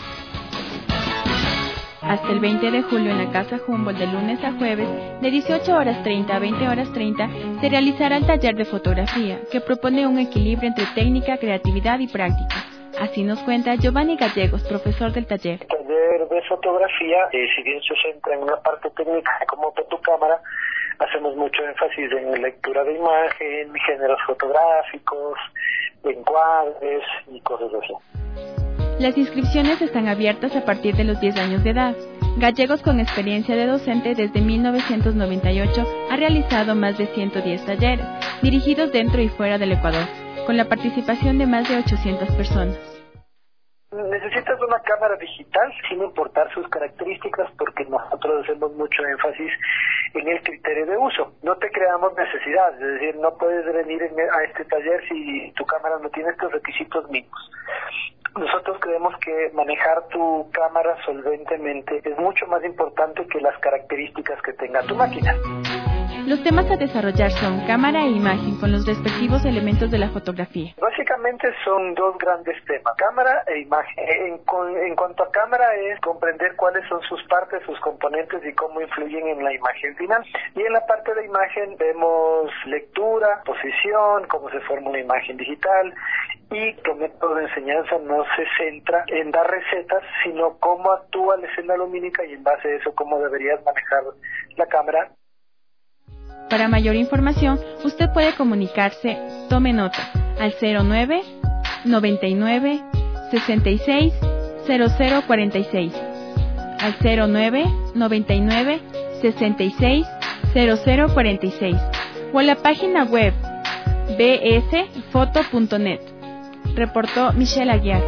Hasta el veinte de julio en la Casa Humboldt de lunes a jueves, de dieciocho horas treinta a veinte horas treinta, se realizará el taller de fotografía, que propone un equilibrio entre técnica, creatividad y práctica. Así nos cuenta Giovanni Gallegos, profesor del taller.
El taller de fotografía, eh, si bien se centra en una parte técnica como tu cámara, hacemos mucho énfasis en lectura de imagen, géneros fotográficos, encuadres y cosas así.
Las inscripciones están abiertas a partir de los diez años de edad. Gallegos, con experiencia de docente desde mil novecientos noventa y ocho, ha realizado más de ciento diez talleres, dirigidos dentro y fuera del Ecuador, con la participación de más de ochocientas personas.
Necesitas una cámara digital sin importar sus características porque nosotros hacemos mucho énfasis en el criterio de uso. No te creamos necesidad, es decir, no puedes venir a este taller si tu cámara no tiene estos requisitos mínimos. Nosotros creemos que manejar tu cámara solventemente es mucho más importante que las características que tenga tu máquina.
Los temas a desarrollar son cámara e imagen con los respectivos elementos de la fotografía.
Básicamente son dos grandes temas, cámara e imagen. En, en cuanto a cámara es comprender cuáles son sus partes, sus componentes y cómo influyen en la imagen final. Y en la parte de imagen vemos lectura, posición, cómo se forma una imagen digital. Y tu método de enseñanza no se centra en dar recetas, sino cómo actúa la escena lumínica y en base a eso cómo deberías manejar la cámara.
Para mayor información, usted puede comunicarse, tome nota, al cero nueve, noventa y nueve, sesenta y seis, cero cero cuarenta y seis, al cero nueve, noventa y nueve, sesenta y seis, cero cero cuarenta y seis, o a la página web b s foto punto net. Reportó Michelle Aguiar.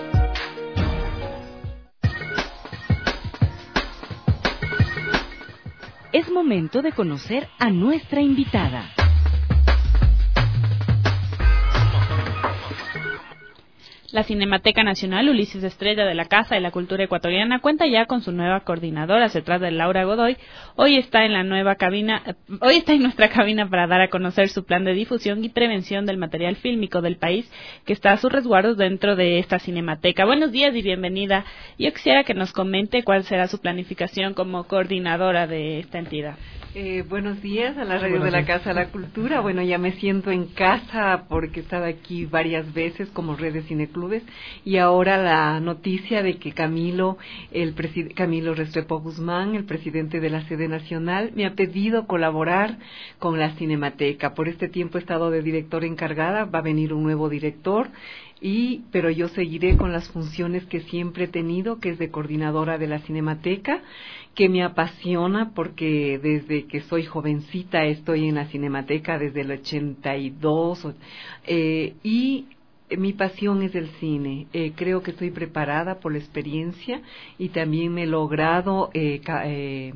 Es momento de conocer a nuestra invitada.
La Cinemateca Nacional Ulises Estrella de la Casa de la Cultura Ecuatoriana cuenta ya con su nueva coordinadora, se trata de Laura Godoy. Hoy está en la nueva cabina, hoy está en nuestra cabina para dar a conocer su plan de difusión y prevención del material fílmico del país que está a su resguardo dentro de esta cinemateca. Buenos días y bienvenida. Yo quisiera que nos comente cuál será su planificación como coordinadora de esta entidad.
Eh, buenos días a la radio de la Casa de la Cultura. Bueno, ya me siento en casa porque he estado aquí varias veces como red de cineclubes y ahora la noticia de que Camilo, el preside- Camilo Restrepo Guzmán, el presidente de la sede nacional, me ha pedido colaborar con la Cinemateca. Por este tiempo he estado de directora encargada, va a venir un nuevo director. Y, pero yo seguiré con las funciones que siempre he tenido, que es de coordinadora de la Cinemateca, que me apasiona porque desde que soy jovencita estoy en la Cinemateca desde el ochenta y dos eh, y mi pasión es el cine. Eh, creo que estoy preparada por la experiencia y también me he logrado eh, ca- eh,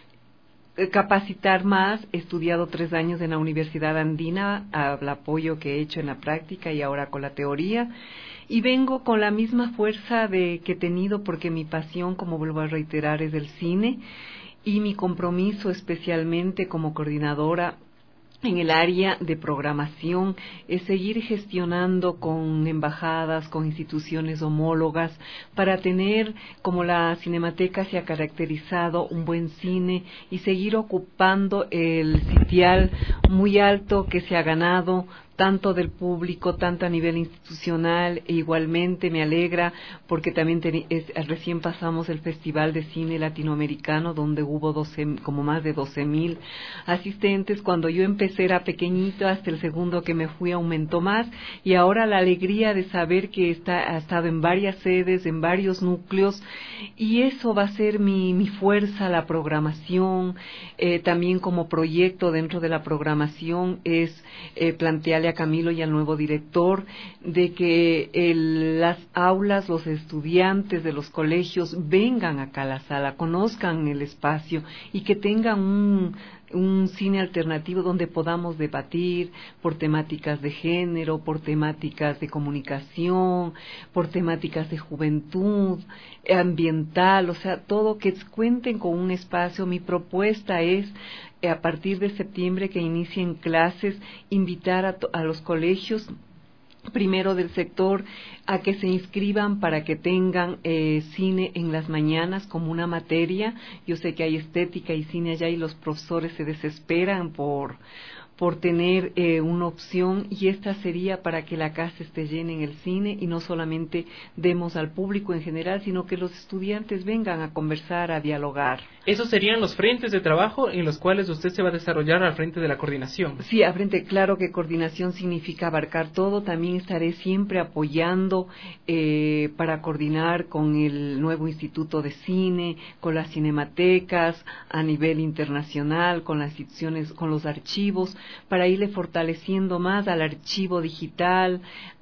capacitar más. He estudiado tres años en la Universidad Andina, al apoyo que he hecho en la práctica y ahora con la teoría, y vengo con la misma fuerza de que he tenido porque mi pasión, como vuelvo a reiterar, es el cine y mi compromiso especialmente como coordinadora en el área de programación es seguir gestionando con embajadas, con instituciones homólogas, para tener, como la Cinemateca se ha caracterizado, un buen cine y seguir ocupando el sitial muy alto que se ha ganado tanto del público, tanto a nivel institucional, e igualmente me alegra porque también ten, es, recién pasamos el Festival de Cine Latinoamericano donde hubo doce, como más de doce mil asistentes. Cuando yo empecé era pequeñito, hasta el segundo que me fui aumentó más y ahora la alegría de saber que está, ha estado en varias sedes, en varios núcleos y eso va a ser mi, mi fuerza, la programación, eh, también como proyecto dentro de la programación es eh, plantear a Camilo y al nuevo director de que el, las aulas, los estudiantes de los colegios vengan acá a la sala, conozcan el espacio y que tengan un, un cine alternativo donde podamos debatir por temáticas de género, por temáticas de comunicación, por temáticas de juventud, ambiental, o sea, todo que cuenten con un espacio. Mi propuesta es a partir de septiembre que inicien clases, invitar a, a los colegios, primero del sector, a que se inscriban para que tengan eh, cine en las mañanas como una materia. Yo sé que hay estética y cine allá y los profesores se desesperan por por tener eh, una opción y esta sería para que la casa esté llena en el cine y no solamente demos al público en general, sino que los estudiantes vengan a conversar, a dialogar.
¿Esos serían los frentes de trabajo en los cuales usted se va a desarrollar al frente de la coordinación?
Sí, al frente, claro que coordinación significa abarcar todo. También estaré siempre apoyando eh, para coordinar con el nuevo Instituto de Cine, con las cinematecas a nivel internacional, con las instituciones, con los archivos, para irle fortaleciendo más al archivo digital,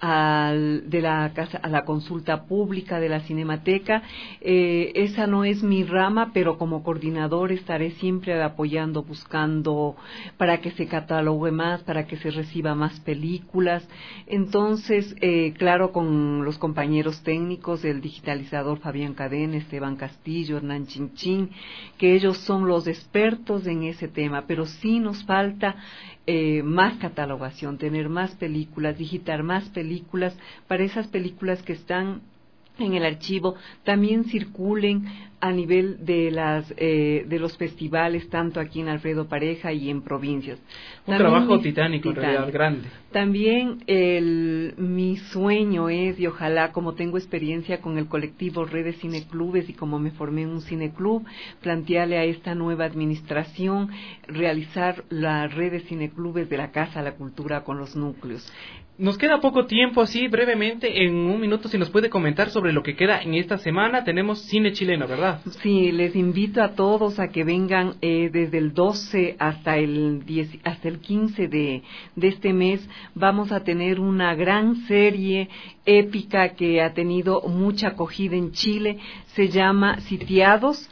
al, de la casa, a la consulta pública de la Cinemateca. Eh, esa no es mi rama, pero como coordinador estaré siempre apoyando, buscando para que se catalogue más, para que se reciba más películas. Entonces, eh, claro, con los compañeros técnicos, el digitalizador Fabián Cadena, Esteban Castillo, Hernán Chinchín, que ellos son los expertos en ese tema, pero sí nos falta Eh, más catalogación, tener más películas, digitar más películas, para esas películas que están en el archivo también circulen a nivel de las eh, de los festivales, tanto aquí en Alfredo Pareja y en provincias.
Un
También
trabajo
mi,
titánico, en realidad, grande.
También el, mi sueño es, y ojalá, como tengo experiencia con el colectivo Redes Cineclubes y como me formé en un cineclub, plantearle a esta nueva administración realizar la red de cineclubes de la Casa de la Cultura con los núcleos.
Nos queda poco tiempo, así brevemente, en un minuto, si nos puede comentar sobre lo que queda en esta semana. Tenemos cine chileno, ¿verdad?
Sí, les invito a todos a que vengan eh, desde el doce hasta el diez, hasta el quince de, de este mes. Vamos a tener una gran serie épica que ha tenido mucha acogida en Chile, se llama Sitiados.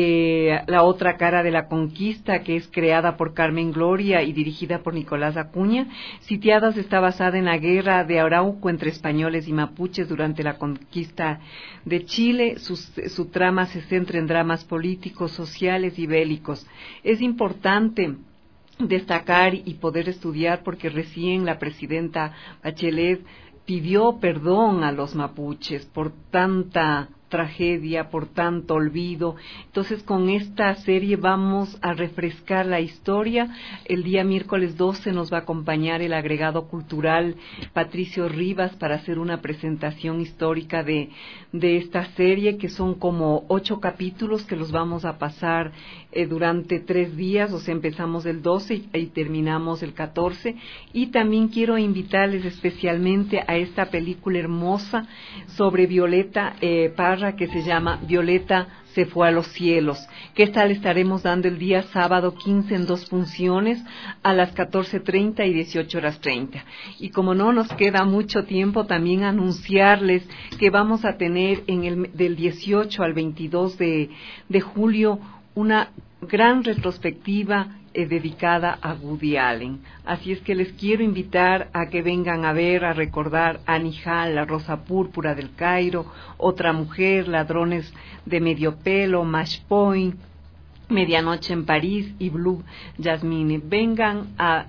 Eh, la otra cara de la conquista, que es creada por Carmen Gloria y dirigida por Nicolás Acuña. Sitiadas está basada en la guerra de Arauco entre españoles y mapuches durante la conquista de Chile. Su, su trama se centra en dramas políticos, sociales y bélicos. Es importante destacar y poder estudiar porque recién la presidenta Bachelet pidió perdón a los mapuches por tanta tragedia, por tanto olvido. Entonces, con esta serie vamos a refrescar la historia. El día miércoles doce nos va a acompañar el agregado cultural Patricio Rivas para hacer una presentación histórica de, de esta serie, que son como ocho capítulos que los vamos a pasar eh, durante tres días, o sea, empezamos el doce y, y terminamos el catorce. Y también quiero invitarles especialmente a esta película hermosa sobre Violeta eh, Parra, que se llama Violeta se fue a los cielos, que esta le estaremos dando el día sábado quince en dos funciones a las catorce treinta y dieciocho horas treinta. Y como no nos queda mucho tiempo, también anunciarles que vamos a tener en el del dieciocho al veintidós de, de julio una gran retrospectiva eh, dedicada a Woody Allen. Así es que les quiero invitar a que vengan a ver, a recordar a Annie Hall, La Rosa Púrpura del Cairo, Otra Mujer, Ladrones de Medio Pelo, Match Point, Medianoche en París y Blue Jasmine. Vengan a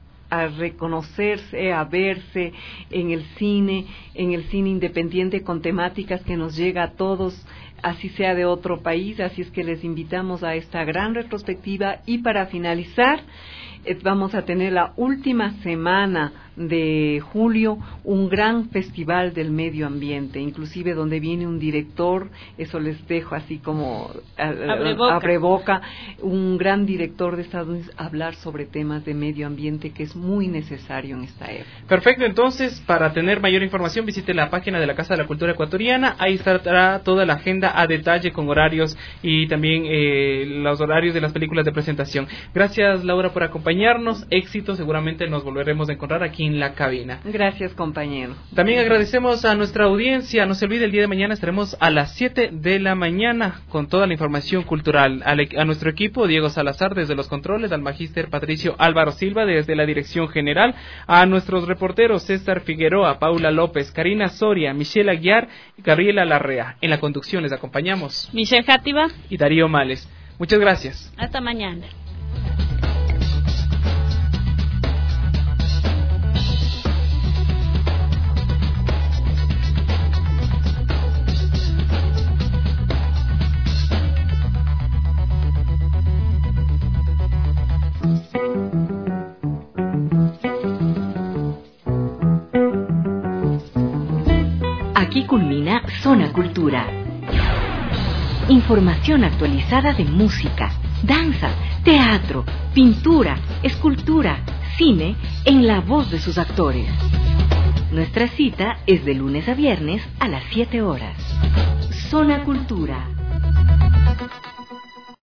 a reconocerse, a verse en el cine, en el cine independiente con temáticas que nos llega a todos, así sea de otro país. Así es que les invitamos a esta gran retrospectiva. Y para finalizar, eh, vamos a tener la última semana de julio un gran festival del medio ambiente, inclusive donde viene un director, eso les dejo así como abre boca, abre boca un gran director de Estados Unidos a hablar sobre temas de medio ambiente, que es muy necesario en esta época.
Perfecto, entonces para tener mayor información visite la página de la Casa de la Cultura Ecuatoriana, ahí estará toda la agenda a detalle con horarios y también eh, los horarios de las películas de presentación. Gracias, Laura, por acompañarnos, éxito, seguramente nos volveremos a encontrar aquí en la cabina.
Gracias, compañero.
También agradecemos a nuestra audiencia. No se olvide, el día de mañana estaremos a las siete de la mañana con toda la información cultural. A, le, a nuestro equipo, Diego Salazar desde los controles, al magíster Patricio Álvaro Silva desde la dirección general, a nuestros reporteros César Figueroa, Paula López, Karina Soria, Michelle Aguiar y Gabriela Larrea. En la conducción les acompañamos
Michelle Játiva
y Darío Males. Muchas gracias.
Hasta mañana.
Aquí culmina Zona Cultura. Información actualizada de música, danza, teatro, pintura, escultura, cine, en la voz de sus actores. Nuestra cita es de lunes a viernes a las siete horas. Zona Cultura.